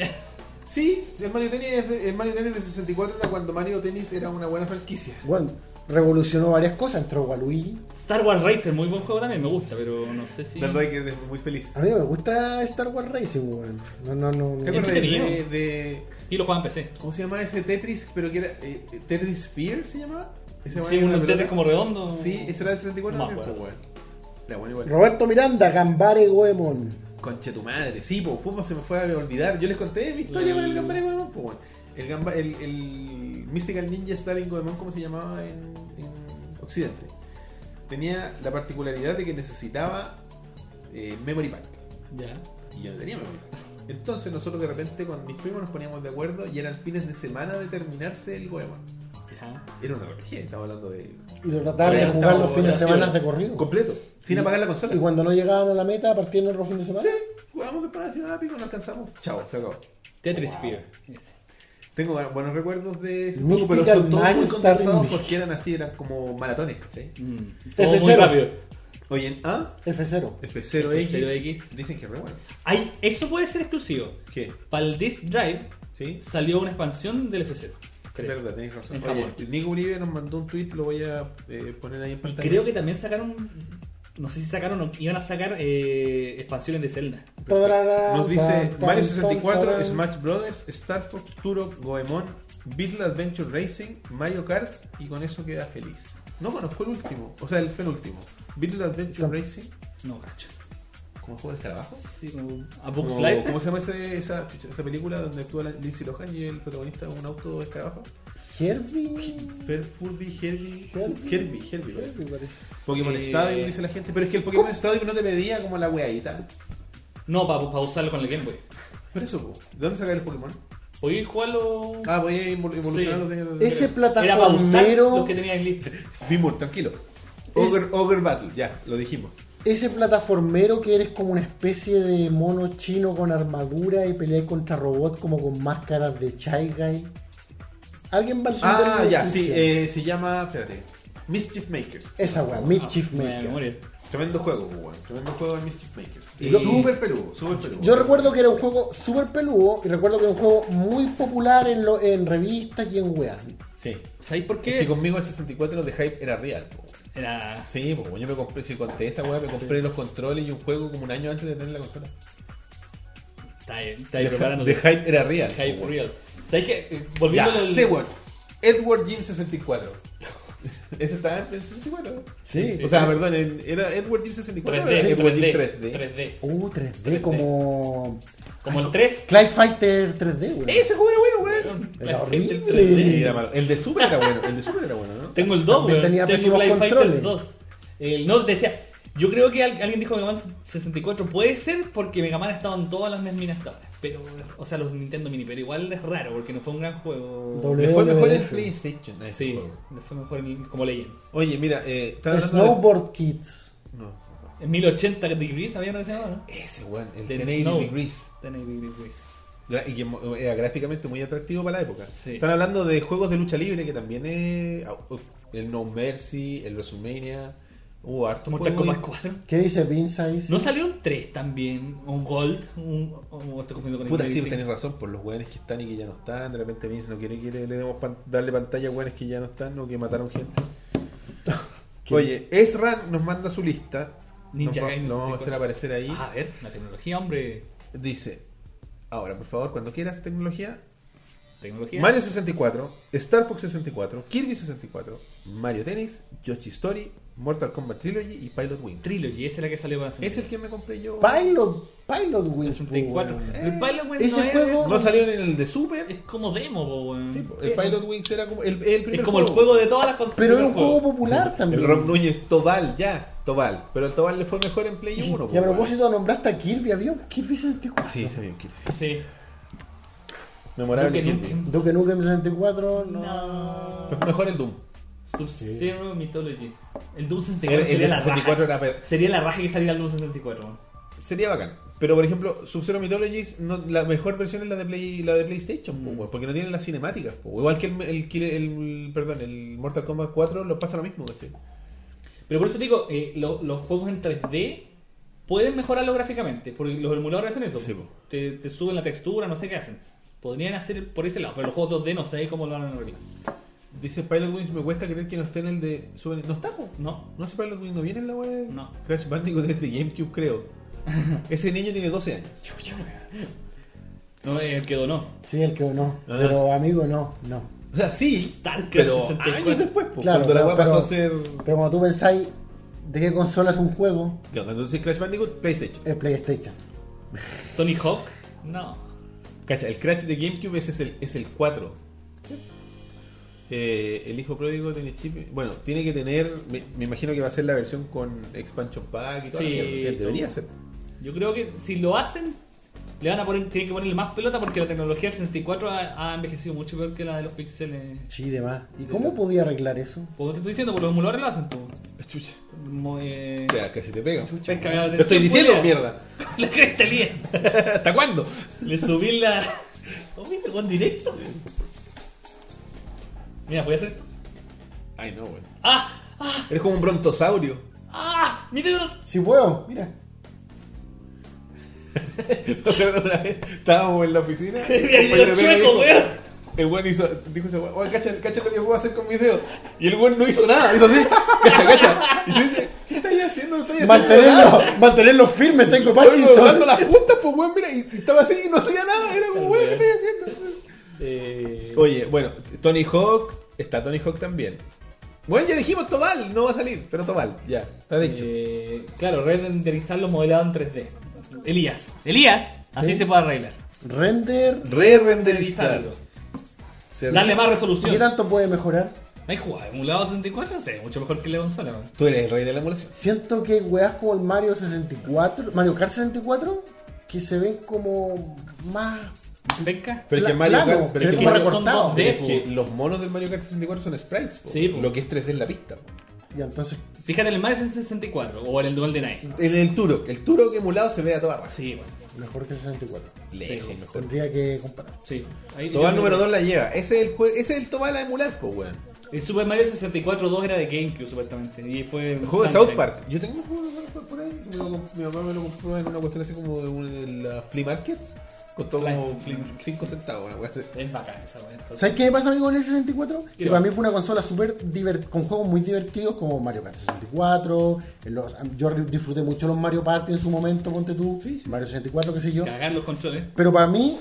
Sí, el Mario Tennis, es de- el Mario Tennis de sesenta y cuatro era cuando Mario Tennis era una buena franquicia. Bueno, revolucionó varias cosas. Entró Waluigi. Star Wars Racer, muy buen juego también, me gusta, pero no sé si. La verdad que es muy feliz. A mí no me gusta Star Wars Racing, weón. No, no, no. ¿Te no. acuerdas de, entretenido. de, de- Y lo juegan en P C. ¿Cómo se llamaba ese Tetris? Pero que era. eh, ¿Tetris Sphere se llamaba? Ese Sí, weón era un una Tetris pelota. como redondo. Sí, ese era de sesenta y cuatro No me también, acuerdo. pues, weón. Era bueno igual. Roberto Miranda, Gambare Goemon. Conche tu madre, sí, pues ¿cómo se me fue a olvidar? Yo les conté mi historia El- con el Gambare Goemon, pues bueno. El, Gamba, el, el Mystical Ninja Starring Goemon, como se llamaba en, en Occidente, tenía la particularidad de que necesitaba eh, Memory Pack. Ya. Y yo no tenía Memory Pack. Entonces nosotros de repente con mis primos nos poníamos de acuerdo y eran fines de semana de terminarse el Goemon. Ya. Era un R P G, estamos hablando de Y lo trataban de treinta jugar los fines de horas. semana de corrido. completo, sin apagar la consola. Y cuando no llegaban a la meta, partían el otro fin de semana. Jugamos despacio, ah, pico, no alcanzamos. Chao, se acabó. Tetris Sphere. Ese. Tengo buenos recuerdos de ese Mystical juego, pero son todos Mario muy condensados Starring porque eran así, eran como maratones, ¿cachai? Mm. F Todo muy cero. rápido. Oye, en A, F cero. F cero F cero X, X. dicen que es re bueno. Ay, eso puede ser exclusivo. ¿Qué? Para el Disk Drive ¿Sí? salió una expansión del F cero. Es creo. verdad, tenéis razón. En Oye, Japón. Nico Uribe nos mandó un tweet, lo voy a eh, poner ahí en Y pantalla. creo que también sacaron. No sé si sacaron o iban a sacar eh, expansiones de Zelda. Nos dice Tan, tan, Mario sesenta y cuatro, tan, tan. Smash Brothers, Star Fox, Turok, Goemon, Beetle Adventure Racing, Mario Kart y con eso queda feliz. No conozco el último, o sea, el penúltimo. Beetle Adventure Tam- Racing, No, cacho. ¿cómo juego de escarabajo? Sí, como a Box Como- Live. ¿Cómo se llama ese- esa, esa película donde actúa la Lindsay Lohan y el protagonista es un auto de escarabajo? Herbie. Fer, Furby, Herbie, Herbie. Herbie, Herbie, parece. Herbie parece. Pokémon Eh, Stadium, dice la gente, pero es que el Pokémon Stadium no te pedía como la weadita. No, para usarlo con el Game Boy. Por eso, po. ¿de dónde sacar el Pokémon? Podéis jugarlo. Ah, voy a invol- evolucionar Sí. los de, de- Ese Era para usar plataformero. los que tenías listo. Dimur, tranquilo. Es- Ogre, Ogre Battle, ya, lo dijimos. ese plataformero que eres como una especie de mono chino con armadura y peleas contra robots como con máscaras de Shy Guy. ¿Alguien va a entender Ah, la ya, sí, descripción? eh, se llama, espérate, Mischief Makers. Esa weá, Mischief Ah, me voy a Maker. morir. Tremendo juego, weón. Tremendo juego de Mischief Makers. Yo- Súper peludo, súper peludo. Yo recuerdo que era un juego súper peludo y recuerdo que era un juego muy popular en, lo, en revistas y en weas. Sí. ¿Sabéis por Es qué? que conmigo el sesenta y cuatro de hype era real, po. Era... Sí, pues yo me compré, si conté esa weá, me compré los controles y un juego como un año antes de tener la consola. Está ahí, está ahí De, preparando. de hype era real. Hype po, weón. real. ¿Sabéis qué? Eh, Ya, Volviendo al... sé, weón. Edward Jim sesenta y cuatro. Ese estaba en sesenta y cuatro. Sí. O sea, perdón, en- era Edward Jim sesenta y cuatro. tres D, era Edward Jim tres D, tres D. tres D. Uh, tres D como... Como el tres. Clyde Fighter tres D, weón. Ese juego era bueno, weón. Era La horrible. gente del tres D. Sí, era malo. El de Super era bueno. El de Super era bueno, ¿no? Tengo el dos, También weón. tenía Tengo pésimos Flight controles. Fighters dos. El, no, te decía, yo creo que al- alguien dijo que Mega Man sesenta y cuatro puede ser porque Mega Man ha estado en todas las NES Mini hasta ahora. Pero, o sea, los Nintendo Mini, pero igual es raro porque no fue un gran juego. Doble- Le fue mejor en W W F. PlayStation. a ese Sí, juego. le fue mejor en- como Legends. Oye, mira, eh, estaba hablando de- Snowboard Kids. No. En mil ochenta degrees había no se llamaba, ¿no? Ese, weón. El Del ten Snow. ochenta Degrees. ten ochenta degrees. Gra- Y que mo- era gráficamente muy atractivo para la época. Sí. Están hablando de juegos de lucha libre que también es. ah, uf, el No Mercy, el WrestleMania. Hubo harto Mortal juego. Kombat cuatro. ¿Qué dice Vince ahí? ¿No salió un tres también? ¿Un Gold? Un, o estoy confundiendo con Puta, el sí, Infinity? tenés razón, por los weones que están y que ya no están. De repente Vince no quiere que le demos pan- darle pantalla a weones que ya no están o que mataron gente. ¿Qué? Oye, Esran nos manda su lista. Ninja Nos va- Gaiden lo vamos a hacer sesenta y cuatro. aparecer ahí. Ah, a ver, la tecnología, hombre. Dice: ahora, por favor, cuando quieras tecnología. Tecnología. Mario sesenta y cuatro, Star Fox sesenta y cuatro, Kirby sesenta y cuatro, Mario Tennis, Yoshi Story, Mortal Kombat Trilogy y Pilot Wings. Trilogy, esa es la que salió para Es el que me compré yo. Pilot, Pilot Wings. sesenta y cuatro. weón. El Pilot Wings Ese no es- juego- No salió en el de Super. Es como demo, po, weón. Sí, el Eh, Pilot Wings era como el, el primer Es como el juego de todas las cosas. Pero el era un primer juego popular también. El Rob Núñez, Tobal, ya, Tobal. Pero el Tobal le fue mejor en Play uno. Y a propósito, nombraste a Kirby. ¿Había un Kirby sesenta y cuatro? Sí, se vio un Kirby. Sí. Memorable Duke Kirby. Nukem. Duke Nukem sesenta y cuatro, no. No. Pero fue mejor el Doom. Sub-Zero Mythologies. El Doom sesenta y El, cuatro el sería, de la sesenta y cuatro raja. era per- Sería la raja que saliera el Doom sesenta y cuatro. weón. sería bacán. Pero por ejemplo, Sub-Zero Mythologies, no, la mejor versión es la de Play, la de PlayStation, po, weón, porque no tiene las cinemáticas. Po. Igual que el, el, el, el- perdón, el Mortal Kombat cuatro lo pasa lo mismo, ¿cachai? Pero por eso digo, eh, lo- los juegos en tres D pueden mejorarlo gráficamente. Porque los emuladores hacen eso. Sí, po. te, te suben la textura, no sé qué hacen. Podrían hacer por ese lado, pero los juegos dos D no sé cómo lo van a arreglar. Dice Pilot Wings, me cuesta creer que no esté en el de Super- No está, po. No. No sé, Pilot Wings no viene en la web. No. Crash Bandicoot es de GameCube, creo. Ese niño tiene doce años. No, eh, el que donó. Sí, el que no. Ah. Pero amigo, no, no. O sea, sí, Starcraft pero sesenta y cuatro. años después, po, Claro, cuando la pero- web pasó pero- a ser... Pero cuando tú pensáis de qué consola es un juego, ¿Qué onda? Entonces Crash Bandicoot, PlayStation. es PlayStation. Tony Hawk, no. Cacha, el Crash de GameCube ese es el, es el cuatro. Eh, el hijo pródigo tiene chip. Bueno, tiene que tener. Me, me imagino que va a ser la versión con expansion pack y todo. Sí, Debería todo. ser. Yo creo que si lo hacen, le van a poner, tienen que ponerle más pelota porque la tecnología sesenta y cuatro ha, ha envejecido mucho peor que la de los píxeles. Sí, demás. ¿Y cómo podía arreglar eso? Pues te estoy diciendo, por los emuladores lo hacen, pues. Chucha. Mo- eh, O sea, casi te pegan. pesca, me da Te estoy atención, diciendo, Julia. mierda. La cresta Elías. ¿Hasta cuándo? Le subí la. ¿Oh, mira, con directo? Mira, voy a hacer esto. Ay, no, güey. ¡Ah! ¡Ah! Eres como un brontosaurio. ¡Ah! ¡Mi dedo! Si puedo, mira. Una vez estábamos en la oficina. Mira, el yo compañero chueco, dijo- weón. El weón hizo, dijo ese weón, "Oye, cacha, cacha lo que puedo hacer con mis dedos". Y el weón no hizo nada, hizo así, cacha, cacha. Y yo decía, ¿qué estáis haciendo? No estáis haciendo nada. Mantenerlo, mantenerlo firme, tengo Estoy Parkinson. doblando las puntas, pues weón, mira, y y estaba así y no hacía nada. Era como, weón, ¿qué estáis haciendo? Eh, Oye, bueno, Tony Hawk, está Tony Hawk también. Bueno, ya dijimos Tobal, no va a salir, pero Tobal, ya, está dicho. eh, claro, renderizarlo modelado en tres D. Elías. Elías, así Sí. se puede arreglar. Render. Re-renderizarlo. Se Darle re- más ¿Qué resolución. tanto puede mejorar? ¿Hay jugado emulado sesenta y cuatro? No sé, mucho mejor que la consola. man. Tú eres el rey de la emulación. Siento que weas como el Mario sesenta y cuatro, Mario Kart sesenta y cuatro, que se ven como más. ¿Venca? Pero es que Pla- Mario plano, Kart, pero se es ve que, como Mario- son recortado. dos D. es que los monos del Mario Kart sesenta y cuatro son sprites, po. Sí, po. Lo que es tres D en la pista. po. Ya, entonces, Fíjate en el Mario sesenta y cuatro o en el GoldenEye. En el Turo, el Turo que emulado se ve a toda raza. Sí, bueno. mejor que el sesenta y cuatro. Lejos, Sí. mejor. Tendría que comparar. Sí. Ahí Tobal yo- número dos la lleva. Ese es el, jue- ese es el Tobal a emular, pues, weón. El Super Mario sesenta y cuatro dos era de GameCube, supuestamente. Y fue. El juego de Sunshine. South Park. Yo tengo un juego de South Park por ahí. Me lo comp- Mi mamá me lo compró en una cuestión así como de, un, de la flea markets. Costó Flea- como flea- cinco centavos, una weá. Es bacán esa weá. ¿Sabes qué me pasa a mí con el sesenta y cuatro? Que ¿Qué para pasa? mí fue una consola súper divert con juegos muy divertidos como Mario Kart sesenta y cuatro. en los- yo disfruté mucho los Mario Party en su momento, ponte tú. Mario sesenta y cuatro, qué sé yo. Cagar los controles. Pero para mí,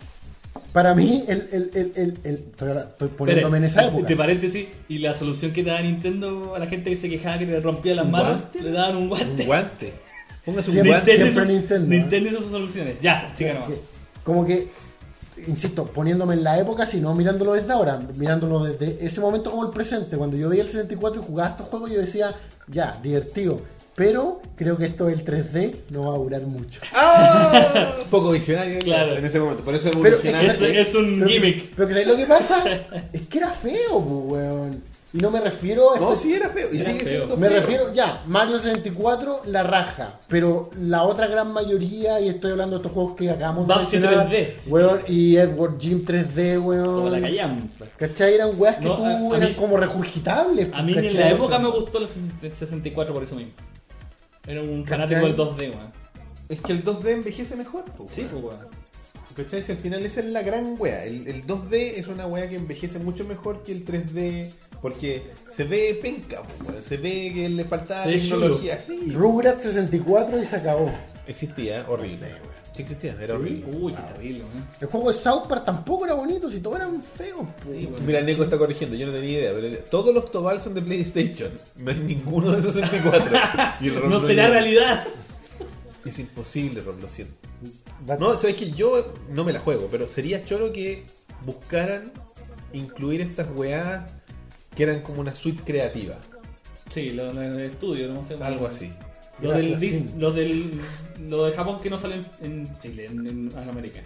para mí, el, el, el, el, el- estoy, ahora- estoy poniéndome en esa Espera, época. De paréntesis, y la solución que te da Nintendo a la gente que se quejaba que le rompía las ¿Un manos, guante? le daban un guante. Un guante. Póngase un Siempre- guante. siempre hizo- Nintendo, ¿eh? Nintendo hizo sus soluciones. Ya, siga nomás. Que- Como que, insisto, poniéndome en la época, sino mirándolo desde ahora, mirándolo desde ese momento como el presente. Cuando yo veía el sesenta y cuatro y jugaba estos juegos, yo decía, ya, divertido. Pero creo que esto del tres D no va a durar mucho. ¡Ah! Poco visionario Claro. en ese momento. Por eso Pero evolucionaste. Es, es un Pero que- gimmick. Pero que ¿sabes lo que pasa? Es que era feo, pues, weón. Y no me refiero a... No, sí era feo. Y Era sigue feo. siendo Me feo. refiero, ya, Mario sesenta y cuatro, la raja. Pero la otra gran mayoría, y estoy hablando de estos juegos que acabamos de Bubsy mencionar, tres D. weón, y Edward Jim tres D, weón. Como la callam. ¿Cachai? Eran weas que No, tú, a- a eran mí- como regurgitables. A mí ¿cachai? en la O época sea, me gustó el sesenta y cuatro por eso mismo. Era un ¿Cachai? fanático del dos D, weón. Es que el dos D envejece mejor, po, Sí, weón. pues weón. ¿Cachai? Si al final esa es la gran wea. El, el dos D es una wea que envejece mucho mejor que el tres D. Porque se ve penca, po, weón. Se ve que le faltaba Se ve tecnología. Sí. Rugrats sesenta y cuatro y se acabó. Existía, horrible. Sí existía, era horrible. Uy, qué terrible, weón. El juego de South Park tampoco era bonito, si todos eran feos. po. Sí, weón. Mira, Neko está corrigiendo, yo no tenía idea. Pero todos los Tobal son de PlayStation. No hay ninguno de sesenta y cuatro. Y el Rob No lo será lleva. realidad. Es imposible, Rob, lo siento. Va- No, sabes que yo no me la juego, pero sería choro que buscaran incluir estas weas que eran como una suite creativa. Sí, lo lo del estudio, no sé. Algo así. Lo del, Gracias, dis- sí. lo del lo de Japón que no sale en, en Chile, en, en- en América.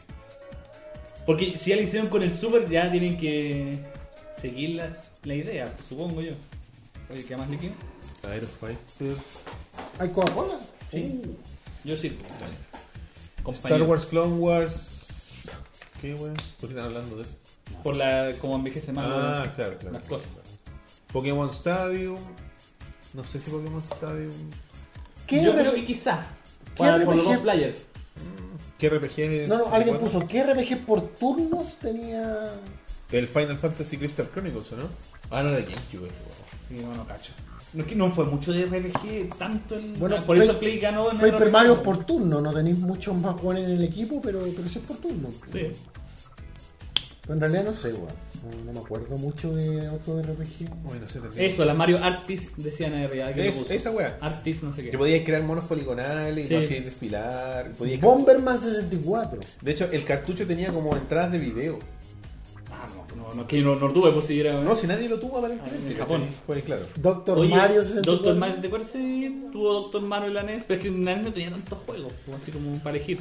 Porque si ya lo hicieron con el Super, ya tienen que seguir la, la idea, supongo yo. Oye, ¿qué más líquido? Aero Fighters. ¿Hay Coca-Cola? Sí. Uh, Yo sí. pues, bueno. Star Compañero. Wars Clone Wars. ¿Qué wea? ¿Por qué están hablando de eso? Por la como envejece más Ah, lo- claro, claro. las cosas. Pokémon Stadium. No sé si Pokémon Stadium. ¿Qué Yo R- creo que quizá. ¿Qué Para, por los R P G? dos players. ¿Qué R P G es? No, no, alguien sesenta y cuatro? puso, ¿qué R P G por turnos tenía...? El Final Fantasy Crystal Chronicles, ¿o no? Ah, no, de GameCube ese, weón. Sí, no, no cacho. No es que no fue mucho de R P G, tanto el. Bueno, por eso Pa- el Play ganó en Paper R P G. Mario por turno, no tenéis muchos más buenos en el equipo, pero, pero sí es por turno. Sí. Pero en realidad no sé, weón. No, no me acuerdo mucho de otro R P G. Bueno, no sé también. Eso, la Mario Artist decían en realidad. que Es- lo puso. esa wea. Artist, no sé Que qué. podías crear monos poligonales y Sí. no hacías desfilar. Podías Bomberman sesenta y cuatro. De hecho, el cartucho tenía como entradas de video. Ah, no, no, no, que yo no, no tuve, pues si era. No, si nadie lo tuvo aparentemente. En Japón. ¿cachai? Fue claro. Doctor Oye, Mario sesenta y cuatro. Doctor Mario sesenta y cuatro sí, tuvo Doctor Mario en la N E S, pero es que en la N E S no tenía tantos juegos, pues, así como para elegir.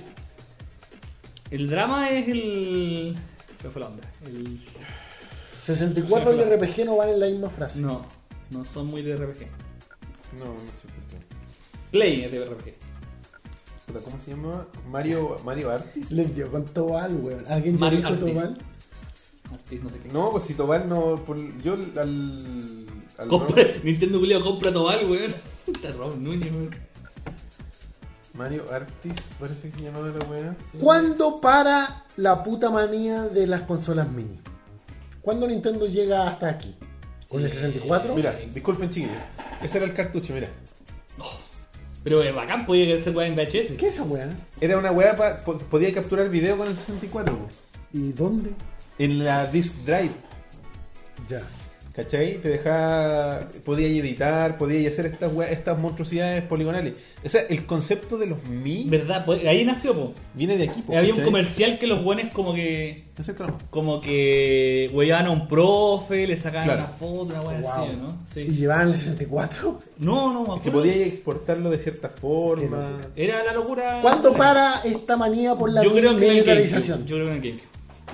El drama es el. Se me fue la onda. El... sesenta y cuatro y R P G no van en la misma frase. No, no son muy de R P G. No, no sé qué fue. Play es de R P G. Puta, ¿cómo se llama? Mario, Mario Artist. Les dio con Tobal, weón. ¿Alguien ya Mario dijo Artist. Tobal? Artist, no sé qué. No, pues si Tobal no. por- yo al. al Compra, Nintendo Julio compra Tobal, weón. Está Rob Núñez, weón. Mario Artist, parece que se llamaba la wea. ¿Cuándo para la puta manía de las consolas mini? ¿Cuándo Nintendo llega hasta aquí? ¿Con el sesenta y cuatro? Mira, disculpen chiquillos. Ese era el cartucho, mira. Pero es bacán, podía ser weón en V H S. ¿Qué es esa weá? Era una wea pa, po- podía capturar video con el sesenta y cuatro. po. ¿Y dónde? En la disk drive. Ya. ¿Cachai? Te dejaba. Podías editar, podías hacer estas wea- estas monstruosidades poligonales. O sea, el concepto de los Mi ¿Verdad? Pues ahí nació, po. viene de aquí. po, Había un ¿cachai? comercial que los buenos como que. Exacto. Como que huellaban a un profe, le sacaban Claro. una foto, una wea Wow. así, ¿no? ¿Y Sí. llevaban el sesenta y cuatro? No, no, me Que acuerdo. podías exportarlo de cierta forma. Qué locura. Era la locura. ¿Cuándo para esta manía por la Yo creo que en el GameCube. militarización? Yo creo que en el GameCube.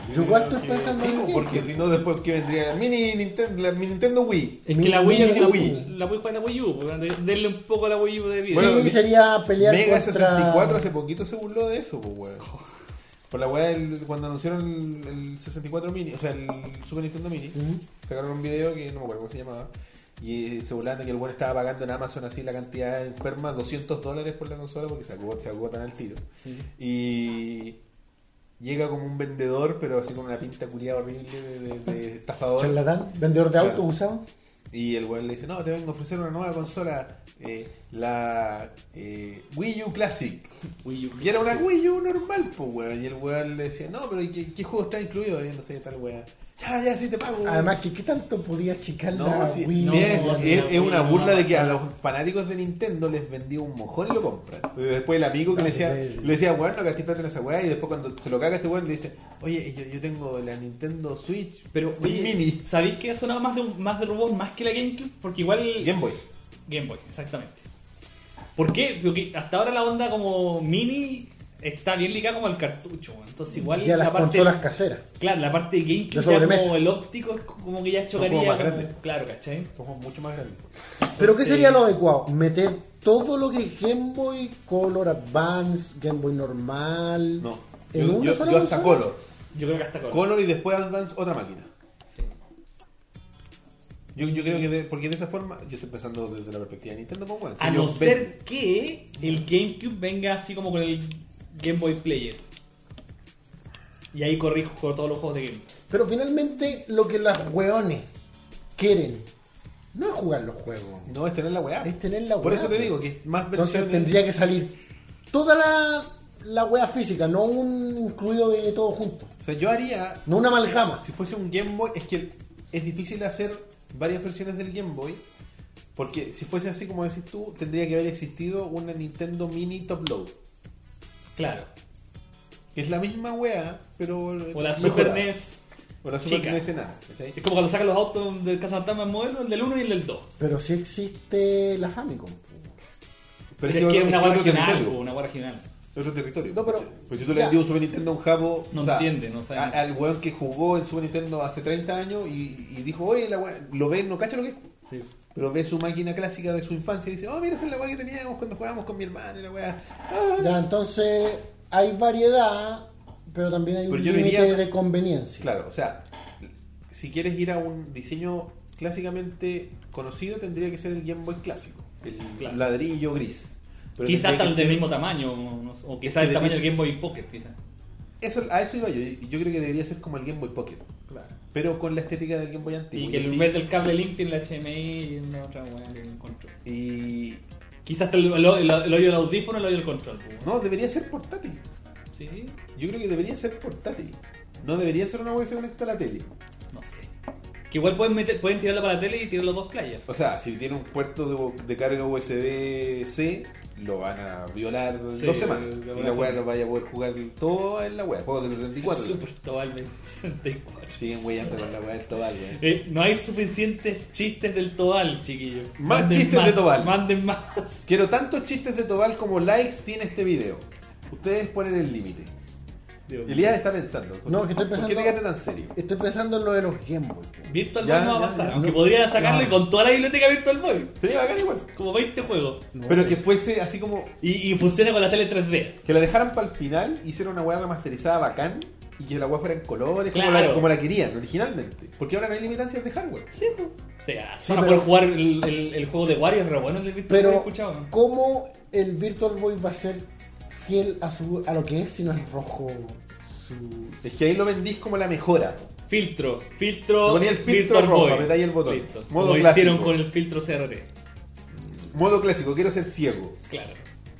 Yo igual estoy pensando Sí, en el porque GameCube. si no después que vendría la mini Nintendo, la mi Nintendo Wii. Es que la Wii, Mini la, Wii. la Wii juega la Wii U, pues, de- denle un poco a la Wii U de vida. Bueno, Sí, sería pelear Mega contra... sesenta y cuatro hace poquito se burló de eso, pues, weón. Por la weá del- cuando anunciaron el, el sesenta y cuatro mini, o sea, el Super Nintendo Mini, Ujú. sacaron un video que no me acuerdo cómo se llamaba. Y eh, se burlaban de que el weón estaba pagando en Amazon así la cantidad enferma, doscientos dólares por la consola porque se, agot- se agotan al tiro. Sí. Y llega como un vendedor, pero así con una pinta culiada horrible de, de, de estafador. Charlatán, vendedor de autos Claro. usado. Y el weón le dice, no, te vengo a ofrecer una nueva consola, eh, la eh, Wii U Classic. Wii U. Y era una Wii U normal, pues weón. Y el weón le decía, no, pero ¿y qué, qué juego está incluido? Y no sé, tal weón. Ya, ya, sí te pago. weón. Además, que ¿qué tanto podía achicar no, la sí, Wii? sí, no, es, no, es- no, es una no, burla no, de que a no. los fanáticos de Nintendo les vendió un mojón y lo compran. Y después el amigo que No, le sí, decía, sí, sí. le decía, weón, no gasté plata en esa weá. Y después cuando se lo caga ese weón le dice, oye, yo, yo tengo la Nintendo Switch Pero, oye, Mini ¿sabéis que ha sonado más de, un- más de robots más que la GameCube? Porque igual... Game Boy. Game Boy, exactamente. ¿Por qué? Porque hasta ahora la onda como mini está bien ligada como al cartucho, weón. Entonces igual Ya las la parte... consolas caseras. Claro, la parte de GameCube De ya sobremesa. como el óptico es como que ya chocaría como más como- grande. Claro, ¿cachai? Somos mucho más grandes. Pero ¿qué Entonces- sería lo adecuado? Meter todo lo que es Game Boy, Color, Advance, Game Boy normal. No. En Yo, una yo- sola yo hasta consola. Color. Yo creo que hasta con... Color y después Advance otra máquina. Sí. Yo, yo creo que de- porque de esa forma, yo estoy pensando desde la perspectiva de Nintendo, pues bueno, si A yo no ven- ser que el GameCube venga así como con el Game Boy Player. Y ahí corrijo con todos los juegos de GameCube. Pero finalmente lo que las weones quieren no es jugar los juegos, no es tener la weá. es tener la Por weá, eso te pues. digo que más Entonces versiones. tendría que salir toda la, la weá física, no un incluido de todo junto. O sea, yo haría, No una amalgama. si fuese un Game Boy, es que es difícil hacer varias versiones del Game Boy. Porque si fuese así como decís tú, tendría que haber existido una Nintendo Mini Top Load. Claro. Que es la misma weá, pero. O la mejorada. Super N E S. O la Super chica. N E S enana, ¿cachai? Es como cuando sacan los autos del Cazafantasma modelo, el del uno y el del dos. Pero sí existe la Famicom. Pero es que es una otro guarda regional, territorio. po, una guarda regional. Es otro territorio. No, pero- Pues si tú le ya. vendías un Super Nintendo a un jabo, No entiende, no sabe. a- al weón que jugó en Super Nintendo hace treinta años y, y dijo, oye, la weá, lo ve, no cacha lo que es, Sí. pero ve su máquina clásica de su infancia y dice, oh, mira, esa es la weá que teníamos cuando jugábamos con mi hermano y la weá. Ah. Ya, entonces hay variedad, pero también hay un Pero yo límite diría- de conveniencia. Claro, o sea, si quieres ir a un diseño clásicamente conocido, tendría que ser el Game Boy clásico, el Claro. ladrillo gris. Pero Quizás tendría hasta que el del ser- mismo tamaño, no sé, o quizás que el tamaño del debes- Game Boy Pocket, quizás. Eso, a eso iba yo. Yo creo que debería ser como el Game Boy Pocket. Claro. Pero con la estética del Game Boy antiguo. Y que en así- vez del cable Link tiene el H D M I y una otra weá que encontró. y Quizás hasta el, el, el, el hoyo del audífono, el hoyo del control. pues, no, debería ser portátil. Sí, Yo creo que debería ser portátil. No debería ser una web que se conecta a la tele. no sé. Que igual pueden, meter, pueden tirarlo para la tele y tirar los dos playas. O sea, si tiene un puerto de, de carga U S B-C, lo van a violar Sí, dos semanas. de Y alguna la weá forma. lo vaya a poder jugar todo en la weá. Juegos de sesenta y cuatro. Super Tobal de sesenta y cuatro. Siguen weyando con la weá del Tobal, weón. Eh, no hay suficientes chistes del Tobal, chiquillos. Más Manden chistes de Tobal. Manden más. Quiero tantos chistes de Tobal como likes tiene este video. Ustedes ponen el límite. Dios mío. Elías está pensando. No, que estoy ¿Por pensando- qué te quedaste tan serio? Estoy pensando en lo de los Game Boy. po. Virtual Ya, Boy no va a ya, pasar, ya. aunque No. podría sacarle No. con toda la biblioteca Virtual Boy. Sería bacán igual. Como veinte juegos. No, Pero que fuese así como Y, y funciona con la tele tres D. que la dejaran para el final, hicieron una weá remasterizada bacán y que la weá fuera en colores como, Claro. la, como la querían originalmente. Porque ahora no hay limitancias de hardware. Sí, pues. O sea, Sí, van a pero- poder jugar el, el, el juego de Wario, es re bueno el de Virtual Boy, Pero, escuchado, ¿no? ¿cómo el Virtual Boy va a ser fiel a su a lo que es si no es rojo? Su... Es que ahí lo vendís como la mejora. Filtro, filtro. Le ponía el filtro Virtual rojo, Boy. apretáis el botón. Listo. Modo Como clásico. hicieron con el filtro C R T. Modo clásico, quiero ser ciego. Claro.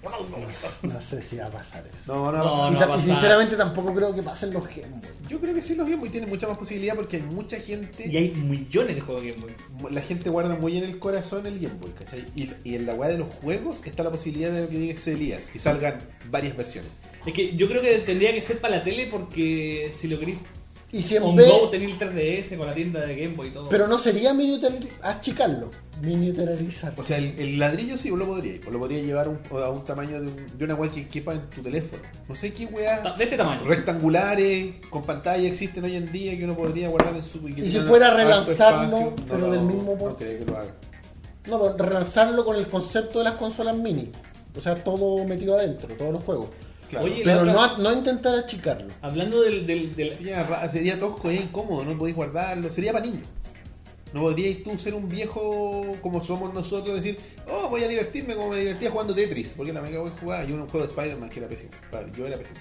No sé si va a pasar eso. No, no, No, no. y, no ta- va a y pasar. sinceramente tampoco creo que pasen los Game Boy. Yo creo que sí los Game Boy tienen mucha más posibilidad porque hay mucha gente. Y hay millones de juegos Game Boy. La gente guarda muy en el corazón el Game Boy, ¿cachai? Y, y en la weá de los juegos está la posibilidad de lo que diga ese Elías, que salgan varias versiones. Es que yo creo que tendría que ser para la tele porque si lo queréis Y si en On vez... Go tenía el tres D S con la tienda de Game Boy y todo. Pero no sería miniaturizar, achicarlo, miniaturizar. O sea, el, el ladrillo sí, vos lo podríais. Vos lo podríais llevar un- a un tamaño de, un- de una weá que quepa en tu teléfono. No sé qué weá. Ta- de este tamaño. Rectangulares, con pantalla existen hoy en día que uno podría guardar en su. que Y si tengan fuera harto relanzarlo, espacio. pero No, del no, mismo No por- creo que lo haga. No, pero relanzarlo con el concepto de las consolas mini. O sea, todo metido adentro, todos los juegos. Claro. Oye, Pero la no, otra- a- no intentar achicarlo. Hablando del, del, del- Sería, ra- sería tosco, es incómodo, no podéis guardarlo. Sería para niños. No podríais tú ser un viejo como somos nosotros, decir, oh, voy a divertirme como me divertía jugando Tetris. Porque la mega voy a jugar. Yo en un juego de Spider-Man que era pésimo. Yo era pésimo.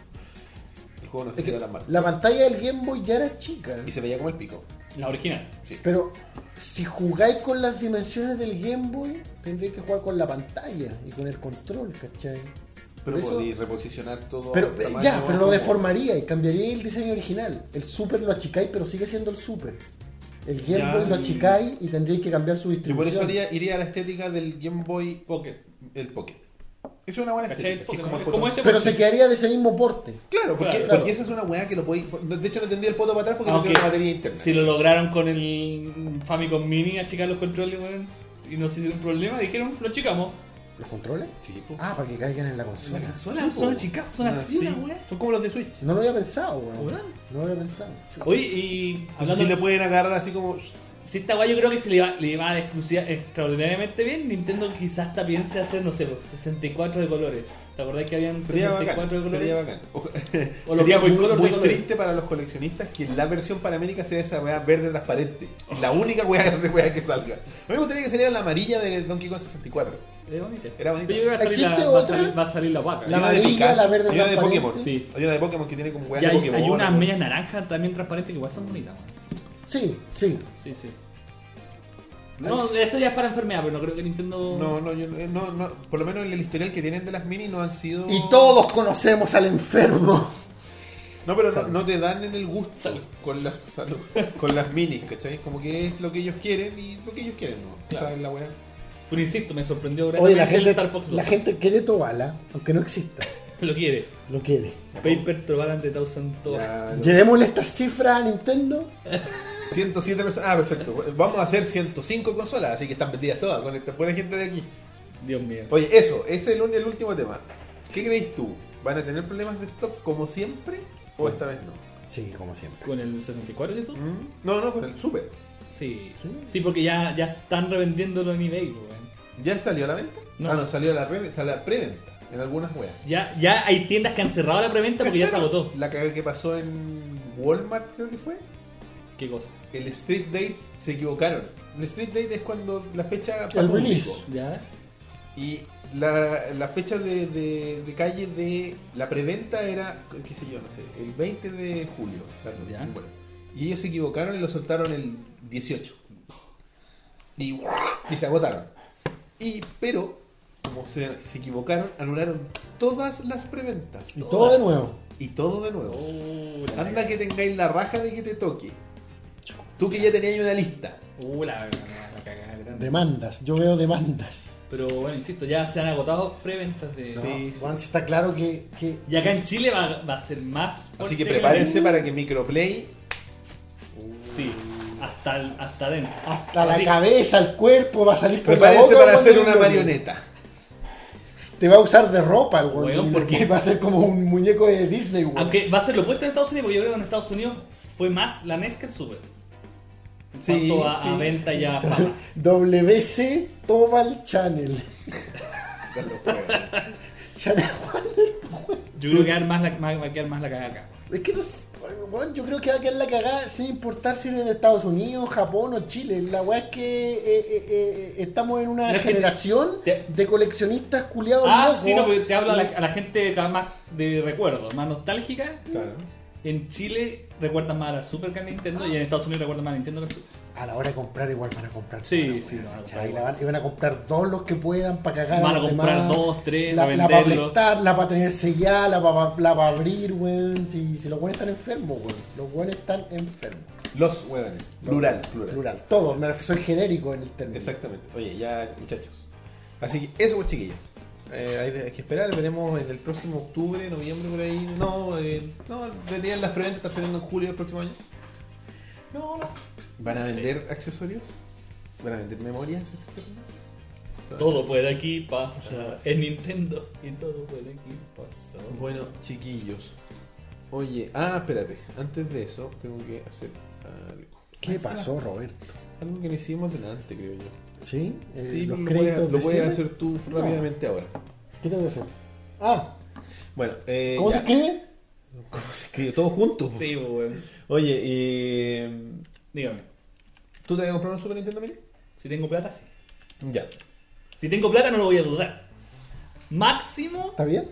El juego no se Es que veía tan mal. la pantalla del Game Boy ya era chica. Y se veía como el pico. la original. Sí. Pero si jugáis con las dimensiones del Game Boy, tendréis que jugar con la pantalla y con el control, ¿cachai? Pero Por eso- podéis reposicionar todo. Pero al tamaño ya, pero lo como- deformaría y cambiaría el diseño original. El Super lo achicáis, pero sigue siendo el Super. El Game Ya, Boy lo y- achicáis y tendríais que cambiar su Y por distribución. eso iría, iría a la estética del Game Boy Pocket. el Pocket. Eso es una buena ¿Cachai? estética. que es Como- el como botón. este- Pero se quedaría de ese mismo porte. Claro, porque, Claro, claro. porque esa es una weá que lo podéis. De hecho, no tendría el poto para atrás porque no Aunque tiene una batería interna. si lo lograron con el Famicom Mini achicar los controles, weón, y no se hicieron problema, dijeron, lo achicamos. ¿Los controles? Sí, po. Ah, para que caigan en la consola. Son, Sí, son po. achicados, son Ah, así, sí. una weá. Son como los de Switch. No lo había pensado, weón. ¿Verdad? No lo había pensado. Oye, y hablando Así le pueden agarrar así como. si esta weá yo creo que se le va, le va a exclusiva extraordinariamente bien, Nintendo quizás hasta piense hacer, no sé, pues, sesenta y cuatro de colores. ¿Te acordás que habían Sería sesenta y cuatro bacán. de colores? Sería bacán. Ojo, O los sería Game Boy muy, Color de muy colores. triste para los coleccionistas que la versión para América sea esa weá verde transparente. La única weá de weá que salga. A mí me gustaría que saliera la amarilla de Donkey Kong sesenta y cuatro. Es bonita. Era bonita. Pero yo creo que va a salir la, ¿Existe va a otra? salir, va a salir la vaca. La Hay una de amarilla, Pikachu, la verde hay una de transparente. Pokémon. Sí. Hay una de Pokémon que tiene como weá Y de hay, Pokémon. hay unas ¿no? medias naranjas también transparentes que igual son bonitas. weón. Sí, sí. Sí, sí. No, eso ya es para enfermedad, pero no creo que Nintendo... No, no, yo, no, no, por lo menos en el historial que tienen de las mini no han sido. Y todos conocemos al enfermo. No, pero no, Salud. no te dan en el gusto Salud. con las salud, con las minis, ¿cachai? Como que es lo que ellos quieren y lo que ellos quieren, ¿no? Claro. ¿Sabes la weá? Pero insisto, me sorprendió Oye, la grandemente el gente, Star Fox dos. la gente quiere Tobala, aunque no exista. Lo quiere. Lo quiere. Paper Trovalan de Thousand Tours. Ya, lo- Llevémosle estas cifras a Nintendo. ciento siete personas. Ah, perfecto. Vamos a hacer ciento cinco consolas, así que están vendidas todas con esta buena gente de aquí. Dios mío. Oye, eso, ese es el, el último tema. ¿Qué creéis tú? ¿Van a tener problemas de stock como siempre o esta vez no? Sí, como siempre. ¿Con el sesenta y cuatro, cierto? ¿Mm? No, no, con el Super. Sí. Sí. Sí, porque ya, ya están revendiéndolo en eBay, weón. ¿Ya salió a la venta? No. Ah, no, salió a la, re- a la preventa en algunas weas. Ya, ya hay tiendas que han cerrado la preventa porque ya se ¿Cacharon agotó. La cagada que pasó en Walmart, creo que fue. ¿Qué cosa? El Street Date se equivocaron. El Street Date es cuando la fecha El para release. público. Ya. Y la, la fecha de, de, de calle de la preventa era, qué sé yo, no sé, el veinte de julio. Claro, Ya. bueno. Y ellos se equivocaron y lo soltaron el dieciocho. Y, y se agotaron. Y, pero, como se, se equivocaron, anularon todas las preventas. Y todo de nuevo. Y todo de nuevo. Uh, la Anda que tengáis la raja de que te toque. Tú que ya tenías una lista. Uh, la, la, la cagada grande. Demandas. Yo veo demandas. Pero bueno, insisto, ya se han agotado preventas de... No, Sí, sí. Juan, si está claro que, que Y acá en Chile va, va a ser más Así fuerte que prepárense la- para que Microplay. Sí, hasta, el- hasta adentro. hasta la Así- cabeza, el cuerpo va a salir por la Prepárense boca para cuando hacer lo una toque. marioneta. Te va a usar de ropa, el Weón, weón. ¿por qué? Va a ser como un muñeco de Disney, weón. Aunque va a ser lo opuesto en Estados Unidos, porque yo creo que en Estados Unidos fue más la N E S que el Super. En Sí, cuanto a, sí. a venta y a fama. W C Tobal Channel. Channel Warner. Yo creo que va a quedar más la, más- va a quedar más la cagada acá. Es que no sé, weón, yo creo que va a quedar la cagada sin importar si eres de Estados Unidos, Japón o Chile. La weá es que eh, eh, eh, estamos en una No, es que te- generación te- de coleccionistas culiados Ah, locos. sí, no, porque te hablo a la, a la gente cada más de recuerdos, más nostálgica. Claro. En Chile recuerdan más a la Super que a Nintendo y en Estados Unidos recuerdan más a Nintendo que a Super. A la hora de comprar igual van a comprar. Sí, toda la sí, weá, no, van a ¿cachai? comprar La van- y van a comprar todos los que puedan para cagar Van a los comprar demás. dos, tres, la, para la para venderlo. prestar, la para tener sellada, la para, la para abrir, weón. Si, si los buenos están enfermos, weón. Los buenos están enfermos. Los huevones. Plural, plural. Plural. Todos, me refiero, soy genérico en el término. Exactamente. Oye, ya, muchachos. Así que eso, pues, chiquillos. Eh, hay, de- hay que esperar, veremos en el próximo octubre, noviembre, por ahí. No, eh, no, deberían las preventas estar saliendo en julio del próximo año. No, ¿Van a vender accesorios? ¿Van a vender memorias externas? todo puede aquí pasar. Es Nintendo y todo puede aquí pasar. Bueno, chiquillos. Oye, ah, espérate. Antes de eso, tengo que hacer algo. ¿Qué pasó, Roberto? Algo que no hicimos delante, creo yo. ¿Sí? Eh, Sí, los pero lo, voy a- créditos lo de puedes cine. hacer tú No. rápidamente ahora. ¿Qué tengo que hacer? Ah, Bueno, eh, ¿cómo ya. se escribe? ¿Cómo se escribe? Todo junto. po. Sí, pues, weón. Oye, eh, Dígame. ¿tú te vas a comprar un Super Nintendo Mini? Si tengo plata, sí. Ya. Si tengo plata, no lo voy a dudar. Máximo, ¿Está bien?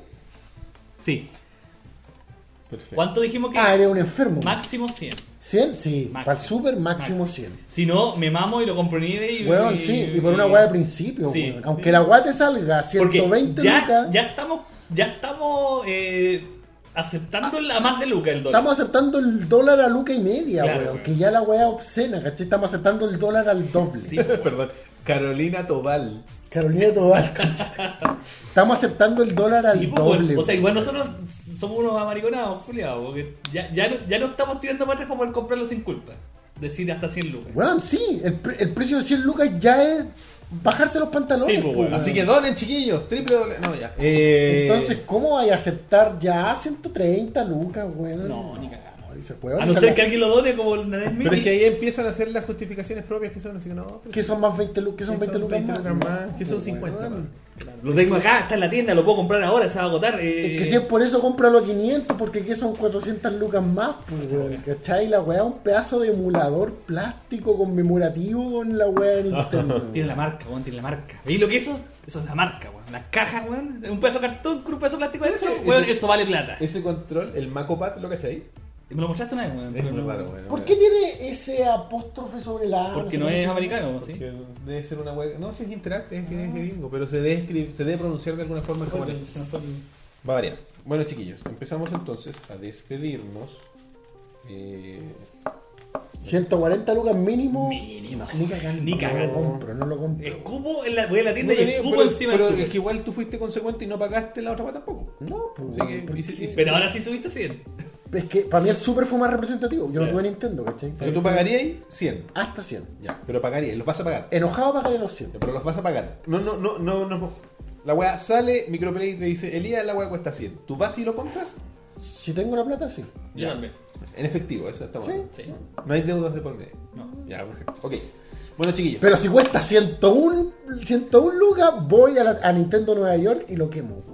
sí. Perfecto. ¿Cuánto dijimos que? Ah, eres un enfermo. Máximo cien. ¿cien? Sí, Máximo. para el super máximo Máximo. cien. Si no, me mamo y lo compro en eBay. y- Weón, sí, y por una weá de principio, Sí, weón. Aunque la weá te salga Porque ciento veinte ya, lucas, ya estamos, ya estamos eh, aceptando la más de lucas el dólar. estamos aceptando el dólar a luca y media, Claro, weón. weón. Que ya la weá es obscena, ¿cachai? Estamos aceptando el dólar al doble. Sí. Perdón. Carolina Tobal. Carolina Tobal, ¿cachai? Estamos aceptando el dólar al Sí, pues, doble. weón. O sea, weón. igual nosotros somos unos amariconados, culiados, porque ya, ya, no, ya no estamos tirando para atrás para poder comprarlo sin culpa. Decir hasta cien lucas. Weón, sí, el, pre- el precio de cien lucas ya es bajarse los pantalones. Sí, pues, po, weón. Así que donen, chiquillos. Triple doble. No, ya. Eh, Entonces, ¿cómo vais a aceptar ya ciento treinta lucas, weón? No, ni cagando. Dice, weón, A no esa ser la- que alguien lo done como el Nanes Pero Mini. es que ahí empiezan a hacer las justificaciones propias que son así que no. pero que son más veinte lucas, que son que veinte son lucas veinte más. lucas más, que son Pues, cincuenta weón. más. Lo tengo acá, está en la tienda, lo puedo comprar ahora, se va a agotar. eh. Es que si es por eso, cómpralo a quinientos, porque aquí son cuatrocientas lucas más, pues, weón, ¿cachai? La weá es un pedazo de emulador plástico conmemorativo con la weá de Nintendo. Tiene la marca, weón, tiene la marca. ¿Veis lo que es eso? Eso es la marca, weón. Las cajas, weón. Un pedazo de cartón con un pedazo de plástico adentro, Ese- weón, eso vale plata. Ese control, el Macopad, ¿lo cachai? Me lo mostraste una vez, weón. Es pero muy no- raro, bueno. ¿Por qué tiene ese apóstrofe sobre la A? Porque sé no cómo es se llama. americano, ¿sí? Que debe ser una web. No, si es Interactive, es que es gringo, pero se debe, escribir- se debe pronunciar de alguna forma en Oye, japonés. se nos fue el- Va a variar. Bueno, chiquillos, empezamos entonces a despedirnos. Eh, ciento cuarenta lucas mínimo. Mínimo. Ni cagando. Ni cagando. No lo compro, no lo compro. Escupo en la, voy a la tienda no y tenía- escupo pero encima pero del es super. que igual tú fuiste consecuente y no pagaste la otra para tampoco. No, pues, Así que, ¿por y si- qué? y si- Pero ahora sí subiste cien. Es que para mí el Super fue más representativo. Yo no Ya. tuve Nintendo, ¿cachai? O sea, tú pagarías cien. Hasta cien. Ya, pero pagarías, los vas a pagar. Enojado pagaré los cien. Ya, pero los vas a pagar. No, no, no, no, no. La weá sale, Microplay te dice, Elías, la weá cuesta cien. ¿Tú vas y lo compras? Si tengo la plata, sí. Yo también. En efectivo, eso está bueno. Sí. No hay deudas de por medio. No. Ya, perfecto. Ok. Bueno, chiquillos. Pero si cuesta ciento uno, ciento uno lucas, voy a, la- a Nintendo Nueva York y lo quemo.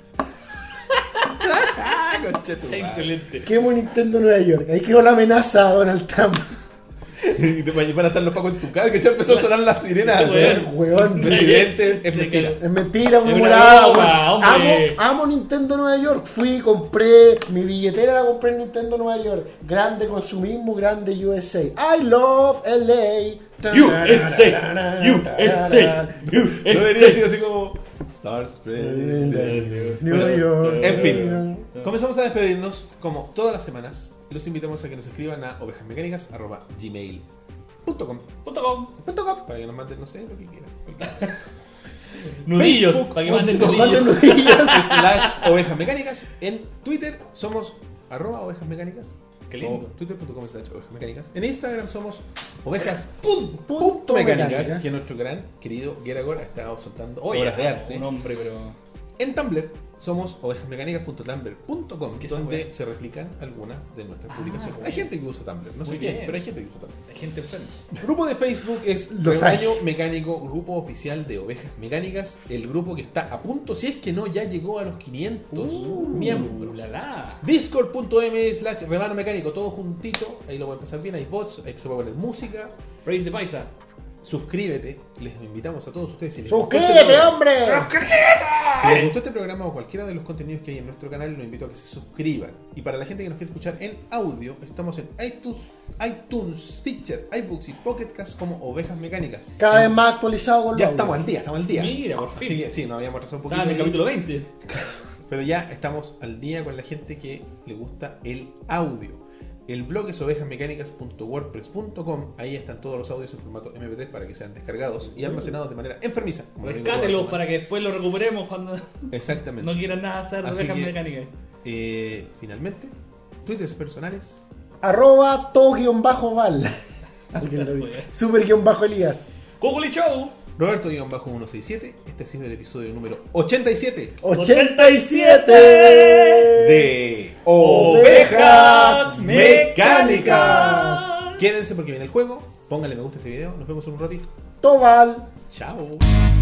¡Ah, conchetumare! Excelente. Quemo Nintendo Nueva York. Ahí quedó la amenaza a Donald Trump. Y te van a estar los pacos en tu casa, que ya empezó a sonar las sirenas. Weón. Weón. Presidente, es mentira. Es mentira, Es una humorada, broma, weón. Amo, hombre. amo Nintendo Nueva York. Fui, compré, mi billetera la compré en Nintendo Nueva York. Grande consumismo, grande U S A. I love L A. U S A. U S A. No debería decir así como Stars Spreading. New Bueno, York. en fin, comenzamos a despedirnos como todas las semanas. Los invitamos a que nos escriban a ovejasmecánicas arroba gmail punto com Punto com. Punto com. para que nos manden, no sé, lo que quieran. Nudillos. Facebook, Para que manden Nos manden nudillos. nudillos. Slash ovejas mecánicas. En Twitter somos arroba ovejas mecánicas. Qué lindo. Twitter punto com slash ovejas mecánicas. En Instagram somos ovejas Punto punto mecánicas, mecánicas. que nuestro gran querido Geragor ha estado soltando Oye, obras de arte. un hombre, pero. En Tumblr somos ovejasmecánicas punto tumblr punto com, ¿Qué donde sabe? se replican algunas de nuestras Ah, publicaciones. bueno. Hay gente que usa Tumblr, no sé Muy quién, bien. pero hay gente que usa Tumblr. Hay gente enferma. El grupo de Facebook es Los Rebaño Mecánico, grupo oficial de Ovejas Mecánicas, el grupo que está a punto, si es que no, ya llegó a los quinientos Uh, miembros. la la. Discord punto m slash Rebaño Mecánico, todo juntito, ahí lo pueden pasar bien, hay bots, ahí se puede poner música. Praise the Paisa. Suscríbete, les invitamos a todos ustedes. Si les gustó este ¡Suscríbete, programa- hombre! Si les gustó este programa o cualquiera de los contenidos que hay en nuestro canal, los invito a que se suscriban. Y para la gente que nos quiere escuchar en audio, estamos en iTunes, iTunes, Stitcher, iBooks y Pocket Cast como Ovejas Mecánicas. Cada vez más actualizado con Ya los estamos audios. al día, estamos al día. Mira, por fin. Así que sí, nos habíamos atrasado un poquito. Estaba en el ahí, capítulo veinte. pero ya estamos al día con la gente que le gusta el audio. El blog es ovejas mecánicas punto wordpress punto com. Ahí están todos los audios en formato eme pe tres para que sean descargados y almacenados de manera enfermiza. como lo digo toda la Rescátelos semana. para que después lo recuperemos cuando Exactamente. no quieran nada hacer de Así ovejas que- mecánicas. Eh, finalmente, twitters personales. Arroba to-val. Alguien lo dijo. Super-Elías. ¡Cocoli Show! Roberto ciento sesenta y siete. Este ha sido el episodio número ochenta y siete ochenta y siete de Ovejas Mecánicas. Quédense porque viene el juego. Pónganle me gusta a este video. Nos vemos en un ratito. Tobal. Chao.